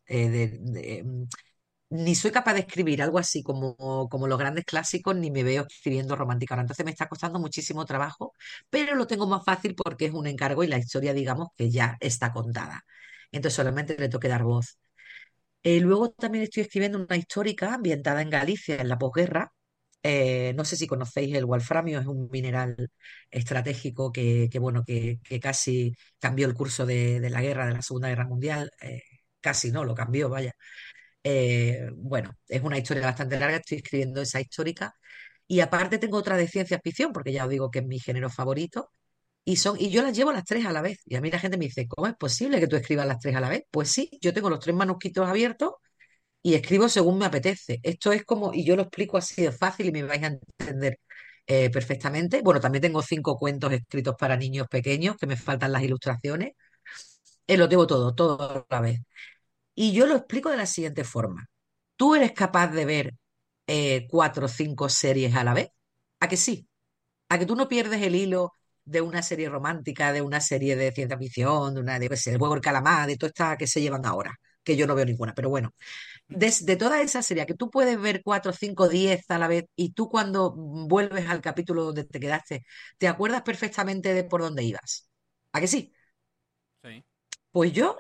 Ni soy capaz de escribir algo así como los grandes clásicos, ni me veo escribiendo romántica ahora. Entonces me está costando muchísimo trabajo, pero lo tengo más fácil porque es un encargo y la historia, digamos, que ya está contada. Entonces solamente le tengo que dar voz. Luego también estoy escribiendo una histórica ambientada en Galicia, en la posguerra. No sé si conocéis el wolframio, es un mineral estratégico bueno, que casi cambió el curso de la guerra, de la Segunda Guerra Mundial. Casi no, lo cambió, vaya. Bueno, es una historia bastante larga, estoy escribiendo esa histórica. Y aparte tengo otra de ciencia ficción, porque ya os digo que es mi género favorito. Y yo las llevo las tres a la vez. Y a mí la gente me dice, ¿cómo es posible que tú escribas las tres a la vez? Pues sí, yo tengo los tres manuscritos abiertos y escribo según me apetece. Esto es como, y yo lo explico así de fácil y me vais a entender perfectamente. Bueno, también tengo 5 cuentos escritos para niños pequeños, que me faltan las ilustraciones. Lo llevo todo a la vez. Y yo lo explico de la siguiente forma. ¿Tú eres capaz de ver 4 o 5 series a la vez? ¿A que sí? ¿A que tú no pierdes el hilo de una serie romántica, de una serie de ciencia ficción, de una de, qué sé, el juego del calamar, de todas estas que se llevan ahora? Que yo no veo ninguna, pero bueno. De toda esa serie, que tú puedes ver 4, 5, 10 a la vez y tú cuando vuelves al capítulo donde te quedaste, te acuerdas perfectamente de por dónde ibas. ¿A que sí? Sí. Pues yo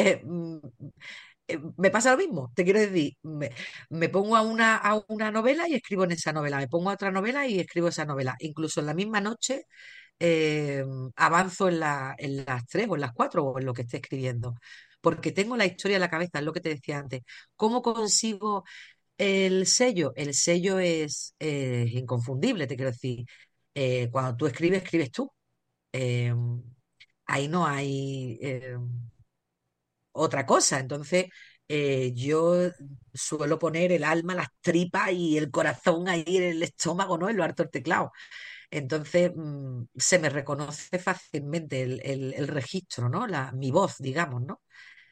me pasa lo mismo. Te quiero decir, me pongo a una novela y escribo en esa novela, me pongo a otra novela y escribo esa novela. Incluso en la misma noche eh, avanzo en las tres o en las cuatro o en lo que esté escribiendo, porque tengo la historia en la cabeza, es lo que te decía antes. ¿Cómo consigo el sello? El sello es inconfundible, te quiero decir. Cuando tú escribes, escribes tú. Eh, Ahí no hay otra cosa. Entonces, yo suelo poner el alma, las tripas y el corazón ahí en el estómago, ¿no? En lo harto del teclado. Entonces, se me reconoce fácilmente el registro, ¿no? Mi voz, digamos, ¿no?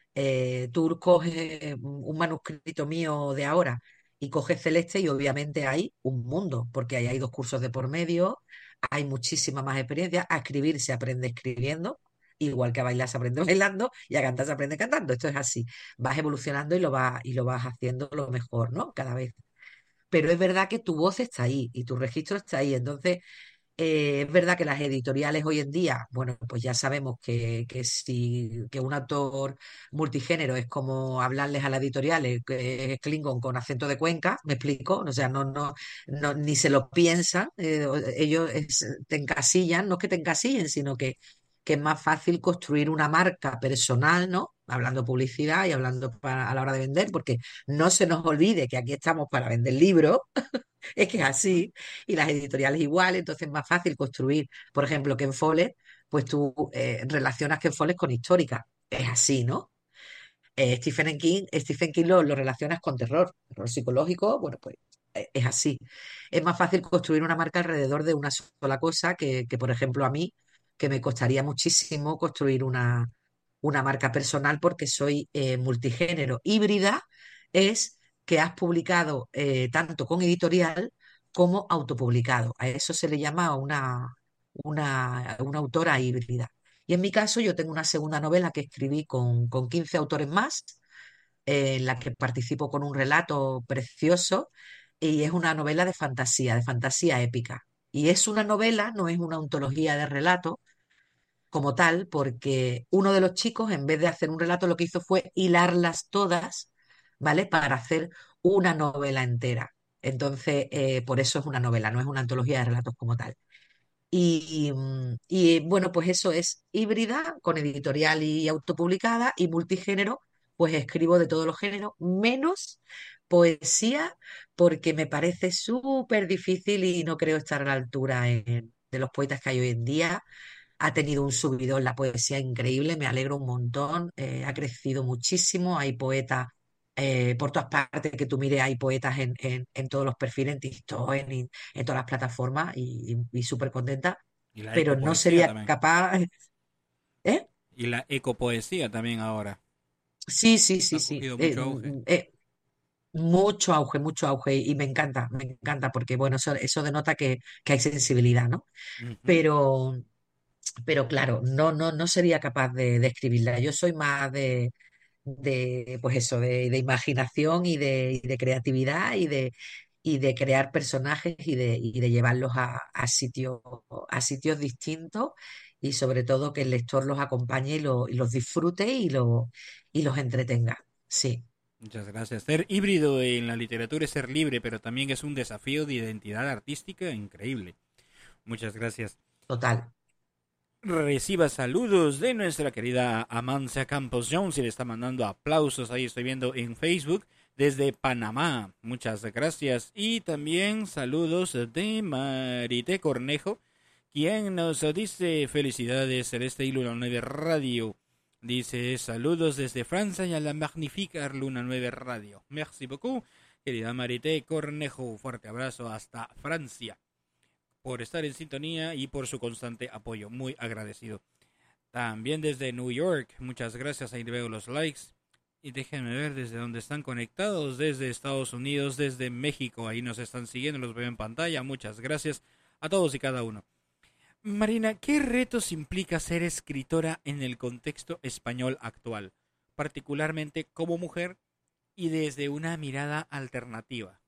Tú coges un manuscrito mío de ahora y coges Celeste y obviamente hay un mundo, porque ahí hay 2 cursos de por medio, hay muchísima más experiencia. A escribir se aprende escribiendo, igual que a bailar se aprende bailando y a cantar se aprende cantando. Esto es así. Vas evolucionando y lo vas haciendo lo mejor, ¿no? Cada vez. Pero es verdad que tu voz está ahí y tu registro está ahí. Entonces, es verdad que las editoriales hoy en día, bueno, pues ya sabemos que un autor multigénero es como hablarles a las editoriales, que es Klingon con acento de Cuenca, ¿me explico? O sea, ni se lo piensan, ellos te encasillan, no es que te encasillen, sino que es más fácil construir una marca personal, ¿no? Hablando publicidad y hablando a la hora de vender, porque no se nos olvide que aquí estamos para vender libros, es que es así, y las editoriales igual, entonces es más fácil construir, por ejemplo, Ken Follett, pues tú relacionas Ken Follett con histórica, es así, ¿no? Stephen King lo relacionas con terror psicológico, bueno, pues es así. Es más fácil construir una marca alrededor de una sola cosa que, por ejemplo, a mí, que me costaría muchísimo construir una marca personal porque soy multigénero. Híbrida es que has publicado tanto con editorial como autopublicado. A eso se le llama una autora híbrida. Y en mi caso, yo tengo una segunda novela que escribí con 15 autores más, en la que participo con un relato precioso, y es una novela de fantasía épica. Y es una novela, no es una antología de relatos, como tal, porque uno de los chicos, en vez de hacer un relato, lo que hizo fue hilarlas todas, ¿vale? Para hacer una novela entera. Entonces, por eso es una novela, no es una antología de relatos como tal. Bueno, pues eso es híbrida, con editorial y autopublicada, y multigénero, pues escribo de todos los géneros, menos poesía, porque me parece súper difícil y no creo estar a la altura de los poetas que hay hoy en día. Ha tenido un subidón la poesía increíble, me alegro un montón, ha crecido muchísimo, hay poetas por todas partes que tú mires, hay poetas en todos los perfiles, en TikTok, en todas las plataformas y súper contenta, Y la pero no ecopoesía sería también. capaz, ¿eh? Y la ecopoesía también ahora. Sí, sí, Ha sí, sí, cogido mucho auge. mucho auge y me encanta porque, bueno, eso denota que hay sensibilidad, ¿no? Ujú. Pero, pero claro, no sería capaz de escribirla. Yo soy más pues eso, de imaginación y de creatividad y de crear personajes y de llevarlos a sitios distintos y sobre todo que el lector los acompañe y los disfrute y los entretenga. Sí, Muchas gracias. Ser híbrido en la literatura es ser libre, pero también es un desafío de identidad artística increíble. Muchas gracias. total. Reciba saludos de nuestra querida Amancia Campos Jones y le está mandando aplausos, ahí estoy viendo en Facebook, desde Panamá. Muchas gracias. Y también saludos de Marité Cornejo, quien nos dice felicidades Celeste y Luna 9 Radio. Dice saludos desde Francia y a la magnífica Luna 9 Radio. Merci beaucoup, querida Marité Cornejo. Fuerte abrazo hasta Francia por estar en sintonía y por su constante apoyo. Muy agradecido. También desde New York. Muchas gracias. Ahí veo los likes. Y déjenme ver desde dónde están conectados. Desde Estados Unidos, desde México. Ahí nos están siguiendo. Los veo en pantalla. Muchas gracias a todos y cada uno. Marina, ¿qué retos implica ser escritora en el contexto español actual? Particularmente como mujer y desde una mirada alternativa.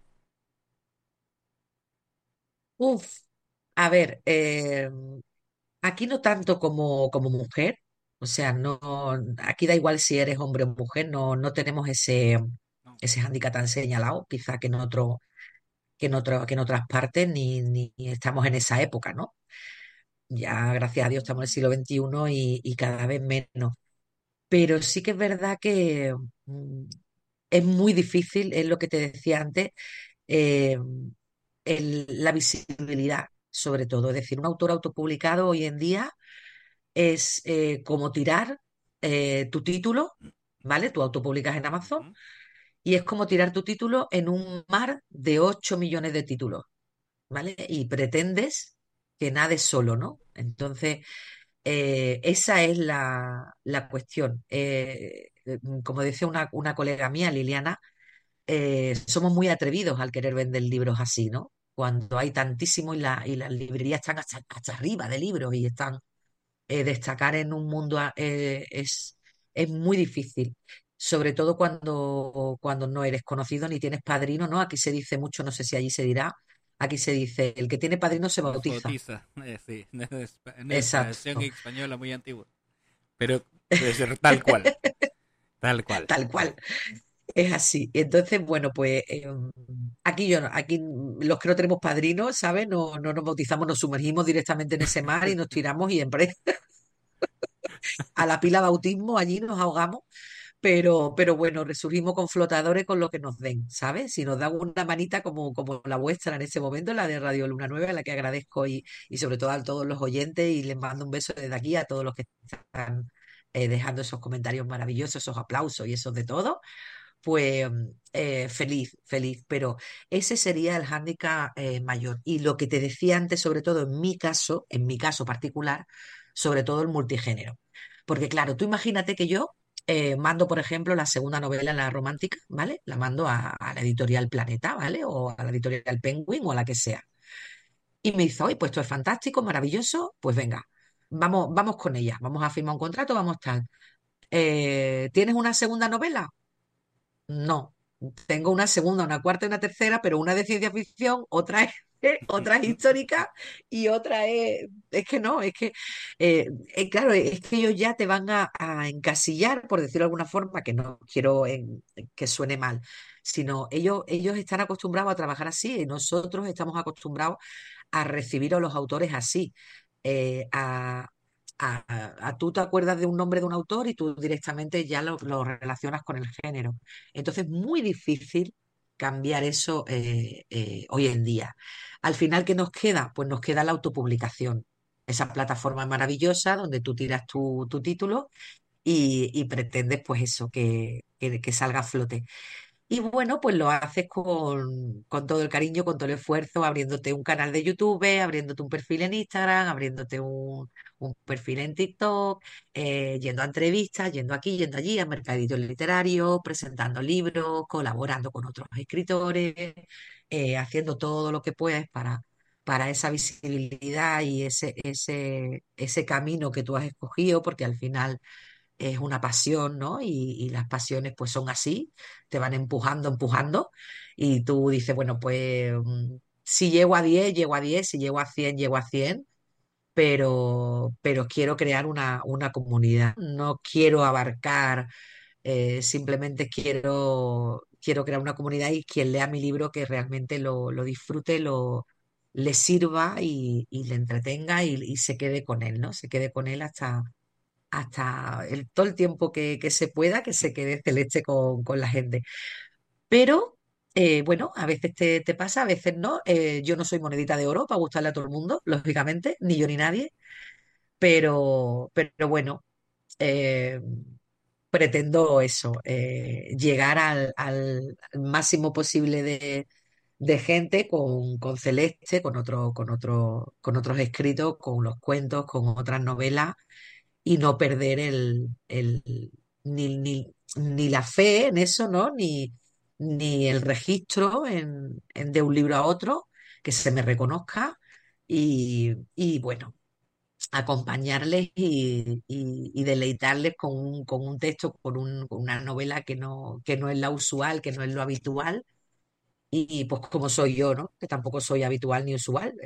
Uf, a ver, aquí no tanto como mujer, o sea, no, aquí da igual si eres hombre o mujer, no tenemos ese hándicap tan señalado, quizá que en otras partes, ni estamos en esa época, ¿no? Ya, gracias a Dios, estamos en el siglo XXI y cada vez menos. Pero sí que es verdad que mm, es muy difícil, es lo que te decía antes, eh, la visibilidad, sobre todo. Es decir, un autor autopublicado hoy en día es como tirar tu título, ¿vale? Tú autopublicas en Amazon y es como tirar tu título en un mar de 8 millones de títulos, ¿vale? Y pretendes que nades solo, ¿no? Entonces, esa es la cuestión. Como decía una colega mía, Liliana, somos muy atrevidos al querer vender libros así, ¿no? Cuando hay tantísimo y las librerías están hasta arriba de libros y están destacar en un mundo es muy difícil, sobre todo cuando no eres conocido ni tienes padrino, ¿no? Aquí se dice mucho, no sé si allí se dirá, aquí se dice, el que tiene padrino se Nos bautiza. bautiza. Sí, una expresión Exacto. española muy antigua. Pero debe ser tal cual. Tal cual. Tal cual. Es así. Entonces, bueno, pues aquí aquí los que no tenemos padrinos, ¿sabes? No nos bautizamos, nos sumergimos directamente en ese mar y nos tiramos y a la pila bautismo allí nos ahogamos. Pero bueno, resurgimos con flotadores con lo que nos den, ¿sabes? Si nos dan una manita como la vuestra en ese momento, la de Radio Luna Nueva, a la que agradezco y sobre todo a todos los oyentes y les mando un beso desde aquí a todos los que están dejando esos comentarios maravillosos, esos aplausos y esos de todo, pues feliz, feliz. Pero ese sería el hándicap mayor. Y lo que te decía antes, sobre todo en mi caso particular, sobre todo el multigénero. Porque claro, tú imagínate que yo mando, por ejemplo, la segunda novela, la romántica, ¿vale? La mando a la editorial Planeta, ¿vale? O a la editorial Penguin o a la que sea. Y me dice, oye, pues esto es fantástico, maravilloso, pues venga, vamos con ella, vamos a firmar un contrato, vamos tal. ¿Tienes una segunda novela? No. Tengo una segunda, una cuarta y una tercera, pero una de ciencia ficción, otra es Otra es histórica y otra es que no, es que, claro, es que ellos ya te van a encasillar, por decirlo de alguna forma, que no quiero que suene mal, sino ellos están acostumbrados a trabajar así y nosotros estamos acostumbrados a recibir a los autores así. eh, a, Tú te acuerdas de un nombre de un autor y tú directamente ya lo relacionas con el género. Entonces, muy difícil cambiar eso hoy en día. Al final, ¿qué nos queda? Pues nos queda la autopublicación. Esa plataforma maravillosa donde tú tiras tu título y pretendes, pues eso, que salga a flote. Y bueno, pues lo haces con todo el cariño, con todo el esfuerzo, abriéndote un canal de YouTube, abriéndote un perfil en Instagram, abriéndote un perfil en TikTok, yendo a entrevistas, yendo aquí, yendo allí, a mercaditos literarios, presentando libros, colaborando con otros escritores, haciendo todo lo que puedes para esa visibilidad y ese camino que tú has escogido, porque al final es una pasión, ¿no? Y las pasiones pues son así, te van empujando, empujando, y tú dices, bueno, pues si llego a 10 llego a 10, si llego a 100 llego a 100, pero quiero crear una comunidad, no quiero abarcar, simplemente quiero crear una comunidad y quien lea mi libro que realmente lo disfrute, le sirva y le entretenga y se quede con él, ¿no? Se quede con él hasta todo el tiempo que se pueda, que se quede celeste con la gente. Pero, bueno, a veces te pasa, a veces no. Yo no soy monedita de oro para gustarle a todo el mundo, lógicamente, ni yo ni nadie, pero bueno, eh, pretendo eso, llegar al máximo posible de gente con Celeste, con otros escritos, con los cuentos, con otras novelas y no perder ni la fe en eso, ¿no? Ni el registro de un libro a otro, que se me reconozca y bueno, acompañarles y deleitarles con un texto, con una novela que no es la usual, que no es lo habitual. Y pues como soy yo, ¿no? Que tampoco soy habitual ni usual.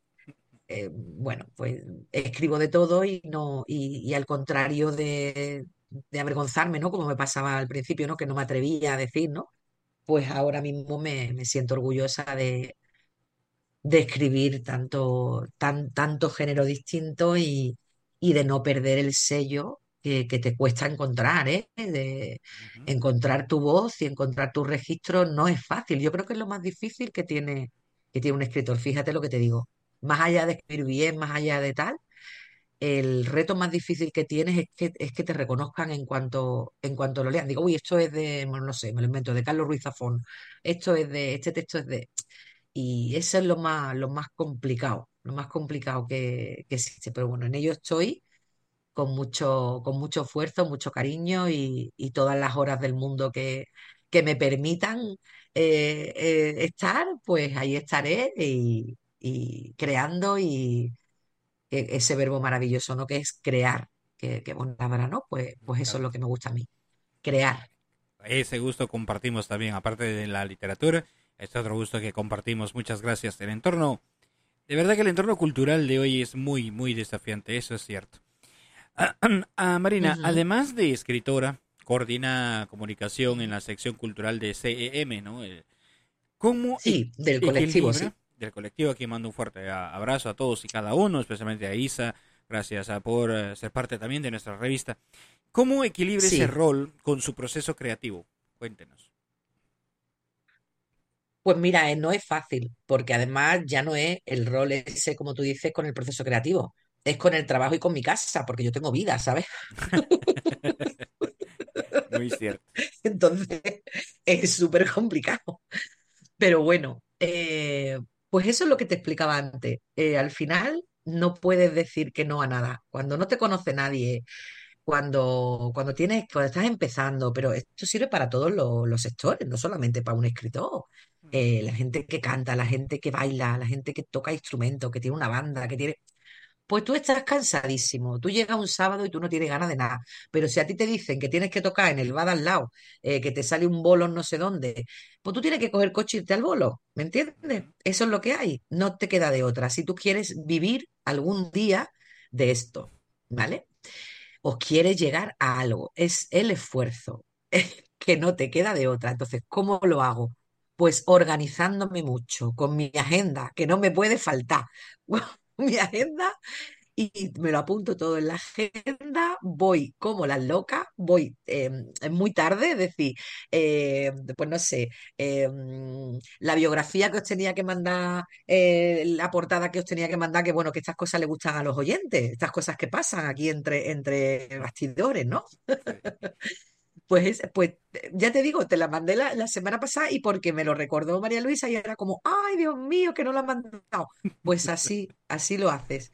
Bueno, pues escribo de todo y no, y al contrario de avergonzarme, ¿no? Como me pasaba al principio, ¿no? Que no me atrevía a decir, ¿no? Pues ahora mismo me siento orgullosa de escribir tanto género distinto y de no perder el sello que te cuesta encontrar, ¿eh? De encontrar tu voz y encontrar tu registro no es fácil. Yo creo que es lo más difícil que tiene un escritor. Fíjate lo que te digo. Más allá de escribir bien, más allá de tal, el reto más difícil que tienes es que te reconozcan en cuanto lo lean. Digo, uy, esto es de, bueno, no sé, me lo invento, de Carlos Ruiz Zafón. Este texto es de. Y eso es lo más complicado que existe. Pero bueno, en ello estoy con mucho esfuerzo, mucho cariño y todas las horas del mundo que me permitan estar, pues ahí estaré y creando y ese verbo maravilloso, ¿no? Que es crear, que buena palabra, ¿no? Pues eso es lo que me gusta a mí, crear. Ese gusto compartimos también, aparte de la literatura, este otro gusto que compartimos. Muchas gracias. De verdad que el entorno cultural de hoy es muy, muy desafiante, eso es cierto. Marina, además de escritora, coordina comunicación en la sección cultural de CEM, ¿no? ¿Cómo Sí, del colectivo, sí. Del colectivo, aquí mando un fuerte abrazo a todos y cada uno, especialmente a Isa, gracias por ser parte también de nuestra revista. ¿Cómo equilibra Sí. ese rol con su proceso creativo? Cuéntenos. Pues mira, no es fácil, porque además ya no es el rol ese, como tú dices, con el proceso creativo. Es con el trabajo y con mi casa, porque yo tengo vida, ¿sabes? Muy cierto. Entonces es súper complicado. Pero bueno, pues eso es lo que te explicaba antes. Al final no puedes decir que no a nada. Cuando no te conoce nadie, cuando estás empezando, pero esto sirve para todos los sectores, no solamente para un escritor. La gente que canta, la gente que baila, la gente que toca instrumentos, que tiene una banda, que tiene. pues tú estás cansadísimo. Tú llegas un sábado y tú no tienes ganas de nada. Pero si a ti te dicen que tienes que tocar en el bar al lado, que te sale un bolo en no sé dónde, pues tú tienes que coger coche e irte al bolo. ¿Me entiendes? Eso es lo que hay. No te queda de otra. Si tú quieres vivir algún día de esto, ¿vale? O quieres llegar a algo, es el esfuerzo, que no te queda de otra. Entonces, ¿cómo lo hago? Pues organizándome mucho, con mi agenda, que no me puede faltar. Mi agenda y me lo apunto todo en la agenda, voy como las locas, voy muy tarde, es decir, pues no sé, la biografía que os tenía que mandar, la portada que os tenía que mandar, que bueno, que estas cosas le gustan a los oyentes, estas cosas que pasan aquí entre bastidores, ¿no? Pues ya te digo, te la mandé la semana pasada y porque me lo recordó María Luisa y era como, ay, Dios mío, que no la han mandado. Pues así lo haces.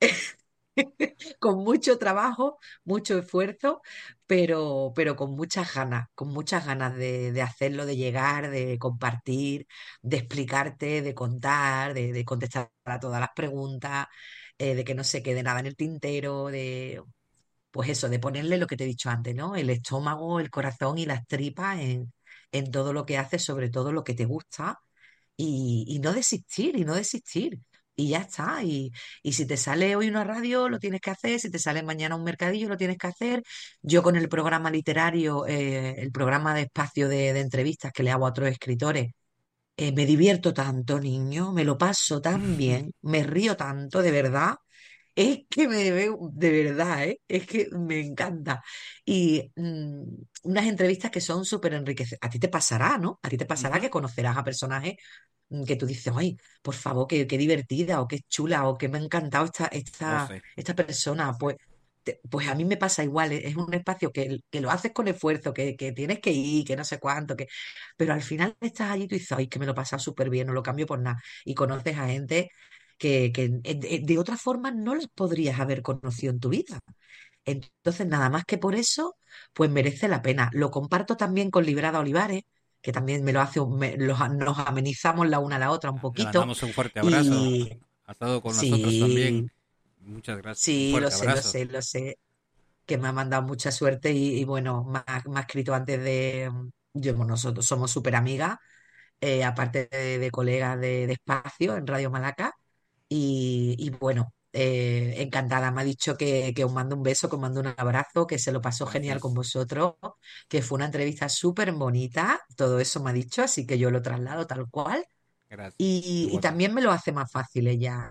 Con mucho trabajo, mucho esfuerzo, pero con muchas ganas de hacerlo, de llegar, de compartir, de explicarte, de contar, de contestar a todas las preguntas, de que no se quede nada en el tintero, pues eso, de ponerle lo que te he dicho antes, ¿no? El estómago, el corazón y las tripas en todo lo que haces, sobre todo lo que te gusta, y no desistir, y no desistir. Y ya está. Y si te sale hoy una radio, lo tienes que hacer. Si te sale mañana un mercadillo, lo tienes que hacer. Yo con el programa literario, el programa de espacio de entrevistas que le hago a otros escritores, me divierto tanto, niño, me lo paso tan bien, me río tanto, de verdad. Es que me veo, de verdad, ¿eh? Es que me encanta. Y unas entrevistas que son súper enriquecedoras. A ti te pasará, ¿no? A ti te pasará que conocerás a personajes que tú dices, ay, por favor, qué divertida, o qué chula, o que me ha encantado Oh, sí. esta persona. Pues a mí me pasa igual, es un espacio que lo haces con esfuerzo, que tienes que ir, que no sé cuánto, pero al final estás allí y tú dices, ay, que me lo he pasado súper bien, no lo cambio por nada. Y conoces a gente que de otra forma no los podrías haber conocido en tu vida. Entonces, nada más que por eso, pues merece la pena. Lo comparto también con Librada Olivares, que también me lo hace, nos amenizamos la una a la otra un Le poquito. mandamos un fuerte abrazo. Y Ha estado con nosotros también. sí, Muchas gracias. Un sí, fuerte abrazo. lo sé, que me ha mandado mucha suerte y bueno, me ha escrito antes nosotros somos súper amigas, aparte de colegas de espacio en Radio Malaca. Y bueno, encantada. Me ha dicho que os mando un beso, que os mando un abrazo, que se lo pasó genial con Gracias. vosotros, que fue una entrevista súper bonita. Todo eso me ha dicho, así que yo lo traslado tal cual. Gracias. Y Igualmente. también me lo hace más fácil ella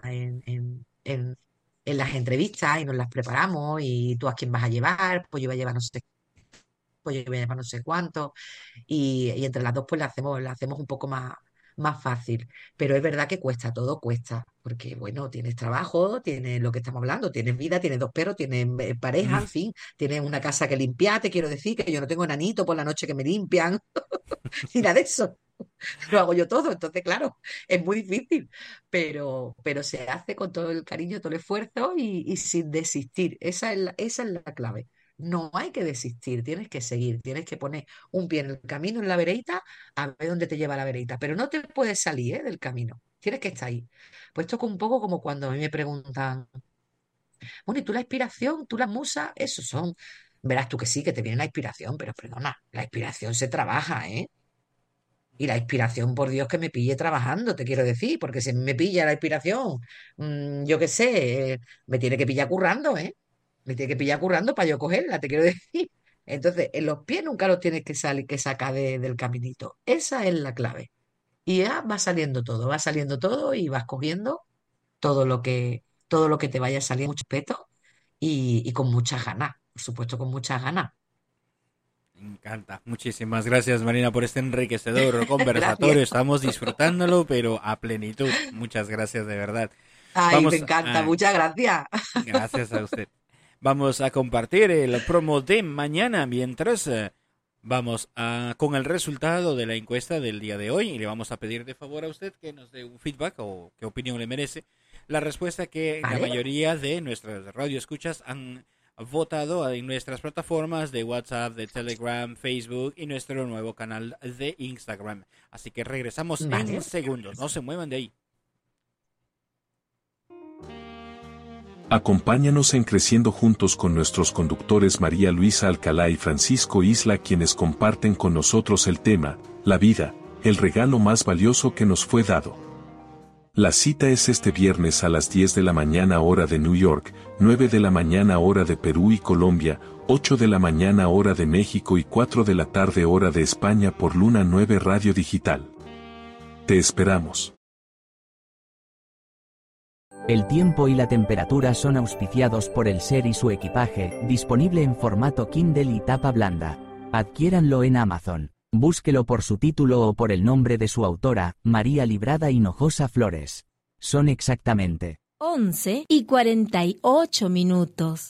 en las entrevistas y nos las preparamos. Y tú a quién vas a llevar, pues yo voy a llevar no sé, pues yo voy a llevar no sé cuánto y entre las dos pues la hacemos un poco más fácil. Pero es verdad que cuesta, todo cuesta, porque bueno, tienes trabajo, tienes lo que estamos hablando, tienes vida, tienes dos perros, tienes pareja, en fin, tienes una casa que limpiar, te quiero decir que yo no tengo enanito por la noche que me limpian, ni nada de eso. Lo hago yo todo, entonces claro, es muy difícil, pero se hace con todo el cariño, todo el esfuerzo y sin desistir. Esa es la clave. No hay que desistir, tienes que seguir, tienes que poner un pie en el camino, en la vereita, a ver dónde te lleva la vereita, pero no te puedes salir, del camino, tienes que estar ahí. Pues esto es un poco como cuando a mí me preguntan, bueno, ¿y tú la inspiración, tú las musas, eso son? Verás tú que sí, que te viene la inspiración, pero perdona, la inspiración se trabaja, ¿eh? Y la inspiración, por Dios, que me pille trabajando, te quiero decir, porque si me pilla la inspiración, yo qué sé, me tiene que pillar currando, ¿eh? Me tiene que pillar currando para yo cogerla, te quiero decir. Entonces, en los pies nunca los tienes que sacar del caminito. Esa es la clave. Y ya va saliendo todo y vas cogiendo todo lo que te vaya saliendo, mucho peto y con muchas ganas, por supuesto, con muchas ganas. Me encanta. Muchísimas gracias, Marina, por este enriquecedor conversatorio. Gracias. Estamos disfrutándolo, pero a plenitud. Muchas gracias, de verdad. Ay, me Vamos encanta, a... muchas gracias. Gracias a usted. Vamos a compartir el promo de mañana mientras vamos con el resultado de la encuesta del día de hoy y le vamos a pedir de favor a usted que nos dé un feedback o qué opinión le merece la respuesta que la mayoría de nuestras radioescuchas han votado en nuestras plataformas de WhatsApp, de Telegram, Facebook y nuestro nuevo canal de Instagram. Así que regresamos en segundos. No se muevan de ahí. Acompáñanos en Creciendo Juntos con nuestros conductores María Luisa Alcalá y Francisco Isla, quienes comparten con nosotros el tema, la vida, el regalo más valioso que nos fue dado. La cita es este viernes a las 10 de la mañana hora de New York, 9 de la mañana hora de Perú y Colombia, 8 de la mañana hora de México y 4 de la tarde hora de España por Luna 9 Radio Digital. Te esperamos. El tiempo y la temperatura son auspiciados por el SER y su equipaje, disponible en formato Kindle y tapa blanda. Adquiéranlo en Amazon. Búsquelo por su título o por el nombre de su autora, María Librada Hinojosa Flores. Son exactamente 11:48.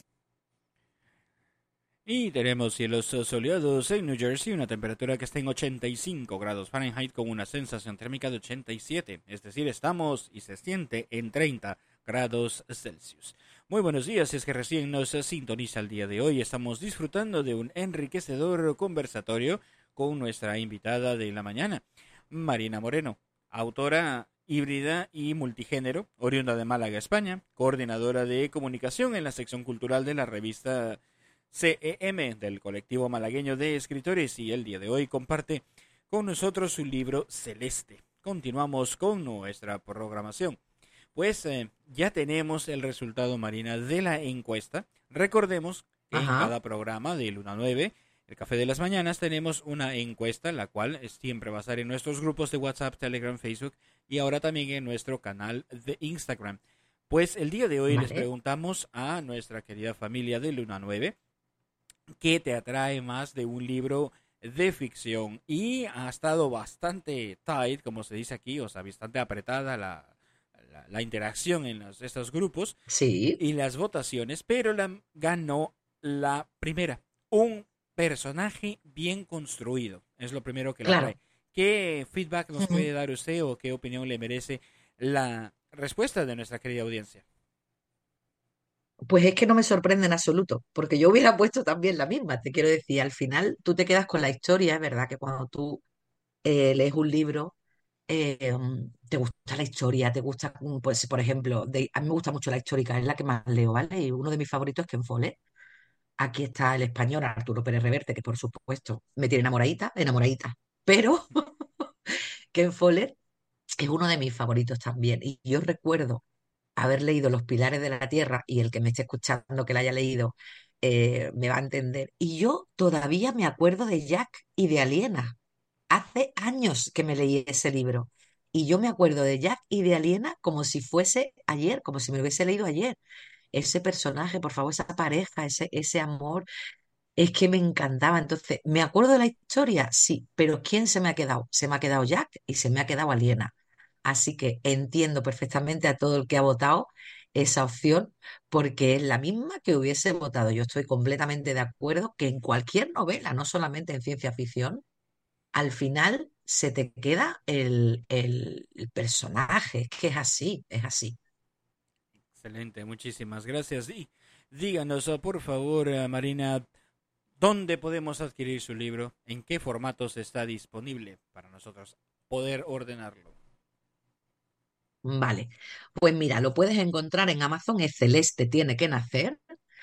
Y tenemos cielos soleados en New Jersey, una temperatura que está en 85 grados Fahrenheit con una sensación térmica de 87, es decir, estamos y se siente en 30 grados Celsius. Muy buenos días, si es que recién nos sintoniza el día de hoy, estamos disfrutando de un enriquecedor conversatorio con nuestra invitada de la mañana, Marina Moreno, autora híbrida y multigénero, oriunda de Málaga, España, coordinadora de comunicación en la sección cultural de la revista CEM del colectivo malagueño de escritores, y el día de hoy comparte con nosotros su libro Celeste. Continuamos con nuestra programación. Pues ya tenemos el resultado, Marina, de la encuesta. Recordemos que en cada programa de Luna 9, el Café de las Mañanas, tenemos una encuesta, la cual siempre va a estar en nuestros grupos de WhatsApp, Telegram, Facebook y ahora también en nuestro canal de Instagram. Pues el día de hoy les preguntamos a nuestra querida familia de Luna 9 qué te atrae más de un libro de ficción, y ha estado bastante tight, como se dice aquí, o sea, bastante apretada la interacción en estos grupos y las votaciones, pero ganó la primera, un personaje bien construido, es lo primero que la trae. ¿Qué feedback nos puede dar usted o qué opinión le merece la respuesta de nuestra querida audiencia? Pues es que no me sorprende en absoluto, porque yo hubiera puesto también la misma. Te quiero decir, al final tú te quedas con la historia, es verdad que cuando tú lees un libro, te gusta la historia, te gusta, pues por ejemplo, a mí me gusta mucho la histórica, es la que más leo, ¿vale? Y uno de mis favoritos es Ken Follett. Aquí está el español Arturo Pérez Reverte, que por supuesto me tiene enamoradita, pero Ken Follett es uno de mis favoritos también. Y yo recuerdo haber leído Los Pilares de la Tierra, y el que me esté escuchando que la haya leído me va a entender. Y yo todavía me acuerdo de Jack y de Aliena. Hace años que me leí ese libro. Y yo me acuerdo de Jack y de Aliena como si fuese ayer, como si me lo hubiese leído ayer. Ese personaje, por favor, esa pareja, ese amor, es que me encantaba. Entonces, ¿me acuerdo de la historia? Sí, pero ¿quién se me ha quedado? Se me ha quedado Jack y se me ha quedado Aliena. Así que entiendo perfectamente a todo el que ha votado esa opción, porque es la misma que hubiese votado. Yo estoy completamente de acuerdo que en cualquier novela, no solamente en ciencia ficción, al final se te queda el personaje. Es que es así, es así. Excelente, muchísimas gracias. Y díganos, por favor, Marina, ¿dónde podemos adquirir su libro? ¿En qué formatos está disponible para nosotros poder ordenarlo? Vale, pues mira, lo puedes encontrar en Amazon, es Celeste tiene que nacer.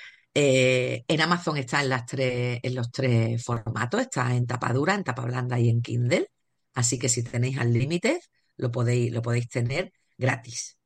En Amazon está en los tres formatos, está en tapa dura, en tapa blanda y en Kindle. Así que si tenéis Unlimited, lo podéis tener gratis.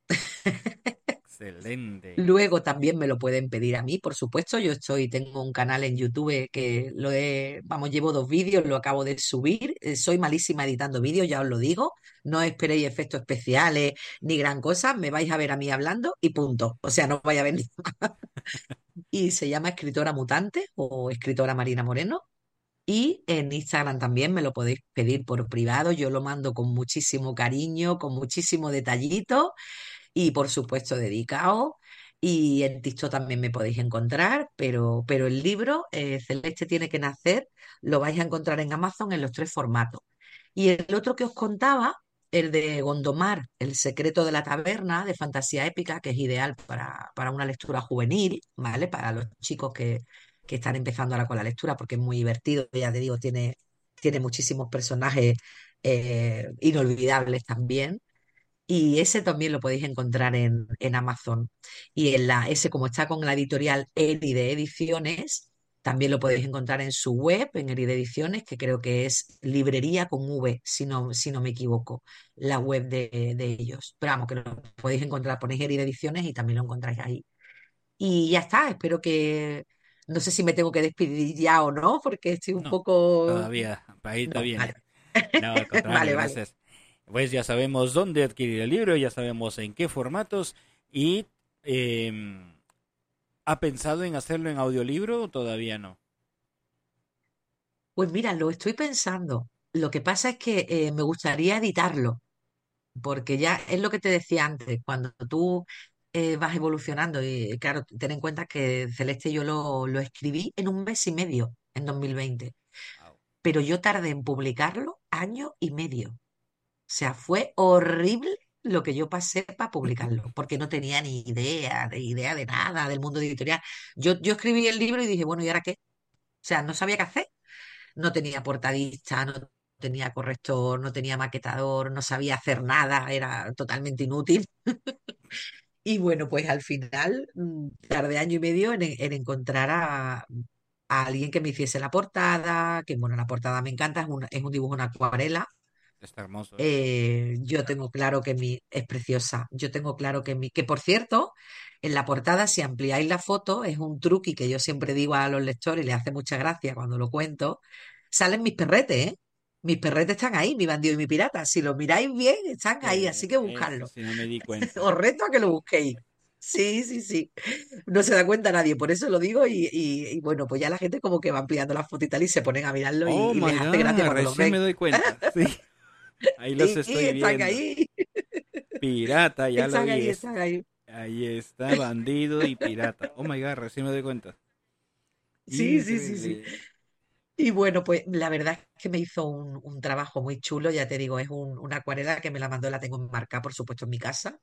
Excelente. Luego también me lo pueden pedir a mí, por supuesto. Tengo un canal en YouTube que llevo 2 vídeos, lo acabo de subir. Soy malísima editando vídeos, ya os lo digo. No esperéis efectos especiales ni gran cosa. Me vais a ver a mí hablando y punto. O sea, no vais a ver ni más. Y se llama Escritora Mutante o Escritora Marina Moreno. Y en Instagram también me lo podéis pedir por privado. Yo lo mando con muchísimo cariño, con muchísimo detallito y por supuesto dedicado. Y en TikTok también me podéis encontrar, pero el libro Celeste tiene que nacer lo vais a encontrar en Amazon en los 3 formatos. Y el otro que os contaba, el de Gondomar, El secreto de la taberna, de fantasía épica, que es ideal para una lectura juvenil, ¿vale? Para los chicos que están empezando ahora con la lectura, porque es muy divertido, ya te digo, tiene muchísimos personajes inolvidables también. Y ese también lo podéis encontrar en Amazon. Y ese, como está con la editorial Eride Ediciones, también lo podéis encontrar en su web, en Eride Ediciones, que creo que es librería con V, si no me equivoco, la web de ellos. Pero vamos, que lo podéis encontrar, ponéis Eride Ediciones y también lo encontráis ahí. Y ya está, espero que... No sé si me tengo que despedir ya o no, porque estoy un No, poco... todavía, ahí está No, bien. vale. No, al contrario, Vale, vale. gracias. Pues ya sabemos dónde adquirir el libro, ya sabemos en qué formatos y ¿ha pensado en hacerlo en audiolibro o todavía no? Pues mira, lo estoy pensando. Lo que pasa es que me gustaría editarlo, porque ya es lo que te decía antes, cuando tú vas evolucionando y claro, ten en cuenta que Celeste yo lo escribí en un mes y medio, en 2020, pero yo tardé en publicarlo año y medio. O sea, fue horrible lo que yo pasé para publicarlo, porque no tenía ni idea de nada del mundo editorial. Yo escribí el libro y dije, bueno, ¿y ahora qué? O sea, no sabía qué hacer. No tenía portadista, no tenía corrector, no tenía maquetador, no sabía hacer nada, era totalmente inútil. Y bueno, pues al final tardé año y medio en encontrar a alguien que me hiciese la portada, que bueno, la portada me encanta, es un dibujo en acuarela. Está hermoso. Yo tengo claro que es preciosa. Yo tengo claro que por cierto, en la portada, si ampliáis la foto, es un truqui que yo siempre digo a los lectores y les hace mucha gracia cuando lo cuento. Salen mis perretes, ¿eh? Mis perretes están ahí, mi bandido y mi pirata. Si lo miráis bien, están ahí, así que Eso buscadlo. sí no me di cuenta. Os reto a que lo busquéis. Sí, sí, sí. No se da cuenta nadie, por eso lo digo y bueno, pues ya la gente como que va ampliando la foto y tal y se ponen a mirarlo Oh y les my hace gracia God, cuando lo recién ven. me doy cuenta. Sí, ahí los Sí, estoy están viendo. ahí. Pirata, ya lo Están vi. ahí, están ahí. Ahí está, bandido y pirata. Oh my God, recién me doy cuenta. Sí, sí, sí, sí. Increíble. Y bueno, pues la verdad es que me hizo un trabajo muy chulo, ya te digo, es una acuarela que me la mandó, la tengo enmarcada, por supuesto, en mi casa,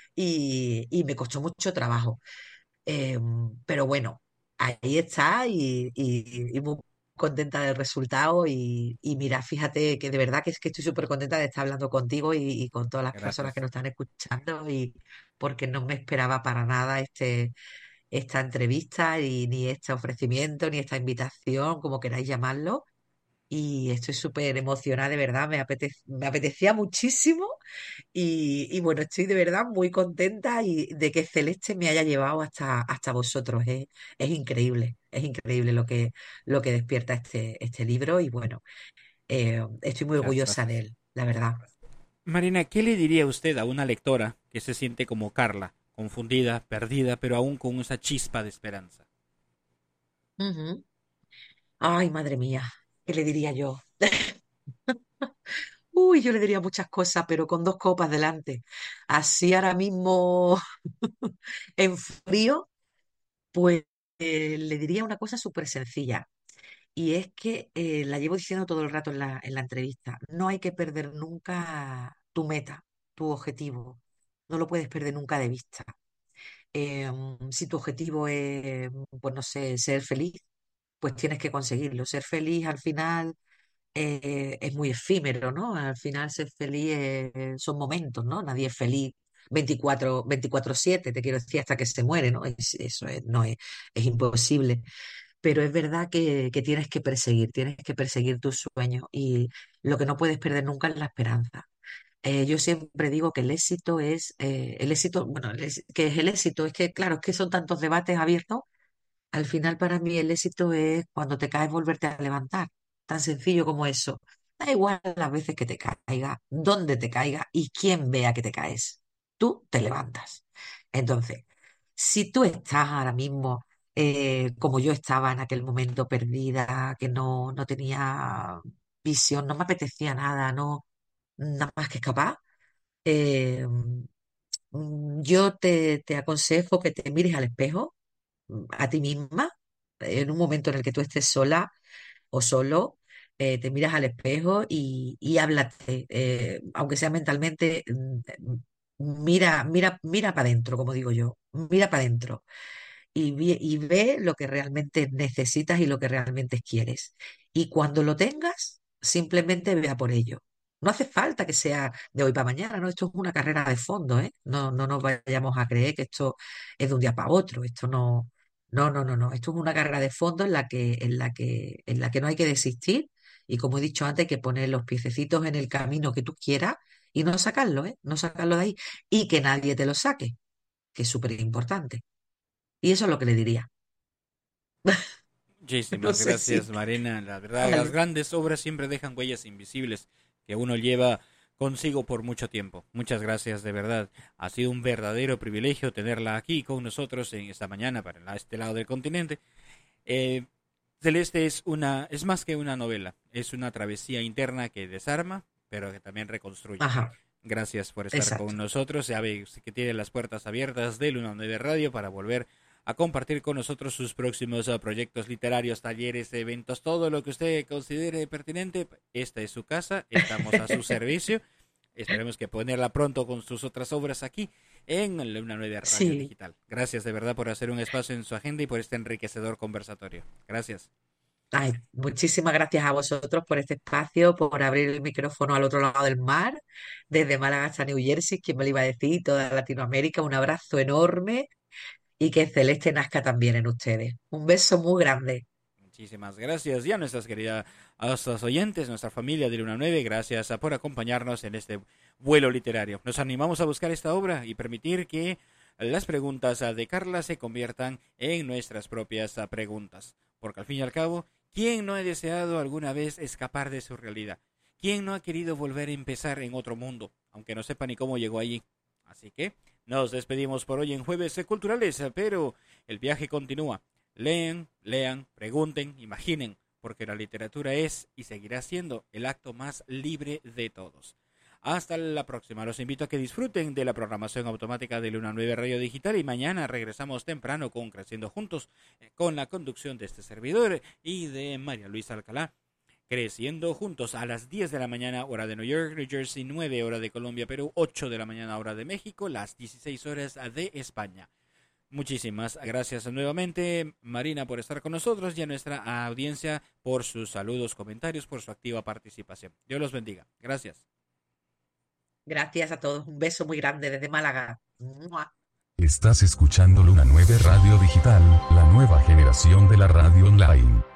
y me costó mucho trabajo. Eh, pero bueno, ahí está y muy contenta del resultado y mira, fíjate que de verdad que es que estoy súper contenta de estar hablando contigo y con todas las personas Gracias. que nos están escuchando y porque no me esperaba para nada esta entrevista y ni este ofrecimiento, ni esta invitación, como queráis llamarlo. Y estoy súper emocionada, de verdad, me apetecía muchísimo y bueno, estoy de verdad muy contenta y de que Celeste me haya llevado hasta vosotros. Es increíble lo que despierta este libro y bueno, estoy muy Muchas orgullosa de gracias. él, la verdad. Marina, ¿qué le diría usted a una lectora que se siente como Carla, confundida, perdida, pero aún con esa chispa de esperanza? Ujú. Ay, madre mía, ¿qué le diría yo? Uy, yo le diría muchas cosas, pero con dos copas delante. Así ahora mismo en frío, pues le diría una cosa súper sencilla. Y es que la llevo diciendo todo el rato en la entrevista. No hay que perder nunca tu meta, tu objetivo. No lo puedes perder nunca de vista. Si tu objetivo es, pues no sé, ser feliz, pues tienes que conseguirlo. Ser feliz al final es muy efímero, ¿no? Al final ser feliz son momentos, ¿no? Nadie es feliz 24/7, te quiero decir, hasta que se muere, ¿no? Eso no es imposible. Pero es verdad que tienes que perseguir tus sueños y lo que no puedes perder nunca es la esperanza. Yo siempre digo que el éxito, bueno, que es el éxito, es que claro, es que son tantos debates abiertos. Al final para mí el éxito es cuando te caes volverte a levantar, tan sencillo como eso. Da igual las veces que te caiga, dónde te caiga y quién vea que te caes. Tú te levantas. Entonces, si tú estás ahora mismo como yo estaba en aquel momento perdida, que no tenía visión, no me apetecía nada, no, nada más que escapar, eh, yo te aconsejo que te mires al espejo, a ti misma, en un momento en el que tú estés sola o solo, te miras al espejo y háblate, aunque sea mentalmente, mira para adentro, como digo yo, mira para adentro y ve lo que realmente necesitas y lo que realmente quieres. Y cuando lo tengas, simplemente vea por ello. No hace falta que sea de hoy para mañana, ¿no? Esto es una carrera de fondo, ¿eh? No nos vayamos a creer que esto es de un día para otro. Esto no, no. Esto es una carrera de fondo en la que no hay que desistir. Y como he dicho antes, hay que poner los piececitos en el camino que tú quieras y no sacarlo, ¿eh? No sacarlo de ahí. Y que nadie te lo saque, que es súper importante. Y eso es lo que le diría. No Muchísimas sé gracias, si... Marina. La verdad, las grandes obras siempre dejan huellas invisibles que uno lleva consigo por mucho tiempo. Muchas gracias, de verdad. Ha sido un verdadero privilegio tenerla aquí con nosotros en esta mañana para este lado del continente. Celeste es más que una novela, es una travesía interna que desarma, pero que también reconstruye. Ajá. Gracias por estar Exacto. con nosotros. Sabe que tiene las puertas abiertas de Luna 9 Radio para volver a compartir con nosotros sus próximos proyectos literarios, talleres, eventos, todo lo que usted considere pertinente. Esta es su casa, estamos a su servicio. Esperemos que ponerla pronto con sus otras obras aquí en Luna 9 Radio Sí. Digital. Gracias de verdad por hacer un espacio en su agenda y por este enriquecedor conversatorio. Gracias. Ay, muchísimas gracias a vosotros por este espacio, por abrir el micrófono al otro lado del mar, desde Málaga hasta New Jersey, quien me lo iba a decir, toda Latinoamérica. Un abrazo enorme y que Celeste nazca también en ustedes. Un beso muy grande. Muchísimas gracias. Y a nuestras queridas a nuestros oyentes, nuestra familia de Luna 9, gracias por acompañarnos en este vuelo literario. Nos animamos a buscar esta obra y permitir que las preguntas de Carla se conviertan en nuestras propias preguntas. Porque al fin y al cabo, ¿quién no ha deseado alguna vez escapar de su realidad? ¿Quién no ha querido volver a empezar en otro mundo, aunque no sepa ni cómo llegó allí? Así que nos despedimos por hoy en Jueves Culturales, pero el viaje continúa. Lean, pregunten, imaginen, porque la literatura es y seguirá siendo el acto más libre de todos. Hasta la próxima. Los invito a que disfruten de la programación automática de Luna 9 Radio Digital y mañana regresamos temprano con Creciendo Juntos, con la conducción de este servidor y de María Luisa Alcalá. Creciendo Juntos a las 10 de la mañana, hora de New York, New Jersey, 9 hora de Colombia, Perú, 8 de la mañana, hora de México, las 16 horas de España. Muchísimas gracias nuevamente, Marina, por estar con nosotros y a nuestra audiencia por sus saludos, comentarios, por su activa participación. Dios los bendiga. Gracias. Gracias a todos. Un beso muy grande desde Málaga. ¡Mua! Estás escuchando Luna 9 Radio Digital, la nueva generación de la radio online.